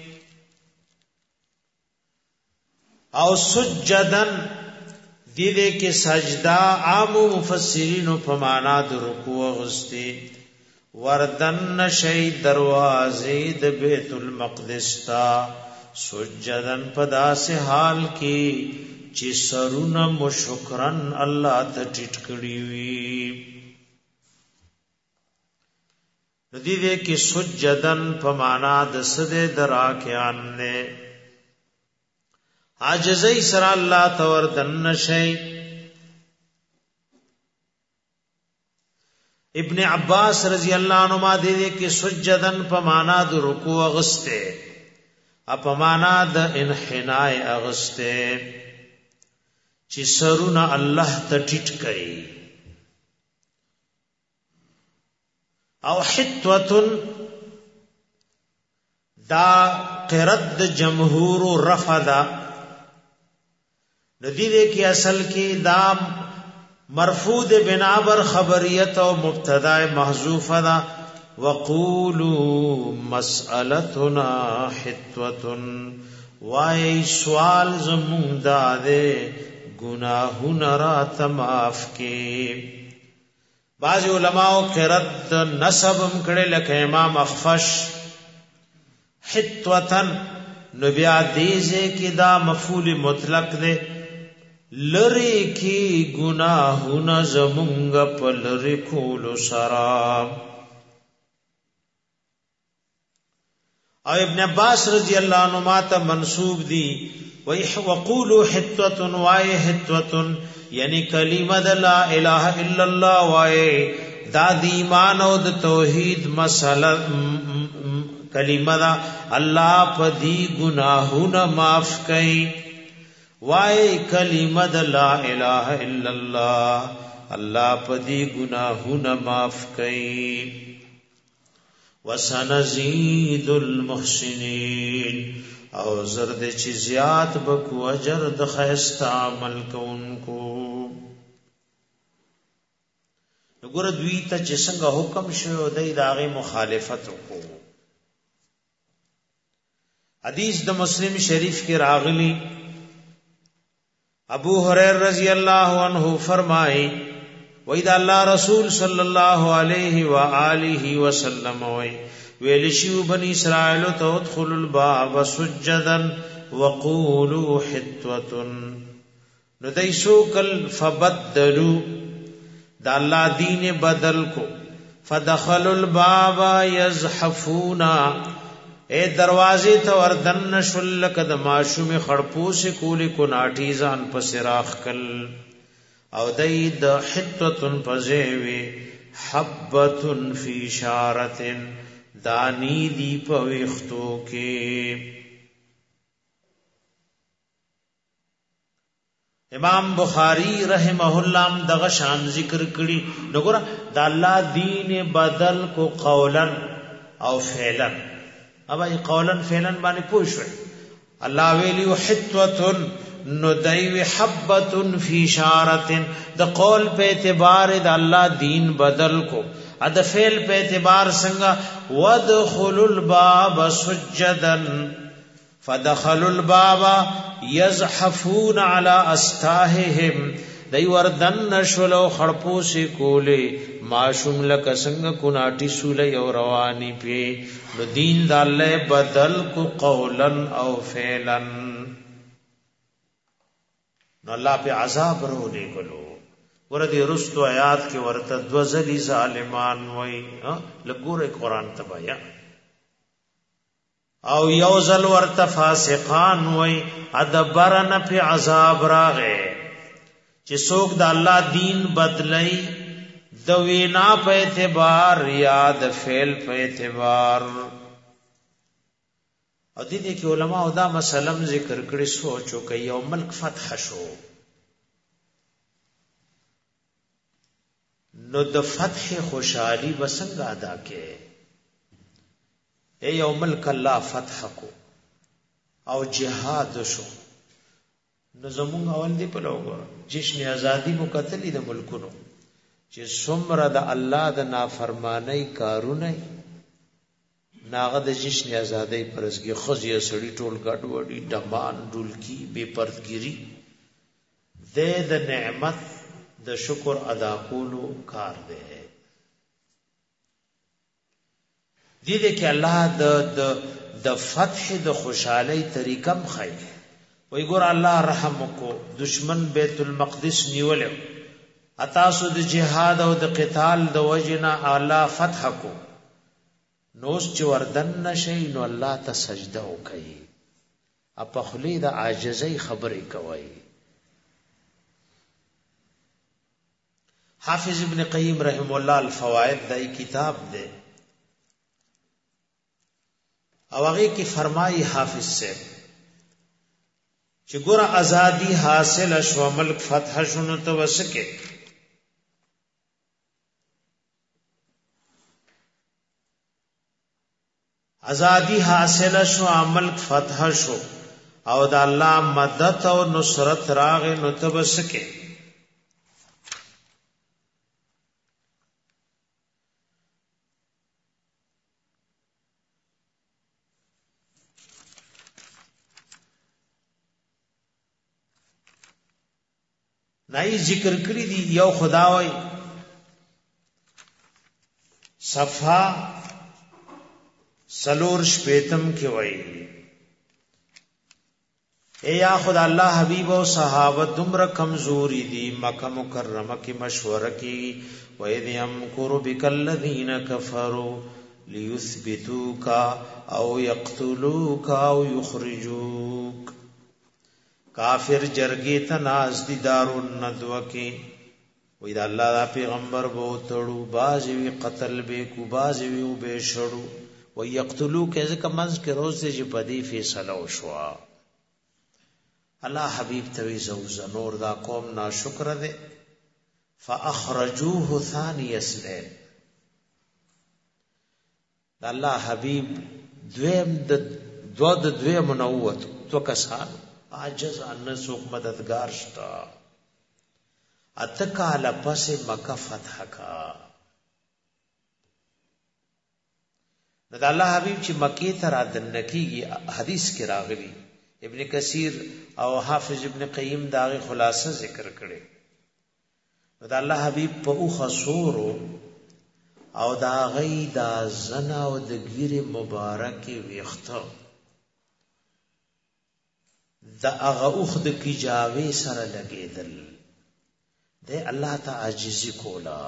او سجدن دیدے کے سجدہ عام مفسرین و پمانا در رکوع غستی وردن شی دروازی د بیت المقدس تا سجدن پدا سے حال کی چې سرونه مشکرن الله ته ټیټ کړی وي ندی دې کې سجدن په معنا د سده دراکیان نه عاجزی سره الله تور دن شي. ابن عباس رضی اللہ عنہما دے کہ سجدن پمانا د رکوع اغستے اپمانا د انحناء اغستے چې سرونه الله ته ټیټ کړي. او حتوتن دا قرد جمهور رفضا ندی دے کی اصل کی دام مرفوع بنابر خبریت او مبتدا محذوف دا. وقولوا مسألتنا حتوتن وای سوال زمون دادے گناہونا را تماف کی. بعض علماء قرد نسبم کڑے لکھ امام اخفش حتوتن نبیا دیزے کی دا مفعول مطلق دے لری کی گناہونا زمونگ پل رکول سرام. او ابن عباس رضی اللہ عنہ تا منصوب دی وَقُولُوا حِتْوَةٌ وَائے حِتْوَةٌ یعنی کلمہ لا الہ الا اللہ وائے دا دی ایمان او دا توحید مسئلہ کلمہ دا اللہ پا دی گناہونا معاف کئی. وائے کلمہ لا الہ الا اللہ اللہ پا دی گناہونا معاف کئی. وَسَنَزِيدُ الْمُحْسِنِينَ او زرد چی زیاد بکو اجر د خیست عمل کونکو. نگور دوی تا چی سنگا حکم شو دی داغی مخالفت کو. حدیث د مسلم شریف کی راغلی ابو ہریر رضی اللہ عنہ فرمائی وَإِذَا اللہ رسول صلی اللہ علیہ وآلہ وسلم ویلشیو بنی اسرائیل تو ادخلوا الباب سجدا وقولوا حتوة ندیسو کل فبدلو دا اللہ دین بدل کو فدخلوا الباب یزحفونا اے دروازے تو اردن شلک دماشو میں خڑپو سے کولی کو ناٹیزان پسراخ کل او دید حتوة پزیوی حبة فی شارت دانی دی پویختو کے. امام بخاری رحمہ اللہ دغه شان ذکر کړي. نګور دا الله دین بدل کو قولا او فعلا. ابا قولا فعلا باندې پوښوي الله ویلی حتوة نو دایو حبة فی شارت د قول په اعتبار د الله دین بدل کو اد فعل په اعتبار څنګه ودخلوا الباب سجدا فدخلوا الباب يزحفون على استاههم دای وردن شلو خړپو سی کولې ماشوم لک څنګه کو ناټی سولې او رواني پی نو دین د الله بدل کو قولا او فعلا نو الله په عذاب ورولې کولو وردی رستو آیات کې ورته دو ذلی ظالمان وای لګوره قران تبایا او یو ذل ورته فاسقان وای ادبرن په عذاب راغې چې څوک د الله دین بدلای د وینا په اعتبار یا د فعل په اعتبار. او دې کې علما او دا مسلم ذکر کړي سوچو کوي یو ملک فتح شو نو د فتح خوشحالی بسنگ ادا کے اے یو ملک اللہ فتح کو او جہاد شو نو زمونږ اول دی په لوګو جشن ازادي مو قتلې د ملکونو چې څومره د الله د نافرمانی کارونه ناغه د جشن ازادۍ پرزګي خزي سړی ټول ګډ وډي ډمان ډولکی بے پردګيري د نعمت د شکر ادا کولو کار دی. دې کې الله د فتح د خوشحالي طریقم خای وای ګور الله رحم کو دشمن بیت المقدس نیولې اتاسو د جهاد او د قتال د وجنا الله فتح کو نوس چې وردن نشي نو الله ته سجده وکړي په خلی د عاجزۍ خبرې کوي. حافظ ابن قیم رحم الله الفوائد دای کتاب دی او هغه کې فرمایي حافظ سے چې ګور ازادي حاصل شو ملک فتح شونو ته وسکه ازادي حاصل شو ملک فتح شو او د الله مدد او نصرت راغې نو ته وسکه نای ذکر کړی دی یو خداوي صفا سلور شپیتم کې وای اے یا خدا الله حبیب او صحابه دمر کمزوری دی مکه مکرمه کې مشوره کی و اذ یمکر بک الذین کفروا لیثبتوک او یقتلوک او یخرجوک کافر جرګی ته ناز دي دارون ندوه کې وې دا الله دا پیغمبر وو تړو بازوی قتل به کو بازوی او به شړو و یقتلوا کزه کمنز کې روز چې پدی فیصله وشوا الله حبیب توي زو نور دا قوم ناشکر ده فاخرجوه ثاني اسلام دا الله حبیب دویم د دویم نووت تو کسان عاجز ان سوق مددگار شتا اتکال پس مکه فتح کا نو الله حبیب چې مکی ته را دنکیږي حدیث کې راغلی ابن کثیر او حافظ ابن قیم داغه خلاصه ذکر کړي نو الله حبیب په او خسورو او دا غي دا زنا او د ګیره مبارکي ویخته دا هغه اوخ د کیجاوي سره لګیدل د الله ته عاجزي کولا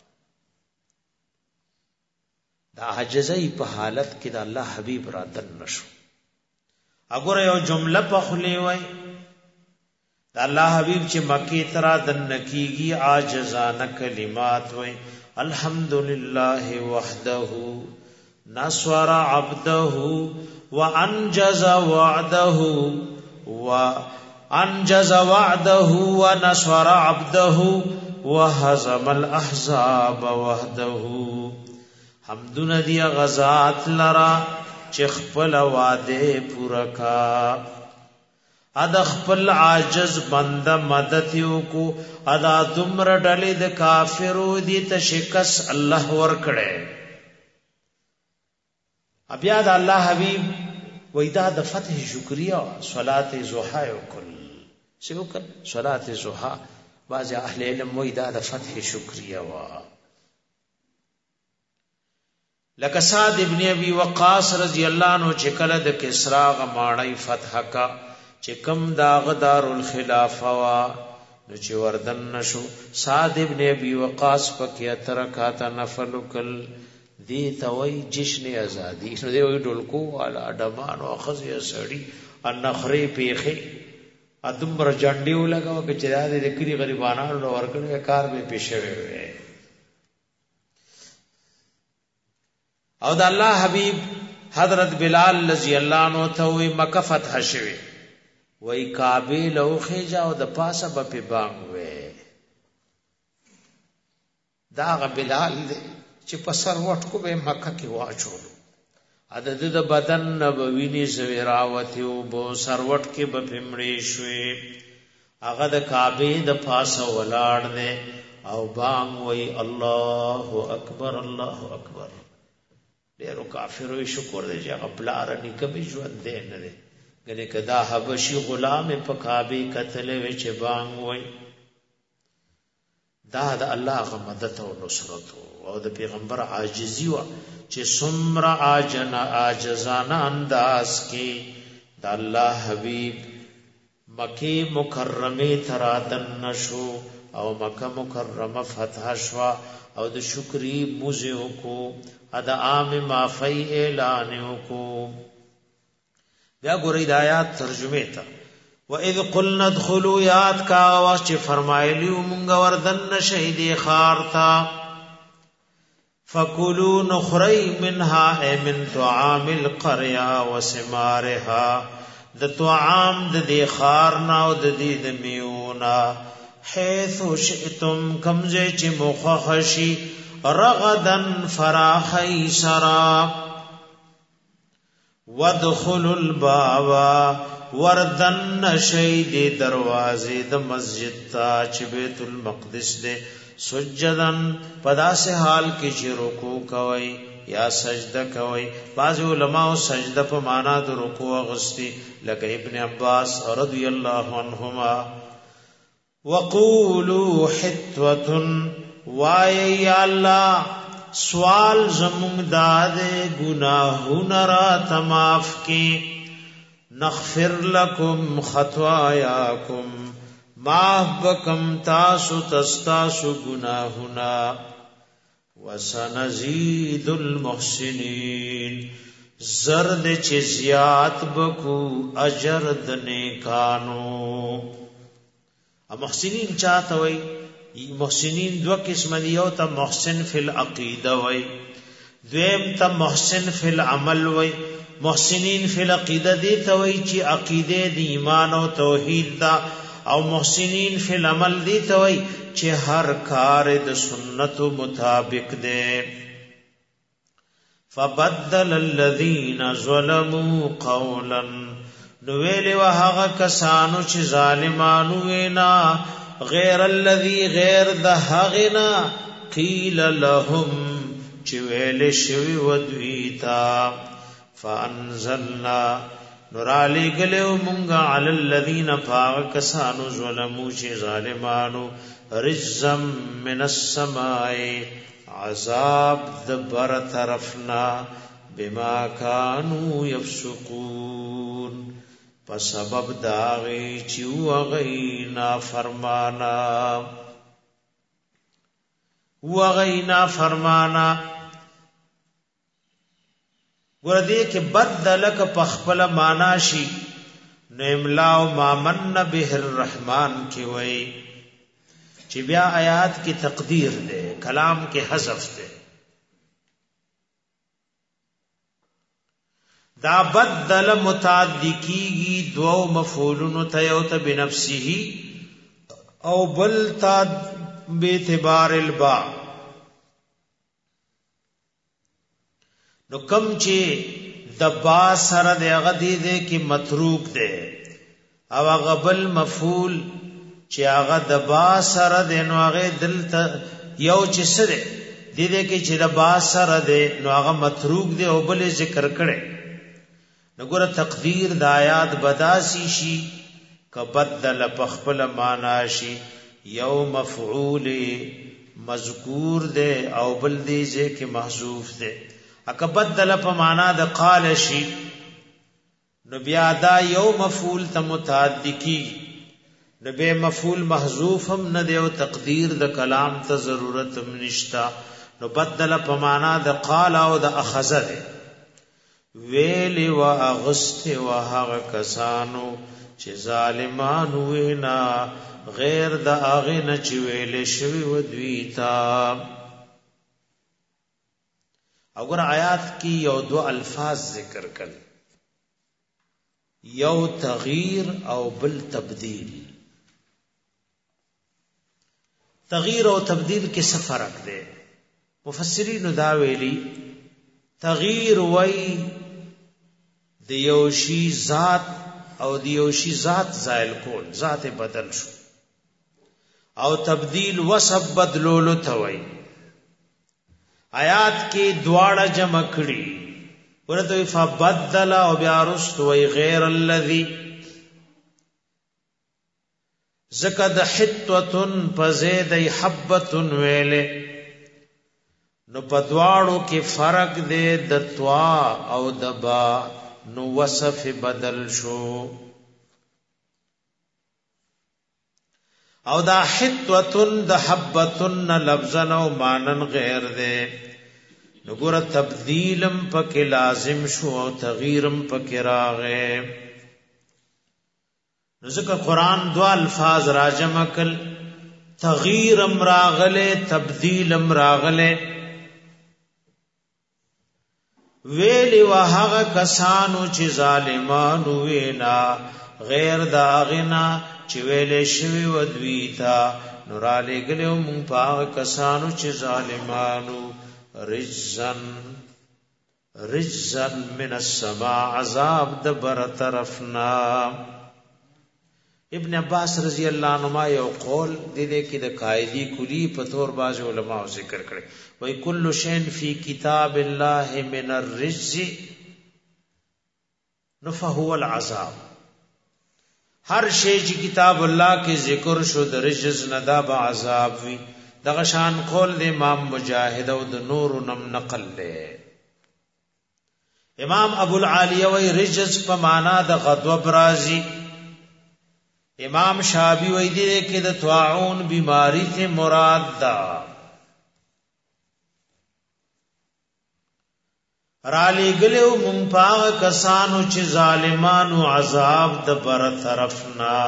دا عاجزي په حالت کې د الله حبيب را دن نشو اګوره یو جمله په خلی وای د الله حبيب چې مکی ترا دن کیږي عاجزانه کلمات وای الحمدلله وحده نصر عبده وانجز وعده وانجز وعده ونصر عبده وهزم الاحزاب وحده حمدنا دی غزات لرا چې خپل وعده پورا کا اد خپل عاجز بنده مدد یو کو ادا دمر ډلې د کافرو دي ته شکس الله ور کړي بیا د الله حبیب وېدا د فتح شکریا صلات ضحا وکړ شو کړ صلات ضحا بعض اهل علم وېدا د فتح شکریا وا لکه سعد ابن ابي وقاص رضی الله عنه چې کله د کسرا غماړی فتح کا چې کم داغ دارالخلافه وا نو چې وردن نشو سعد ابن ابي وقاص پکې اترکاته نفل کل دی توي جشن ازادي نو دی وی ډولکو والا ډمان او خزي سړی ان نخري پیخي ادمبر جنډیو لگاو چې دا د کلی غریبانو ورکړې کار به پېښوي وي او د الله حبيب حضرت بلال رضی الله عنه ته وی مکه فتح شوه وی کعبه لو خېجا او د پاسه په بانګ وې دا غ بلال چې په سر وټ کو به مکه کې واچول عدد د بدن نبوی ني زویراوت او بو سر وټ کې به پمړې شوې هغه د کعبه د پاسه ولاړ نه او بانګ وی الله اکبر الله اکبر ډېر کافرو شکر دې چې خپل ارني کبي ژوند دې نه دې ګنې کدا حبشي غلام په کعبه قتل وی چې بانګ وی دا د الله غ مدد او نصرت او د پیغمبر عاجزی وا چې سمرا عاجزانه انداز کې د الله حبیب مکه مکرمه تراتن نشو او مکه مکرمه فتح شوا او د شکری موزه کو ادا عام معفی اعلان کو بیا ګورئ د آیات ترجمه ته وَإِذْ قُلْنَا ادْخُلُوا یاد کا واس چې فرمایلیو مونږ وردن شهید خارتا فَكُلُوا نُخْرَيْ مِنْهَا اَيْ مِنْ طُعَامِ الْقَرْيَةِ وَثِمَارِهَا د طعام د دې خارنا او د دې د میونا حيث شئتم کمزه چې مخخشي رغدن فراخي سرا وادخلوا الباب وردن شید دروازه د مسجد تا چې بیت المقدس دے سجدن پدا سے حال کې چې رکوع کوي یا سجده کوي بعض علماء سجده په معنا د رکوع غستی لکه ابن عباس رضی الله عنهما وقولوا حتوه وای یا الله سوال زمون داد گناهونه را تماف کی نغفر لكم خطاياكم معاف بکم تاسو تستاسو گناهنا وسنزيد المحسنين زرد چه زیات بکو اجر د نیکانو محسنین چاته وای محسنین دو قسم دي یو ته محسن فی العقیده وای دویم ته محسن فی العمل وای محسنین فی العقیده دي ته وای چې عقیده د ایمان او توحید دا او محسنین فی العمل دي ته وای چې هر کار د سنت مطابق دي فبدل الذين ظلموا قولا نو ویل وهغه کسانو چې ظالمانو وینا غیر الذي غیر دهغنا قیل لهم چې ویل شوی ودویتا فانزلنا نور علی گلو مونږه علی الذین فاکسانو ظلمو چې ظالمانو رجزم من السماء عذاب دبر طرفنا بما كانوا يفسقون په سبب داغي چې وغینا فرمانا ګردې کې بدلک په خپل معنا شي نو املا او مامن به الرحمن کې وای چې بیا آیات کې تقدیر ده کلام کې حذف ده دا بدل متعدی کیږي دو مفعولن ته یو ته بنفسه او بل تا به اعتبار الباء نو کم چې د با سره د غدی دې کې متروک ده او غبل مفعول چې هغه د با سره د نو هغه دلته یو چې سره دې کې چې د با سره ده نو هغه متروک ده او بل ذکر کړي نګور تقدیر د آیات بداسی شي کبدل پخپل معنا شي یو مفعول مذکور ده او بل دې چې محذوف ده اکبدل په معنا د قال شي نو بیا دا یو مفعول ته متعدی کی نو به مفعول محذوف هم نه دی او تقدیر د کلام ته ضرورت هم نشتا نو بدل په معنا د قال او د اخذ ده ویلی و اغست و هغه کسانو چې ظالمانو وینا غیر د هغه نه چې ویل شوی و دوی تا اگر آیات کی یو دو الفاظ ذکر کړ یو تغییر او بل تبدیل تغییر او تبدیل کې څه فرق دی مفسرین دا ویلي تغییر وای دیوشی ذات او دیوشی ذات زائل کول ذات بدل شو او تبدیل وسب بدلولو توي آیات کې دواړه جمع کړي ورته فبدل او بیا رست وی غیر الذی زکد حتوتن فزید حبتن ویله نو پدواړو کې فرق دی د توا او د با نو وصف بدل شو او دا حتوتن د حبتن لفظن او مانن غیر دی نو ګور تبدیلم پکې لازم شو او تغییرم پکې راغې نو ځکه قرآن دو الفاظ راجمع کل، تغییر امراغله تبدیل امراغله. ویلی وحغ کسانو چی ظالمانو وینا غیر داغنا چی ویلی شوی ودویتا، نرالی گلیو مون پاغ کسانو چی ظالمانو رجزن من السماء عذاب دبر طرفنا. ابن عباس رضی اللہ عنہ یو قول دیدے کی دا قائدی کلی پتور باز علماء ذکر کرے، وی کل شین فی کتاب اللہ من الرجز نفہو العذاب. ہر شی چی کتاب اللہ کی ذکر شد رجز ندا با عذاب وی. دغشان قول دے امام مجاہد و دا نور نم نقل لے. امام ابو العالیہ وی رجز پا مانا دا غضب رازی. امام شابی وی دے کہ دا طاعون بیماری تے مراد دا. رالی گلیو منپاغ کسانو چی ظالمانو عذاب دا بر طرفنا.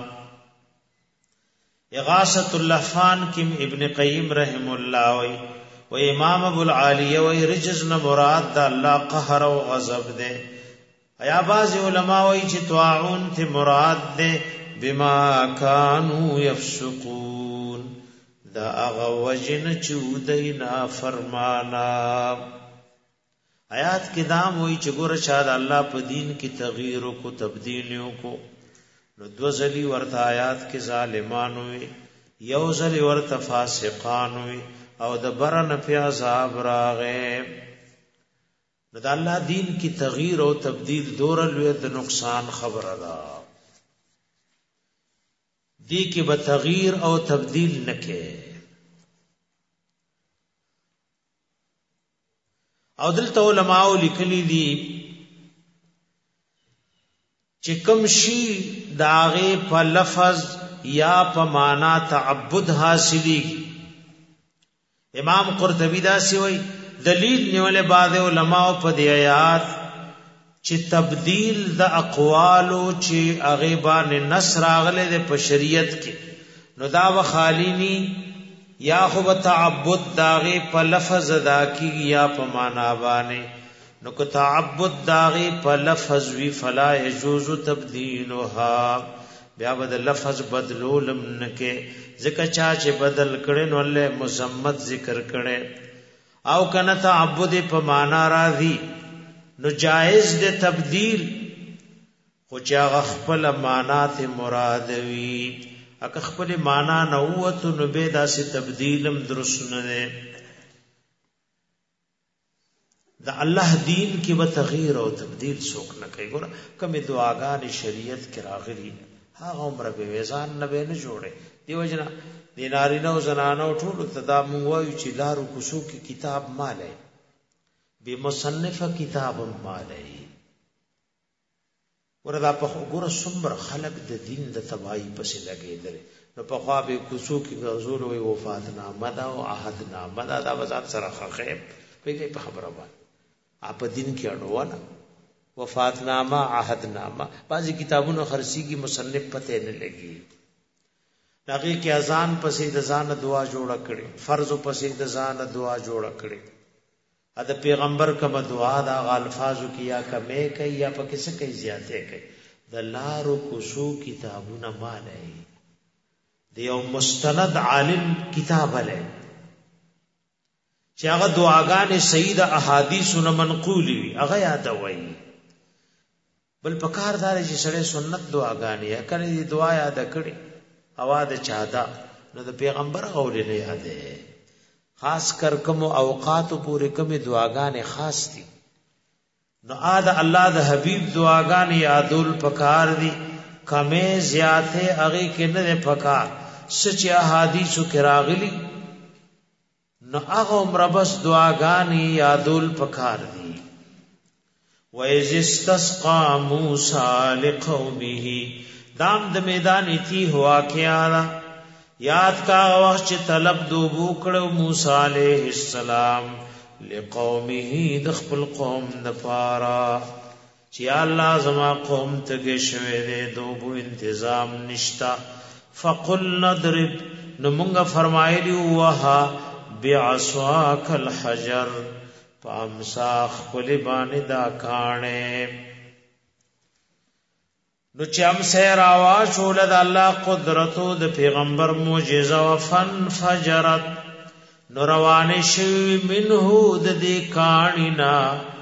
اغاثت اللحفان کم ابن قیم رحم اللہ و امام ابو العالیہ و رجز نا مراد دا اللہ قہر و غضب دے. ایا بعض علماء وی چی طاعون تے مراد دے بما کانو یفسقون، دا اغوجن چودینا فرمانا. آیات کی دام ہوئی چگور شاد اللہ پا دین کی تغییروں کو تبدیلیوں کو. نو دو ذلی ورت آیات کی ظالمان ہوئی، یو ذلی ورت فاسقان ہوئی، او دا برن پی عذاب راغے. نو دا اللہ دین کی تغییر و تبدیل دور الوید نقصان خبر دا دی کی بتغییر او تبدیل نکے. او دلتا علماء لکلی دی چکم شی داغے پا لفظ یا پا مانا تعبد حاصلی. امام قرطبی دا سی وی دلیل نیولے بعد علماء پا دی آیات چی تبدیل دا اقوالو چی اغیبان نصر آغلے دے پا شریعت کی نو دا و خالینی یا خوب تعبد داغی پا لفظ دا کی یا پا مانا بانے. نو کو تعبد داغی پا لفظ وی فلا یجوز تبدیلوها، بیا بدا لفظ بدلو لمنکے ذکر چاچے بدل کرے نو اللہ مزمت ذکر کرے. او کنا تعبد پا مانا را دی نو جائز دے تبدیل، خوچا غخپل مانات مرادوی. اکا خپل مانا نووتو نو بیدا سی تبدیلم درست ندے. دا اللہ دین کی بتغییر و تبدیل سوک نکئی. گورا کمی دعاگان شریعت کی راغلی ہاں عمر بے ویزان نبے نجوڑے. دیو جنا دیناری نو زنانو ٹھولو تدا منگوائیو چی لارو کسو کی کتاب مالے بی مصنف کتاب مالے. وردا پا گورا سمر خلق دا دین دا تباہی پسی لگے درے. نو پا خواب کسو کی غزول وی وفات نامدہ و عہد نامدہ دا بزان سرخ خیب پی گئی پا خبر آبان آپ دین کی اڑوانا وفات نامہ عہد نامہ. بعضی کتابوں خرسی کی مصنف پتے نہ لگی. ناغی کی ازان پسی دزان دعا جوڑا کرے، فرض پسی دزان دعا جوڑا کرے. اد پیغمبر کم دعا دا الفاظو کی یا کمے کئی یا پا کسے کئی زیادے کئی. دا لارو کسو کتابون مال ہے، دیو مستند عالم کتاب ہے چی اغا دعاگان سید احادیثون منقولی وی اغا یاد ہوئی. بل پکار دارے چی سڑے سنت دعاگانی ہے کنی دی دعا یاد کری اواد چاہدا نو دا پیغمبر غولی نے یادے. خاص کر کم اوقات پورے کم دعاگان خاص دی نو آد اللہ دا حبیب دعاگان یادول پکار دی کمیں زیادے اغی کے ندے پکار سچ احادیثو کراغلی نو اغا عمربس دعاگانی یادول پکار دی. وَإِذِ اسْتَسْقَى مُوسَى لِقَوْمِهِ دام د میدانی تھی ہوا کیا دا یاد کا وقت چی طلب دو بوکڑو موسیٰ علیہ السلام لقومه دخپل قوم دپارا چې الله زما قوم تګ شوه دې دوبو انتظام نشتا فقل نضرب نو مونږه فرمایلی وها بعصاک الحجر پامساخ کلی باندې دا کانه نو چې هم سیر آواز ولد الله قدرتو د پیغمبر معجزه وفن فجرت نو روان شوی منه د دې کانینا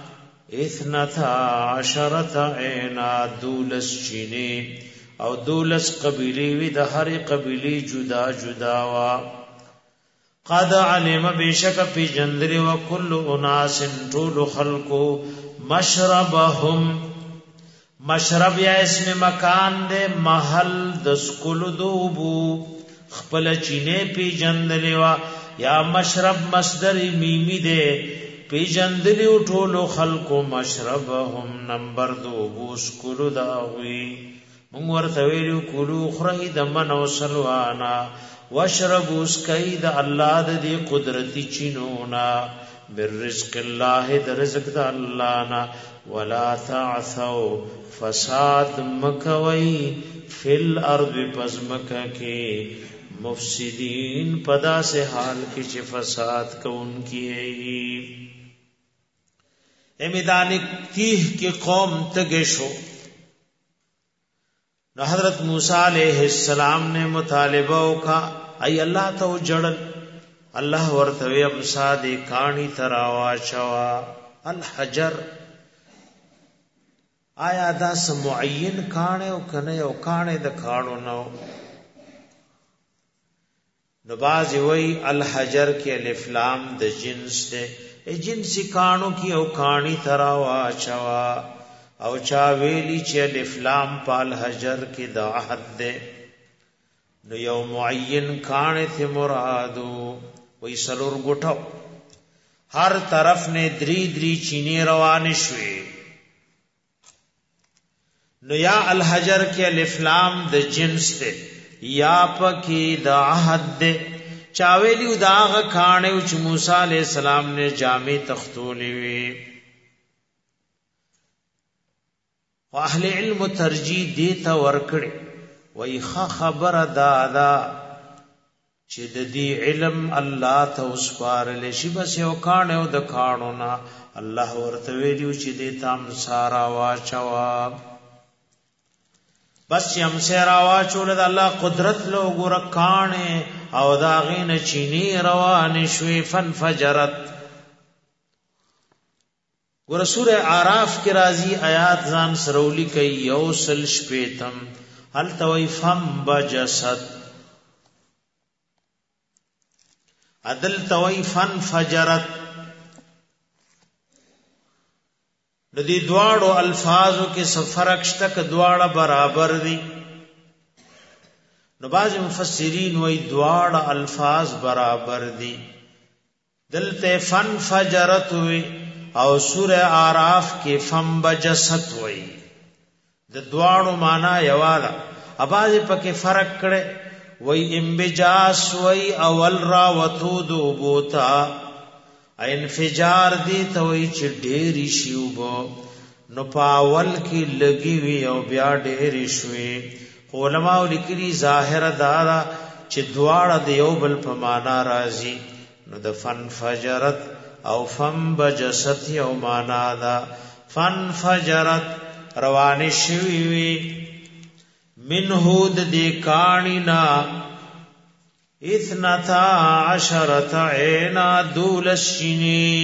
12 عینا دولس چینی او دولس قبیلی وی د هر قبیلی جدا جدا وا قد علم بشک پی جندری وکل اناس طول خلقو مشربهم مشرب یا اسم مکان دے محل دسکل دوبو خپل چینه پی جندلی وا یا مشرب مصدر میمی دے پی جندلی طول خلقو مشربهم نمبر دوبو سکل داوی مونږ ورته ویلو کولو خړی د من او سلوانا واشربوا اسکای د الله د دې قدرتي چینونا برزق الله د رزق د الله نا ولا تعثوا فساد مکوي فل ارض پزمکه کې مفسدين پدا سے حال کې چې فساد کوونکی امیدان تیه کې قوم تګشو نو حضرت موسی علیہ السلام نے مطالبہ کا ای اللہ تو جڑل اللہ ورتوی ابسا دی کانی تراوا چوا الحجر آیا دا سمعین کانے او کنے او کانے دا کھاڑو نو نو بازی وی الحجر کی الف لام دا جنس دے ای جنسی کانو کی او کانی تراوا چوا او چا ویلی چې الف لام پال حجر کې د عهد ده نو یو معین کانه ته مرادو وې سلور ګټو هر طرف نه دری چینی روان شوي نو یا الحجر کې الف لام د جنس ده یا پکې د عهد ده چا ویلی داغه کانه چې موسی عليه السلام نے جامع تختولې وی اهل علم ترجیح دیتا ورکړي وای خبر دادا چې د دې علم الله ته وسپارل شي بس یو کانه او د کانو نا الله ورته ویلو چې دې تام سارا واچوا بس یم سارا واچول د الله قدرت له ګور کانه او دا غین چینی روان شوي فنفجرت ګور سورہ اعراف کې راځي آیات ځان سرولی کوي یوسل شپیتم هل توي فم بجسد عدل توي فن فجرت ندی دواړو الفاظو کې فرق شته ک دواړه برابر دي نو باز مفسرین وای دواړه الفاظ برابر دي دلته فن فجرت وی او سورہ آراف کې فم بجست وای د دواړو معنا یواله اباځ پکې فرق کړي وای انبجاس وای اول را وتود بوتا انفجار دی ته وای چې ډېری شیوبو نو پاول کې لګي وی او بیا ډېری شوي علماء لیکلي ظاهر دارا چې دواړه د یو بل په معنا راځي نو د فن فجرت او فم بجست یو معنا دا فن فجرت روان شوی وی منه د دې کانینا 12 عینا دولشنی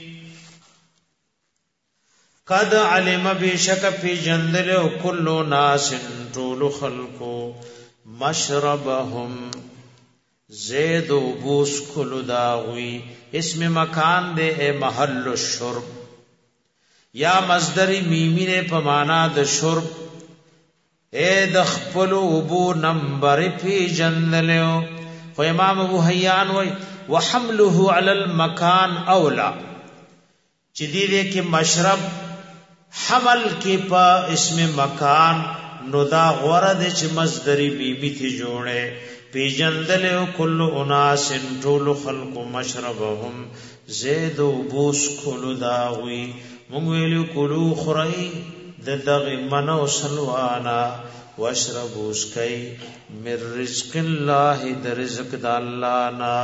قد علم بشک فی جندل کل ناس طول خلقو مشربهم زید و بوس کل داغوی اسم مکان دے اے محل الشرب یا مصدر میمی نے پمانا د شرب اے دخپلو ابو نمبر پی جندلیو خو امام ابو حیان وی وحمله علی المکان اولا چی دیدے کہ مشرب حمل کی پا اسم مکان نو دا غورد چی مصدری بیبی تھی جوڑے پی جندلیو کل اناس طول خلق مشربهم زید و بوس کلو داوی مونږ ویلو کلو خړی دغه منو سلوانا واشربوا اسکي من رزق الله د رزق د الله نا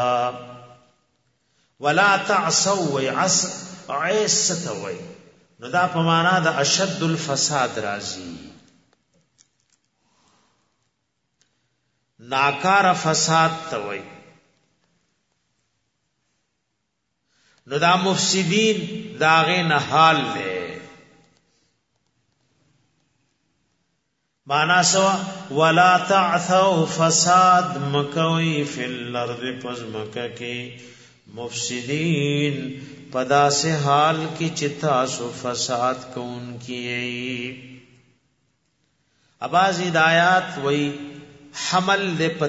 ولا تعصوا عيستوي نو دا په معنا د اشد الفساد راځي ناکار فساد توي نو دا مفسدين داغه نه حال له معنا سوا ولا تعثوا فساد مکوي فی الارض پس مکه کې مفسدين پدا سے حال کی چتا سو فساد کون کیئی اباز ہدایات وہی حمل دے په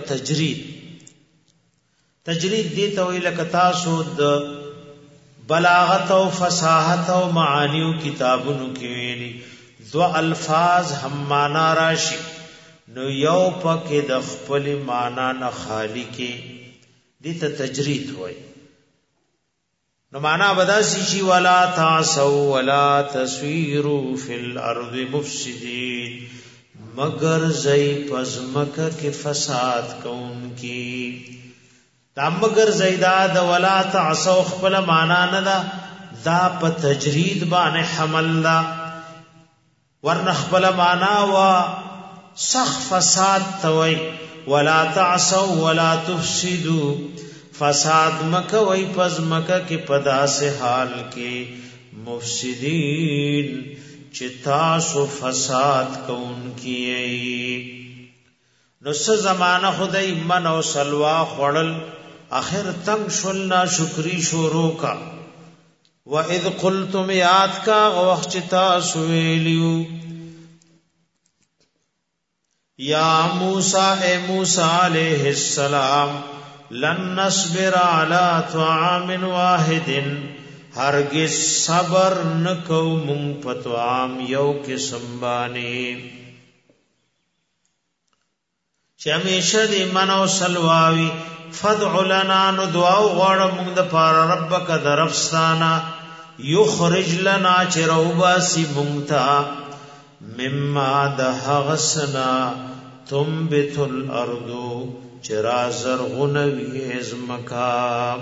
تجرید دی ته وی لکتا سو د بلاغت او فصاحت او معانی او کتابونو کې ویلي دو الفاظ هم معنا راشي نو یو پکې د خپل معنا نه خالی کې دي ته تجرید وای نو معنا بداسي شي ولا تعصوا ولا تسيروا في الارض مفسدين مگر زئی پزمک کې فساد کون کی دا مگر زیداد ولا تعصوا خپل معنا نه دا په تجرید باندې حمل دا ورن خپل معنا وا سخ فساد توي ولا تعصوا ولا تفسدوا فساد مکه وای پز مکه کې پدا سے حال کې مفسدين چتا سو فساد کون کیئی نو س زمانہ خدای من او سلوا خړل اخر تنگ شلنا شکری شورو کا وَإِذْ قُلْتُمْ یاد کا وقت چتا سویلیو یا موسیٰ اے موسیٰ علیہ السلام لن نصبر علی طعام واحد ہرگز صبر نکو مونگ پتوام یو قسم بانی چه ہمیشہ دی منو سلواوی فدع لنا ندعو غوڑ مونگ دا پار ربک درفستانا یخرج لنا چه روباسی مونگتا مما دہغسنا تنبت الارضو چرا زرغنوی ازمکا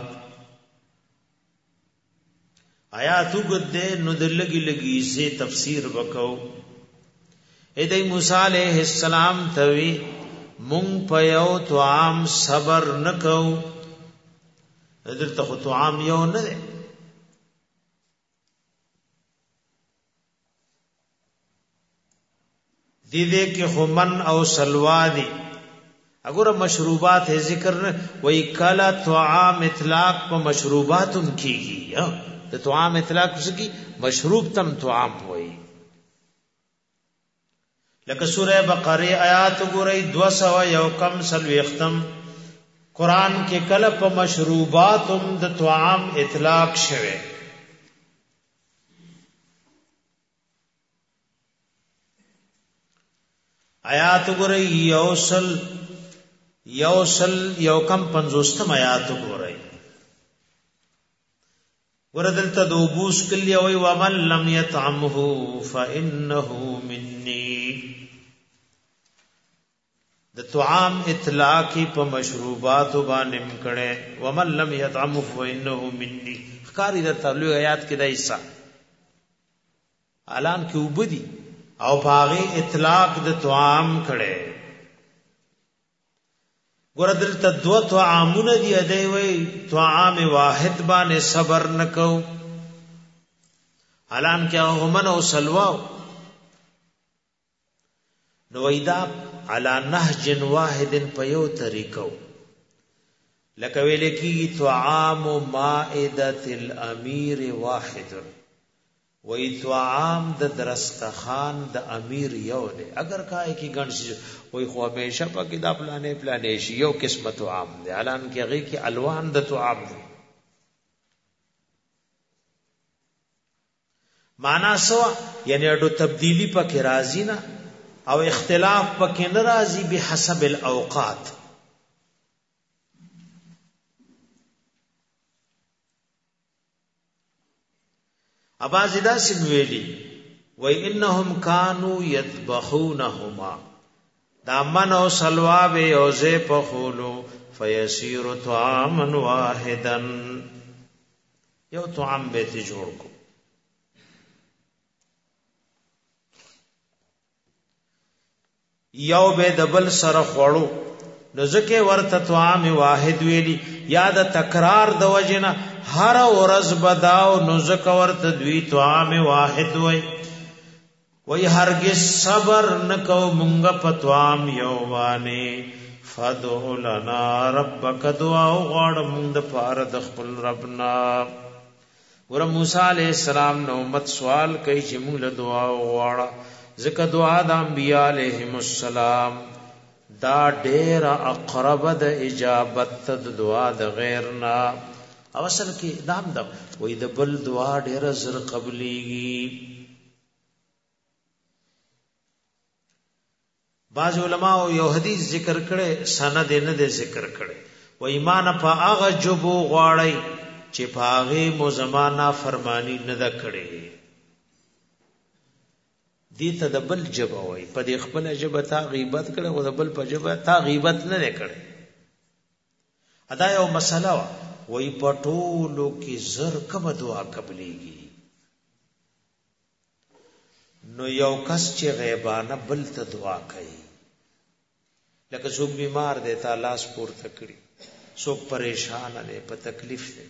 آیاتو گدے نو دلگی لگی سے تفسیر بکو ایدی موسیٰ علیہ السلام توی مونگ پیو تو عام صبر نکو ادھر تخو تو عام یو ندے دیدے کہ خمن او سلوا دی اگر مشروبات ہے ذکر نہ وہی کالا تو عام اطلاق پا مشروباتم کی گی تو عام اطلاق کی مشروب تم تو عام ہوئی لکه سورہ بقرہ آیات گورئی 201 سلویختم قرآن کے کلپ مشروباتم د تو عام اطلاق شوے آیات گورئی یوکم 50 آیات گورئی وردلتا دوبوس کلی وی ومن لم یطعمه فإنه منی د طعام اطلاقی په مشروبات باندې کړه ومن لم یطعمه فإنه منی خکاری د تبلیغ آیات کې د حصہ اعلان کې وبدي او باغی اطلاق د طعام کړه ګوردل ته دو طعامون دی ادی وی طعام واحد باندې صبر نکو اعلان کیا همن او سلوا نو ایدا علی نهج واحد په یو طریقو لکه ویل کی طعام مائده الامیر واحد وی طعام د درستخان د امیر یو دی اگر کای کی گن شي وی خو همیشه پکې دا پلانې شي یو قسمه طعام دی اعلان کې هغه کې الوان د طعام دی معنا سو یعنی اډو تبدیلی پکې راځي نه او اختلاف پکې نه راځي به حسب الاوقات ابا زیدا سنویلی وَإِنَّهُمْ كَانُوا يَذْبَحُونَهُمَا دا من او سلوا به یوزه پخولو فیسیر طعاما واحدا یو طعام به تی جوړ کو یو به دبل سره خوړو نو ځکه ورته طعام واحد ویلی یا د تکرار د وجنه هر ورځ بداو نو ځکه ورته دوی طعام واحد وای وی هرگز صبر نکو مونږ په طعام یووانه فدعو لنا ربک دعا غواړ مونږ د پاره د خپل ربنا ور موسی علیہ السلام نو امت سوال کوي چې مونږ له دعا غواړه ځکه دعا د انبیاء علیهم السلام دا ډیر اقرب د اجابت د دعا د غیرنا او اصل کې نام دا وې د بل دعا ډیر زر قبليږي بعض علماء یو حدیث ذکر کړي سند نه دې ذکر کړي و ایمان په هغه جبو غواړي چې په هغه مو زمانہ فرمانی نه ده کړي دې ته د بل جبه وای په دې خپل جبه تا غیبت کړي او د بل په جبه تا غیبت نه کړي ادا یو مسله وای پټولو کې زر کوم دعا قبليږي نو یو کس چې غیبانه بل ته دعا کوي لکه څوک بیمار دی تا لاس پورته کړی څوک پریشان دی په تکلیف دی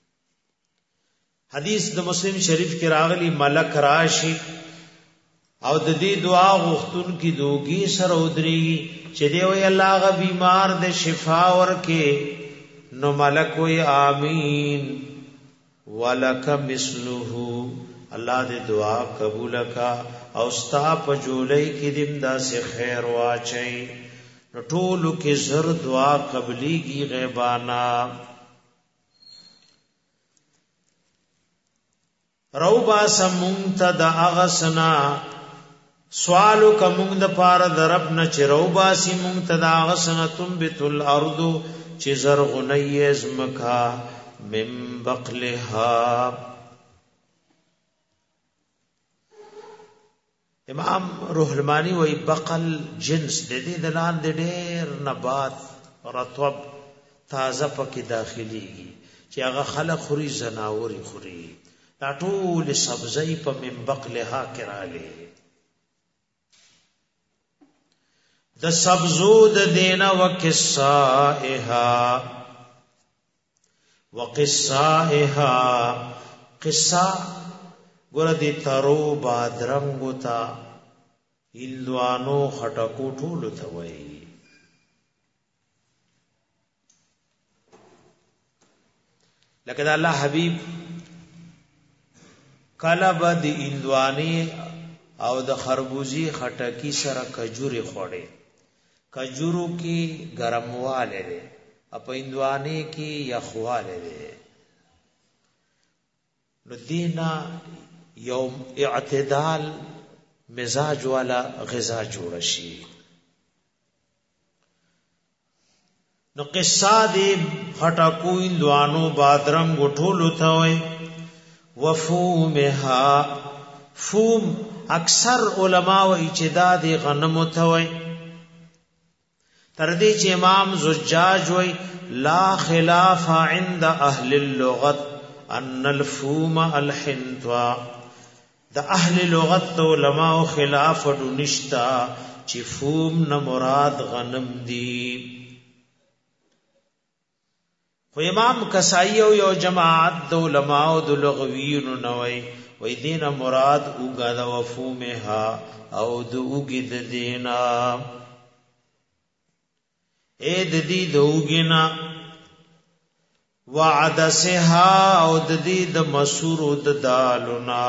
حدیث د مسلم شریف کې راغلی ملک راشي او د دې دعا غوښتون کې دوګي سره ودري چې دی وی الله غ بیمار دی شفا ورکه نو ملک وی آمین ولک مثله الله دې دعا قبول کا او ستا په جولای کې دیم داسې خیر واچي نو ټولو کې زر دعا قبليږي غیبانا روبا سمونت د اغسنا سوالو کوم د پار د رب نه چې روبا سمونت د اغسنا تنبت الارض چې زرغنی ازمکا من بقلها امام روح المانی وی بقل جنس د دې دلان د ډېر نبات رطب تازه پکې داخليږي چې هغه خلق خوري زناوري خوري دا ټول سبزی په من بقلها کراله د سبزو د دینا وقصائها قصا ګور دې ترو بادرنګو تا هندوانو خټکو ټول ته وای لکه د الله حبیب کله بد هندوانی او د خربوزی خټکی سره کجوري خوړې کجورو کې ګرمواله ده اپ هندوانی کې یخواله ده نو دینا یوم اعتدال مزاج والا غذا جوړ شي نو قصا دی خټکو اندوانو بادرنګ ټولو ته وای وفومها فوم اکثر علما و اجداد غنم ته وای تر دې چې امام زجاج وای لا خلاف عند اهل اللغت ان الفوم الحنطوا د اهل لغت علماء خلاف نشتا چې فوم نه مراد غنم دی خو امام کسائی او یو جماعت د علماء او د لغویین نووي وې دین مراد اوګه د وفومها او د اوګه د دینا اے د دې د اوګینا وعدسها او د دې د مسور د دالنا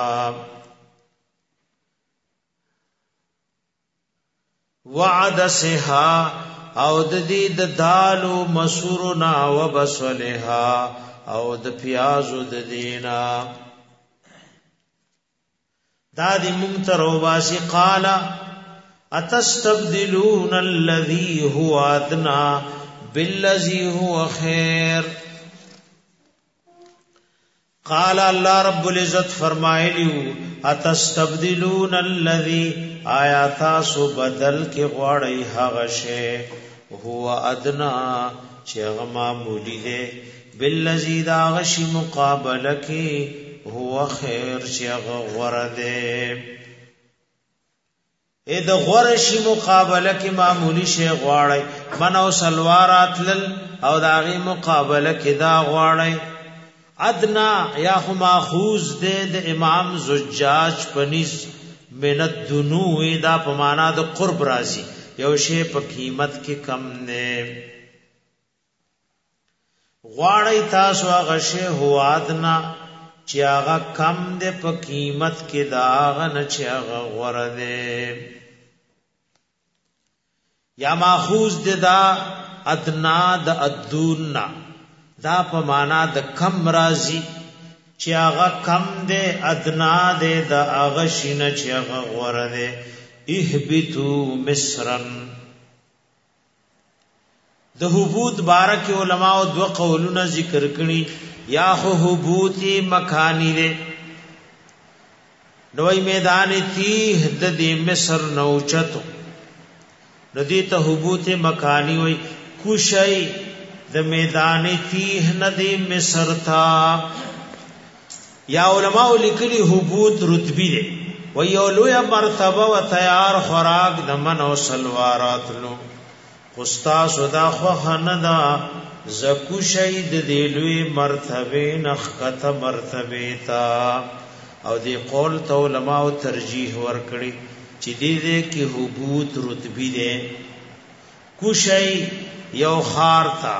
وعدسها او د دې د دالو مسورنا وبصلها او د پیازو د دینا دادی مونترو باسی قالا اتستبدلون الذي هو ادنا بالذي هو خير قال الله رب العزت فرمایلیو اتستبدلون الذي آیات سو بدل کی غواړی هغه شی هو ادنا چې هغه معمولی دی بالذي دا غشي مقابله کی هو خیر چې هغه غوړه دی اې د غورشي مقابله کې معمولی شی غواړي منو سلوارات لل او داغي مقابله کې دا غواړي ادنا یا خو ماخوذ دې د امام زجاج پنځ من الدنو دا په معنا د قرب راځي یو شی په قیمت کې کم نه غواړي تاسو هغه شی هو ادنا چې هغه کم دې په قیمت کې دا هغه نه چې هغه غوړه ده یا ماخوذ د دا ادنا د ادونا دا په معنا د کم راضی چې هغه کم ده ادنا ده د هغه شینه چې هغه غوړه ده اهبتو مصرن د حبوط بارک علماء دو قولونه ذکر کړي یا خو حبوطی مکانی ده نوې میدان تیه د دې مصر نوچتو ندی ته حبوط مکانی وای کوشای د میدان تیه ندی مصر تھا یا علماء لیکلی حبوط رتبی دے وی اولویا مرتبه و تیار خوراک دمن و سلوارات لو خستا صدا خوخندا زکو شید دیلوی مرتبه نخکت مرتبه تا او دی قول تا علماء ترجیح ورکڑی چی دیده کی حبوط رتبی دے کوشی یو خار تا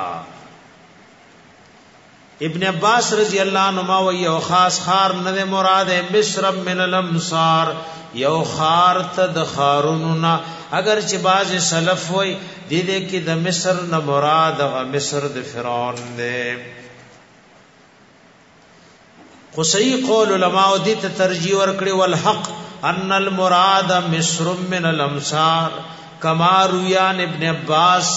ابن عباس رضی اللہ عنہ و یو خاص خار ند مراد مصر من الامصار یو خار تد خاروننا اگر چی باز سلف ہوئی دیده کی د مصر نہ مراد و مصر د فرعون دے قصی قول علماء دیت ترجیح ورکڑی والحق ان المراد مصر من الامصار کما رویان ابن عباس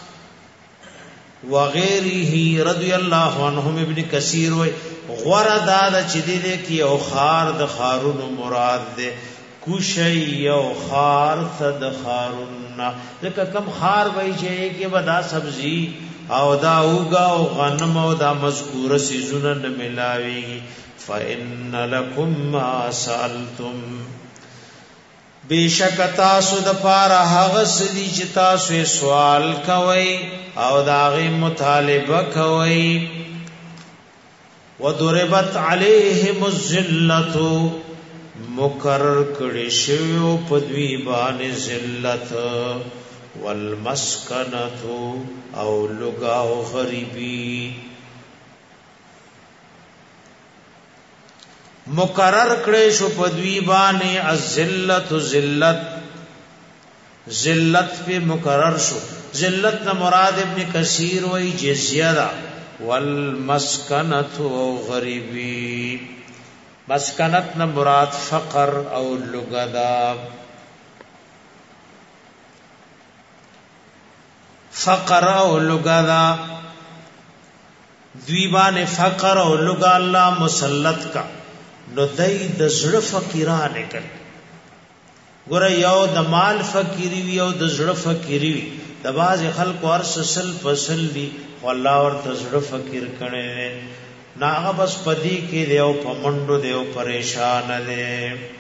وغیره رضی اللہ عنہم ابن کثیر وی غرداد چدی دے کی او خار د خارون مراد دے کوشی او خار تد خارون لکه کم خار وی چه کی بدا سبزی او دا اوگا او غنم او دا مذکور سیزونه نه ملاوی فإن لكم ما سألتم بیشک تاسو د پاره هغه سدي چې تاسو سوال کوي او داغه مطالبه کوي وضربت عليهم الذلت مقرر کړي شوی په دوی باندې ذلت والمسکنه او لغا او غریبی مقرر کړي شو په دوی باندې الذلت ذلت ذلت په مقرر شو ذلت نہ مراد ابن کثیر وای جزیہ دا والمسکنۃ او غریبی مسکنت نہ مراد فقر او لغدا فقر او لغدا دوی باندې فقر او لغا الله مسلط کا نو دای د زړه فقیرانه کړ ګوره یو د مال فقیری وی او د زړه فقیری وی د باز خلق ورسل فصل دی والله ورته زړه فقیر کړي ناغه بس پدی کې دیو پمنډو دیو پریشان دی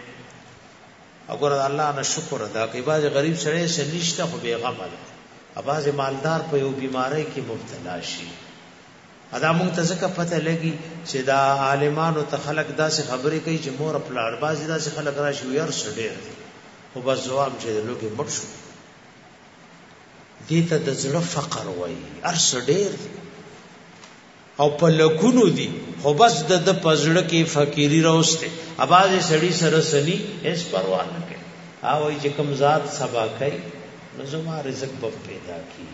وګوره الله نه شکر ادا کوي باز غریب سره سنشته خو بیغم ده باز مالدار په یو بیماری کې مبتلا شي ادا مونږ ته څه پته لګي چې دا عالمانو ته خلق داسې خبرې کوي چې مور خپل ارباز داسې خلق راشي یار سړي او بس جواب چې لوګي مړ شو دې ته د زړه فقر وایي ارس ډېر او په لکونو دي خو بس د پزړه کې فقيري راوسته اباز سړي سره سني هیڅ پروا نه کوي او چې کوم ذات سبا کوي نو زما رزق به پیدا کی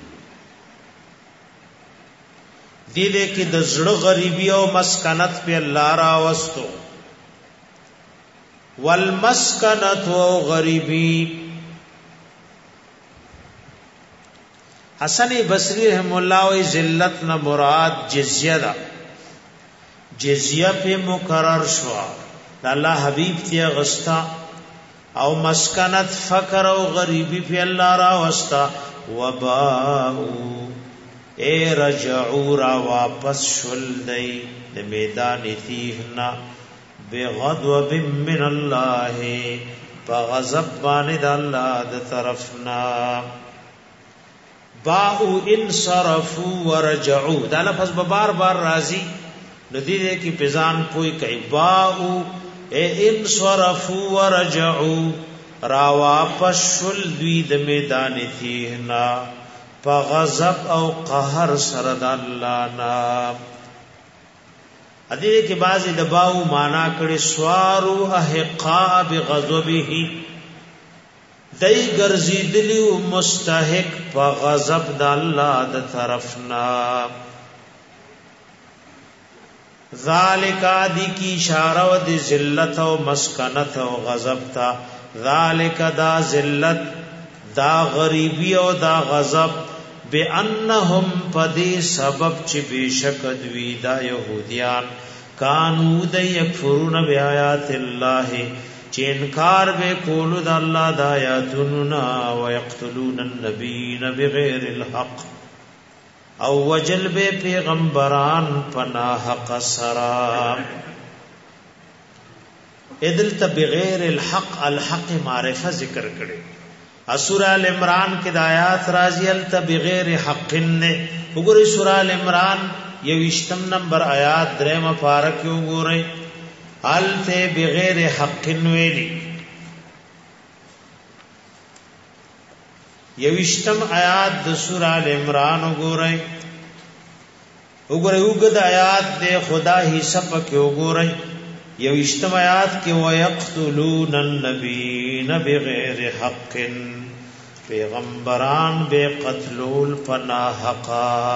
دې کې د زړه غریبي او مسکنت په الله را وستو والمسکنت او غریبي حسن بصری رحم الله او ذلت نہ مراد جزیہ دا جزیه په مقرر شو الله حبیب تی غستا او مسکنت فقر او غریبی په الله را وستا وباء اے رجعوا را واپس شل دی د میدان تیهنا بغضب من الله فغضب باندې د الله د طرفنا باء انصرفوا ورجعوا دا لفظ بار بار راضی ندیده کی پزان پوئی کئی باء اے انصرفوا ورجعوا را واپس شل دوی د میدان تیهنا فغضب او قهر سرد اللہ نام ادیده کی بعضی دباو مانا کړي سوارو احقاء بغضبه دای ګرځیدلی مستحق په غضب د الله د طرفنا ذالک ادی کی اشاره و د ذلت او مسکنت او غضب تا ذالک دا ذلت دا غریبی او دا غضب بانهم پدی سبب چې بشک دوی دا يهوديان کانو د یکفرون بیاات الله چې انکار به کول د الله د آیاتونو او یقتلون النبیین بغیر الحق او وجل به پیغمبران پناه حق سرا ادلت بغیر الحق الحق معرفه ذکر کړي سورہ ال عمران کې د آیات راځي الت بغیر حق نه وګورئ سورہ ال عمران 28 نمبر آیات درېمه پارہ کې وګورئ الت بغیر حق ویلي 28 آیات د سورہ ال عمران وګورئ وګد آیات د خدا حساب کې وګورئ 28 آیات کې ويقتلون النبیین بغیر حق پیغمبران بے قتلول پناه حقا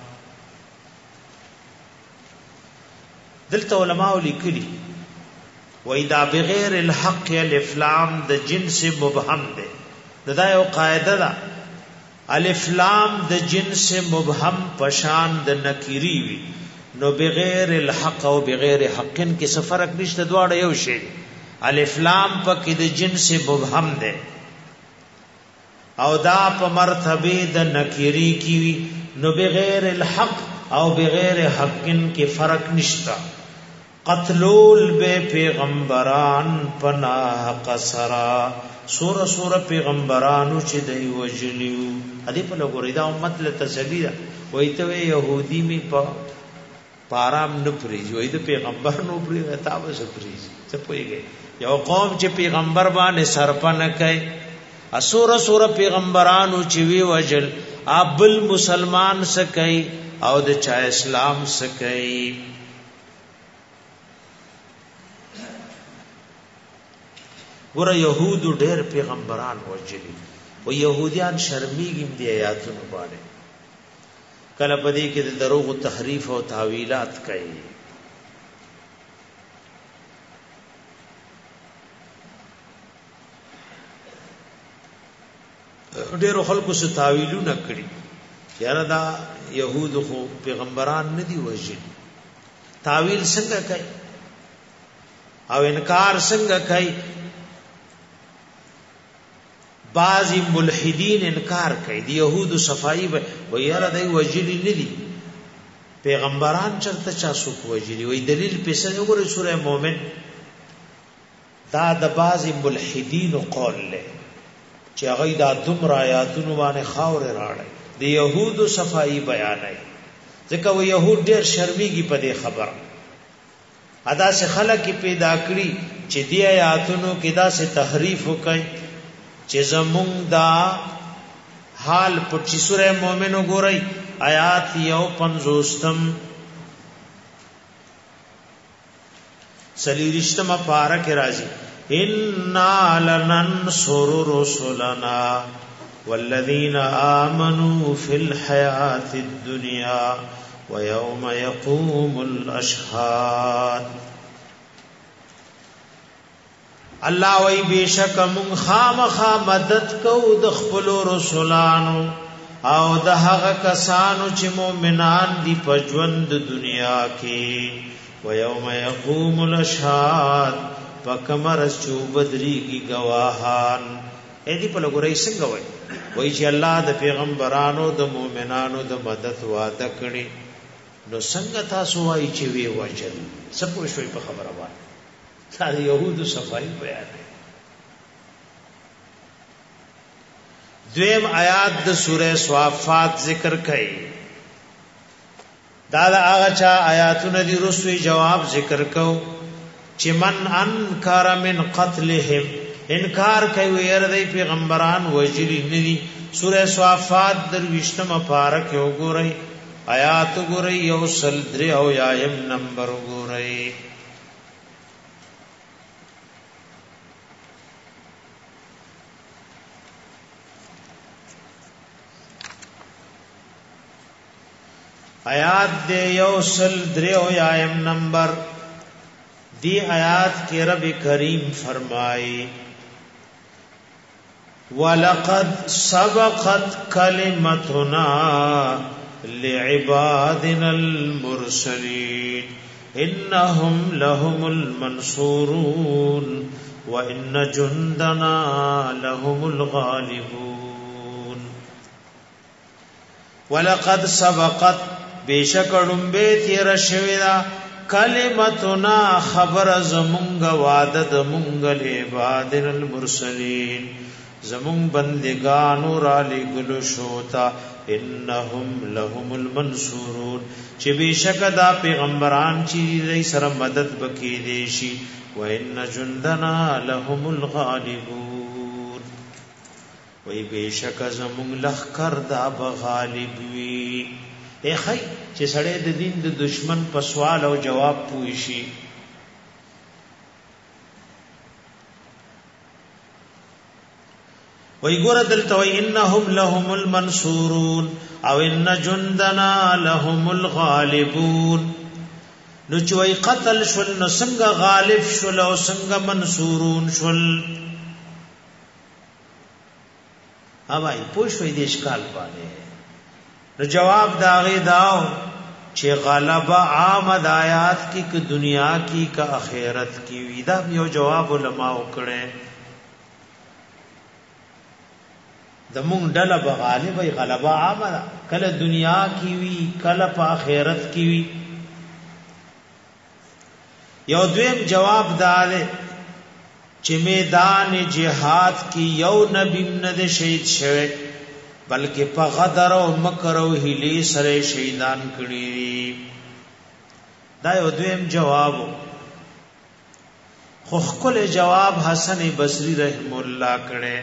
دلته علماء لیکلي وإذا بغیر الحق الف لام د جنس مبهم ده دا یو قاعده ده الف لام د جنس مبهم پشان د نکری وی نو بغیر الحق او بغیر حقن کې څه فرق نشته دواړه یو شی الف لام پکې د جنس مبهم ده او دا په مرتبه د نکری کې وی نو بغیر الحق او بغیر حقن کې فرق نشته قتلول به پیغمبران پناه قصرا سور پیغمبرانو چې دی وجلیو ادي په لګوري دا امت له تسلیه وایته يهودي می په پارام نه پریږي وای د پیغمبر نو پریږي تاسو څه پریږي څه پويږي یو قوم چې پیغمبر باندې سرپنه کوي اسور پیغمبرانو چې وی وجل ابل مسلمان سکي او د چا اسلام سکي ګور يهود ډېر پیغمبران وجلي او يهوديان شرمېږي دي آیاتونو باندې کله پدې کې د دروغ تحریف او تعویلات کوي ډېر خلکو څه تعویلونه کړی یاره دا يهود خو پیغمبران نه دي وجلي تعویل څنګه کوي او انکار څنګه کوي بعضی ملحدین انکار کوي دی يهود صفائی و یاره دی وجلی ندی پیغمبران چرته چا سوک وجلی وی دلیل پیسه وګورئ سوره مومن دا د بعضی ملحدین قول له چې هغه دا دومره آیاتونو باندې خاور راړي دی يهود صفائی بیانای ځکه و يهود ډیر شرمېږي په دې خبره ادا سے خلق پیدا کړی چې دی آیاتونو کې دا سے تحریف وکړي چې زمونږ دا حال په سوره مومن وګورئ آیات 50 سلیریشتمه پارہ کې راځي ان لننصر رسلنا والذین آمنوا فی الحیاة الدنیا ویوم یقوم الاشهاد الله وی بیشک من خامخا مدد کو د خپل رسولانو او د هغه کسانو چې مؤمنان دي په ژوند دنیا کې ويوم يقوم الاشهاد فکمرس چوبدری کی گواهان اې دې په لګورې څنګه وای چې الله د پیغمبرانو د مؤمنانو د مدد وعده کړي نو څنګه تاسو وای چې وی وجل سپو شوي په خبره وای دا يهودو صفائی بیان دویم آیات د سوره صافات ذکر کړي دا هغه چا آیاتونه دي رسوي جواب ذکر کو چې من انکر من قتلهم انکار کوي يردی پیغمبران وجلی ندي سوره صافات درويشتم پارک وګورئ آیات وګورئ یوصل درې او یایم نمبر وګورئ آیات دے یوصل درے او یایم نمبر دی آیات کے رب کریم فرمائی وَلَقَدْ سَبَقَتْ كَلِمَتُنَا لِعِبَادِنَا الْمُرْسَلِينَ إِنَّهُمْ لَهُمُ الْمَنْصُورُونَ وَإِنَّ جُنْدَنَا لَهُمُ الْغَالِبُونَ وَلَقَدْ سَبَقَتْ بیشکړم به تیر شویدا کلمتنا خبر زمونږ وعده د مونږ له عبادن المرسلین زمون بندگانو را لګلو شوتا انهم لهم المنصورون چې بیشک دا پیغمبران چې دې سره مدد وکي دي شي وان جندنا لهم الغالبون وای بیشک زمون لخر دا بغالب وی اے خی چې سړی د دین د دشمن په سوال او جواب پوي شي وای ګور دلته وای انهم لهم المنصورون او ان جندنا لهم الغالبون نو چې وای قتل شول نو څنګه غالب شول او څنګه منصورون شول اوای پوښوي د اشکال باندې نو جواب داغی داو چې غلبہ عامد آیات کی که دنیا کی که اخیرت کی ویدا یو جواب علماء وکړي د مونږ ډله بغالب ای غلبہ عامد کله دنیا کی وی کله په اخیرت کی وی یو دویم جواب داله چې میدان جهاد کی یو نبی نه شهید شوه بلکہ په غدر او مکر او هلی سره شهیدان کړي دا یو دویم جواب خو خپل جواب حسن بصری رحم الله کړي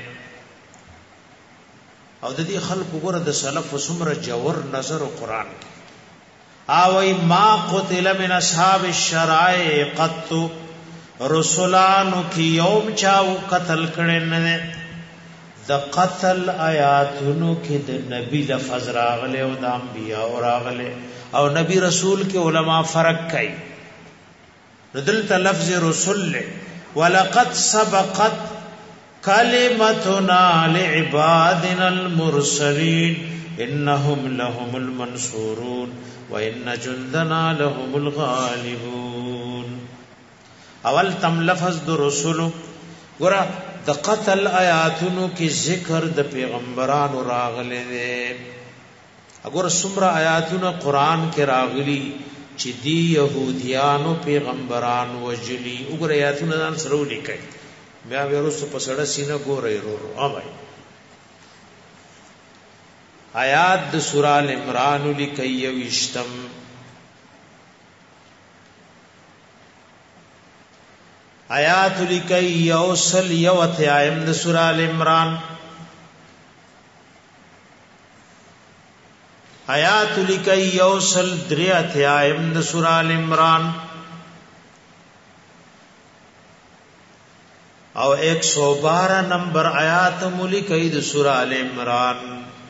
او د دې خلق وګوره د سلف سمره جوور نظر او قران او ما قتل من اصحاب الشرائع قط رسولانو کی یوم چاو قتل کړي نه د قتل آیاتونو کې د نبی لفظ راغله او د انبیاء راغله او نبی رسول کې علما فرق کوي دلته لفظ رسول له ولقد سبقت كلمتنا لعبادنا المرسلين انهم لهم المنصورون وان جندنا لهم الغالبون اول تم لفظ د رسول ګره د قتل آیاتونو کې ذکر د پیغمبرانو راغلي دي اگر څومره آیاتونه قران کې راغلي چې دی يهوديانو پیغمبران وجلي وګره آیاتونه ځان سره ولیکي بیا ورسره په سړه سینه ګورې ورو اوبای آیات د سورہ ال عمران لیکي یوشتم آیات لیکي یوصل یوت آیم د سورہ ال عمران آیات لیکي یوصل دریات آیم د سورہ ال عمران او 112 نمبر آیات ملکی د سورہ ال عمران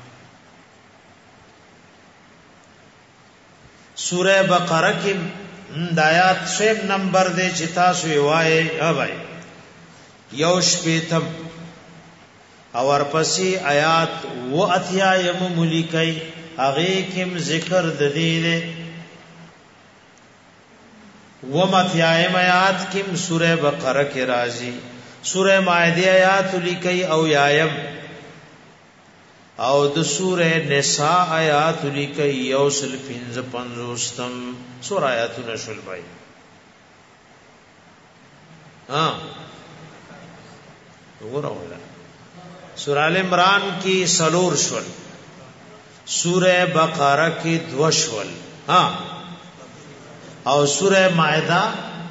سورہ بقرہ کې د آیات 6 نمبر دې چې تاسو یې وایي اوبای یوش پیتم او ورپسې آیات و اتیا یم ملکی هغه کوم ذکر د دې ومتیائم آیات کم سورہ بقرہ کے رازی سورہ مائدہ آیات لکی او یایم او د سورہ نساء آیات لکی یوسل پینز پنزوستم سورہ آیاتو نشل بائی سورہ آل عمران کی سلور شول سورہ بقرہ کی دو شول او سورہ مائدہ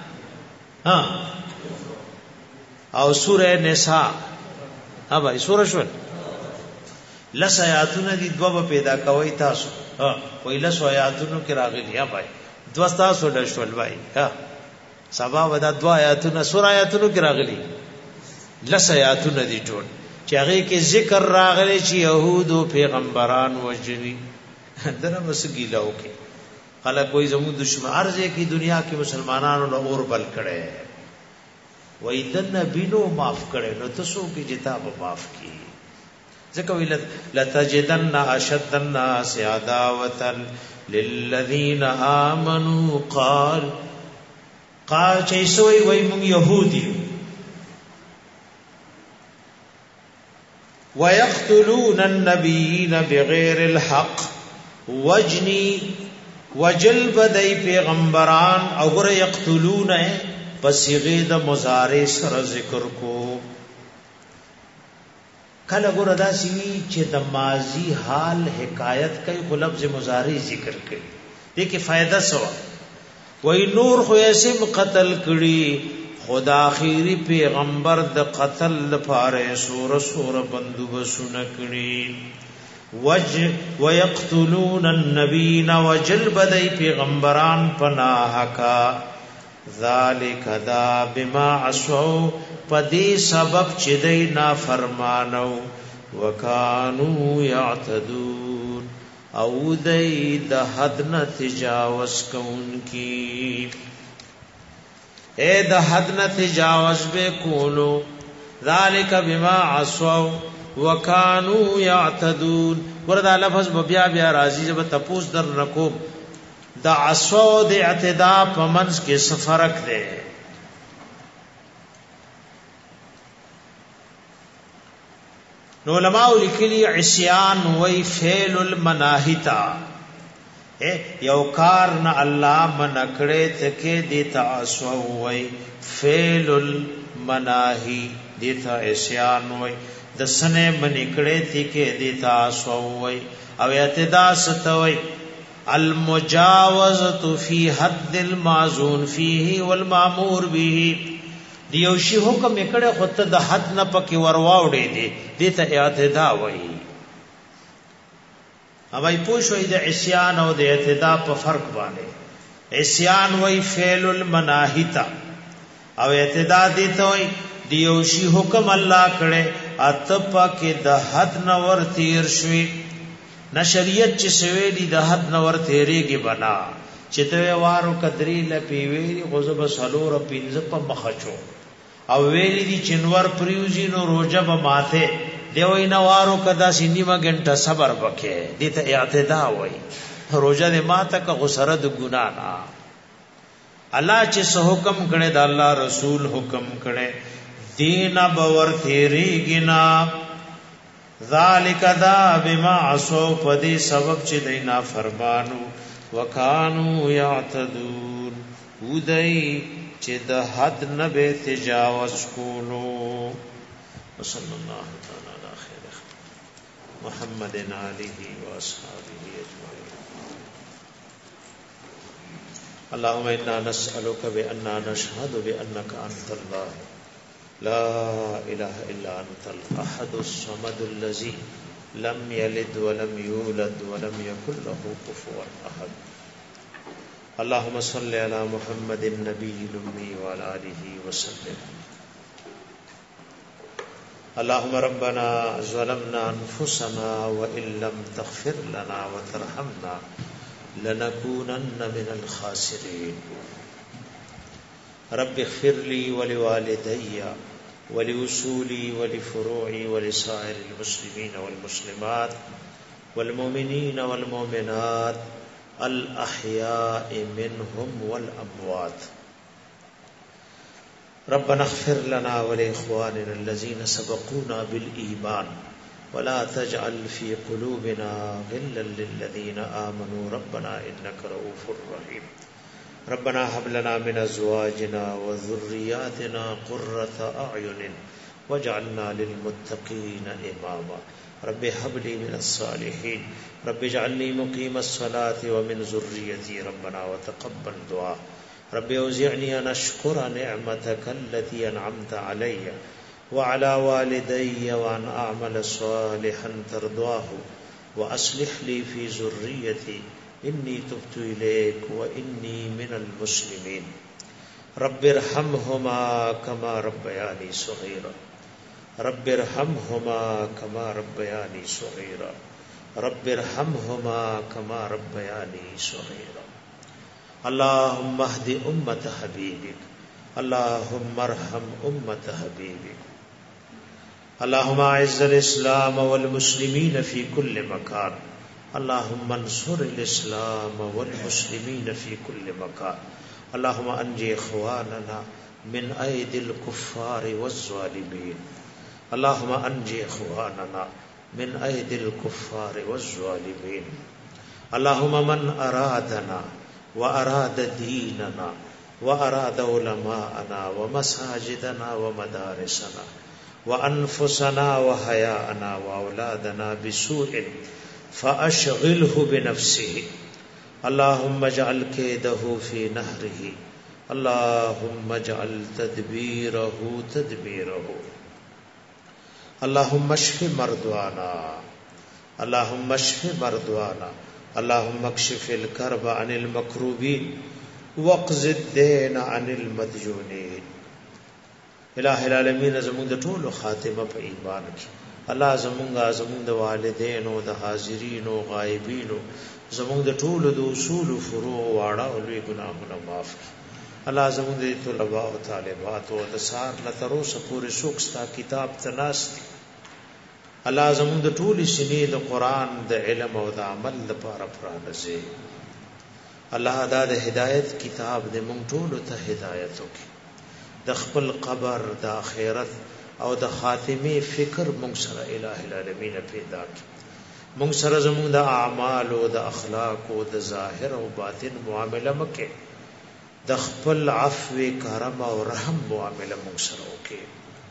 او سورہ نساء بھائی سورہ شول لس آیاتونه دي دو پیدا کوي تاسو وای لس آیاتونو کې راغلي بھائی دو تاسو د شول بھائی سبا ودا دو آیاتونه سور آیاتونو کې راغلي لس آیاتونه دي ټول چې هغه کې ذکر راغلي چې يهود او پیغمبران وجني دنه مسګیلو کې خلک کوئی زمو دشمن ارزه کې دنیا کې مسلمانانو له اور بل کړي وای د نبینو معاف کړي نو تاسو کې جتا به معاف کی ذکر ویل لتجدن اشد الناس عداوه للذین آمنوا قال چیسوی وای مون يهودي ويقتلون النبيين بغیر الحق وجنی وجلب دای پیغمبران او ګره یقتلون پسیغه د مضارع سره ذکر کو کله ګره دا سی چې د ماضی حال حکایت کوي خو لفظ مضارع ذکر کوي دې کې فائدہ سوا وای نور خو یې قتل کړي خدا اخیری پیغمبر د قتل لپاره سور بندوبسونه کړي ويقتلون النبيين وجلب دای پیغمبران پناه کا ذالک دا بما عصوا پدې سبب چې دای نافرمانو وکانو یعتدون او دای د حد نه تجاوز کوونکی اے د حد نه تجاوز به کولو ذالک بما عصوا وکانو یعتدون وردا لفظ بیا بیا راضی جب تپوس در نکو د عصوا د اعتداء پمنس کې سفرک ده نو علماء لیکلی عصیان وی فعل المناهتا یو کار نه الله منکړه تکي دیتا عصوا وی فعل المناهی دیتا عصیان وی د سنه منکړه تکي دیتا عصوا وی او اعتداء ستوي المجاوزه فی حد المعذون فيه والمامور به دیوشی حکم کړه خود د حد نه پکې ورواوړې دي دته اعتداء وایي اوبای پوښوي د عصیان او د اعتداء په فرق باندې عصیان وایي فعل المناهتا او اعتداء دي ته وایي دیوشی حکم الله کړه ات پکې د حد نه ور تیر شوي نشریت چې سویلی د حد نه ور تیریږي بنا چې ته وارو کدری لپی ویری غزب سلور پینځه په مخچو او ویلی دی چنور پریوزی نو روجه به ماته دیوی نوارو کدا سینیما گھنٹا صبر بکے دیتا اعتداء وی روجه دی ماته که غسره د گناہ نا اللہ چه سو حکم کڑے دا اللہ رسول حکم کڑے دینا باور تیری گنا ذالک دا بما عصو پدی سبب چه دینا فرمانو وکانو یعتدون ودئی چې د حد نه به تجاوز کولو صلی الله تعالی علی خیر محمد علیه و اصحابہ اجمعین اللهم انا نسألك بأننا نشهد بأنك انت الله لا اله الا انت الاحد الصمد الذي لم يلد ولم يولد ولم يكن له كفوا احد اللهم صل على محمد النبي الأمي وعلى آله وسلم اللهم ربنا ظلمنا أنفسنا وإن لم تغفر لنا وترحمنا لنكونن من الخاسرين رب اغفر لي ولوالدي ولأصولي ولفروعي ولسائر المسلمين والمسلمات والمؤمنين والمؤمنات الأحياء منهم والأموات. ربنا اغفر لنا ولإخواننا الذين سبقونا بالإيمان ولا تجعل في قلوبنا غلا للذين آمنوا ربنا إنك رؤوف رحيم. ربنا هب لنا من أزواجنا وذرياتنا قرة أعين واجعلنا للمتقين إماما. رب هب لي من الصالحين رب اجعلني مقيم الصلاة ومن ذريتي ربنا وتقبل دعاء. رب اوزعني ان اشكر نعمتك التي انعمت علي وعلى والدي وان اعمل صالحا ترضاه واصلح لي في ذريتي اني تبت اليك واني من المسلمين. رب ارحمهما كما ربياني صغيرا. رب ارحمهما كما ربياني صغيرا. رب ارحمهما كما ربياني صغيرا. اللهم اهد أمة حبيبك. اللهم ارحم أمة حبيبك. اللهم اعز الإسلام والمسلمين في كل مكان. اللهم انصر الإسلام والمسلمين في كل مكان. اللهم انجي إخواننا من أيدي الكفار والظالمين. اللهم انجي إخواننا من أيدي الكفار والظالمين. اللهم من أرادنا وأراد ديننا وأراد علماءنا ومساجدنا ومدارسنا وأنفسنا وحياءنا وأولادنا بسوء فأشغله بنفسه. اللهم اجعل كيده في نهره. اللهم اجعل تدبيره تدبيره. اللهم اشف مرضانا. اللهم اشف مرضانا. اللهم اكشف الكرب عن المكروبين واقض الدين عن المديونين. الہ العالمین زمون د ټولو خاتمه په ایمان کې. الله زمون د والدینو د حاضرینو غایبینو زمون د ټولو د اصول فروع واړه او لوی ګناهونه معاف کړي. الله زمون د طلباء او طالبات او د سار نه تر اوسه پورې څوک ستا کتاب ته ناست دي. الله زمون د ټولي سنې د قران د علم او د عمل لپاره پرانځي. الله دا د هدایت کتاب د مونږ ټولو ته هدایت وکړي. د خپل قبر د آخرت او د خاتمه فکر مونږ سره الہ العالمین پیدا کړي. مونږ سره زمون د اعمال او د اخلاق او د ظاهر او باطن معامله مکه. د خپل عفو کرم او رحم معامله مونږ سره وکړي.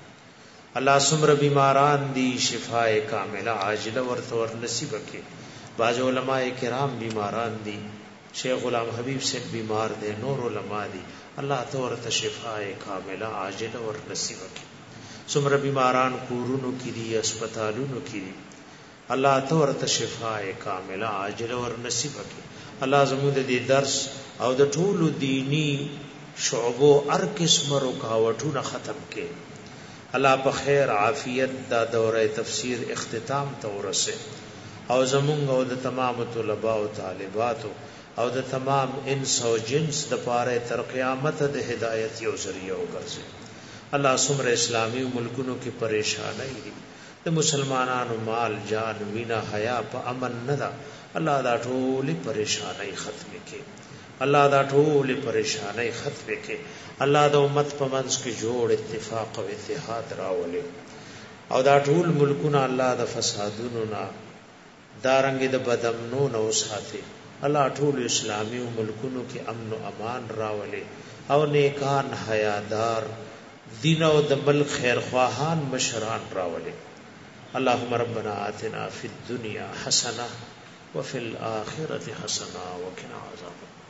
الله سمر بیماران دی شفاء کامله عاجله ورته ور نصیب کړي. باج علماء کرام بیماران دی. شیخ غلام حبیب سے بیمار دے. نور علماء دی. الله ته ورته شفاء کامله عاجله ور نصیب کړي. سمر بیماران کورونو کې دي هسپتالونو کې دي. الله ته ورته شفاء کامله عاجله ور نصیب کړي. الله زموږ د دې درس او د ټولو دینی شعبو هر قسم رکاوټونه ختم کړي. الله په خیر عافیت دا دوره تفسیر اختتام ته ورسه او زمونږ او د تمام طلباء او طالبات او د تمام انس او جنس د پاره تر قیامت د هدایت یو ذریعہ وګرځي. الله سمره اسلامی ملکونو کې پریشانای دي. د مسلمانانو مال جان وینا حیا په امن نه ده. الله دا ټول پریشانای ختم کړي. الله دا ټول پریشانای ختم کړي. الله د امت په منځ کې جوړ اتفاق او اتحاد راولي او دا ټول ملکونه الله د فسادونو نه دارنګ د بدامنو نه وساتي. الله ټول اسلامي ملکونو کې امن او امان راولي او نیکان حیادار دین او د ملک خیرخواهان مشران راولي. اللهم ربنا آتنا فی الدنیا حسنه وفي الآخرة حسنه وقنا عذاب النار.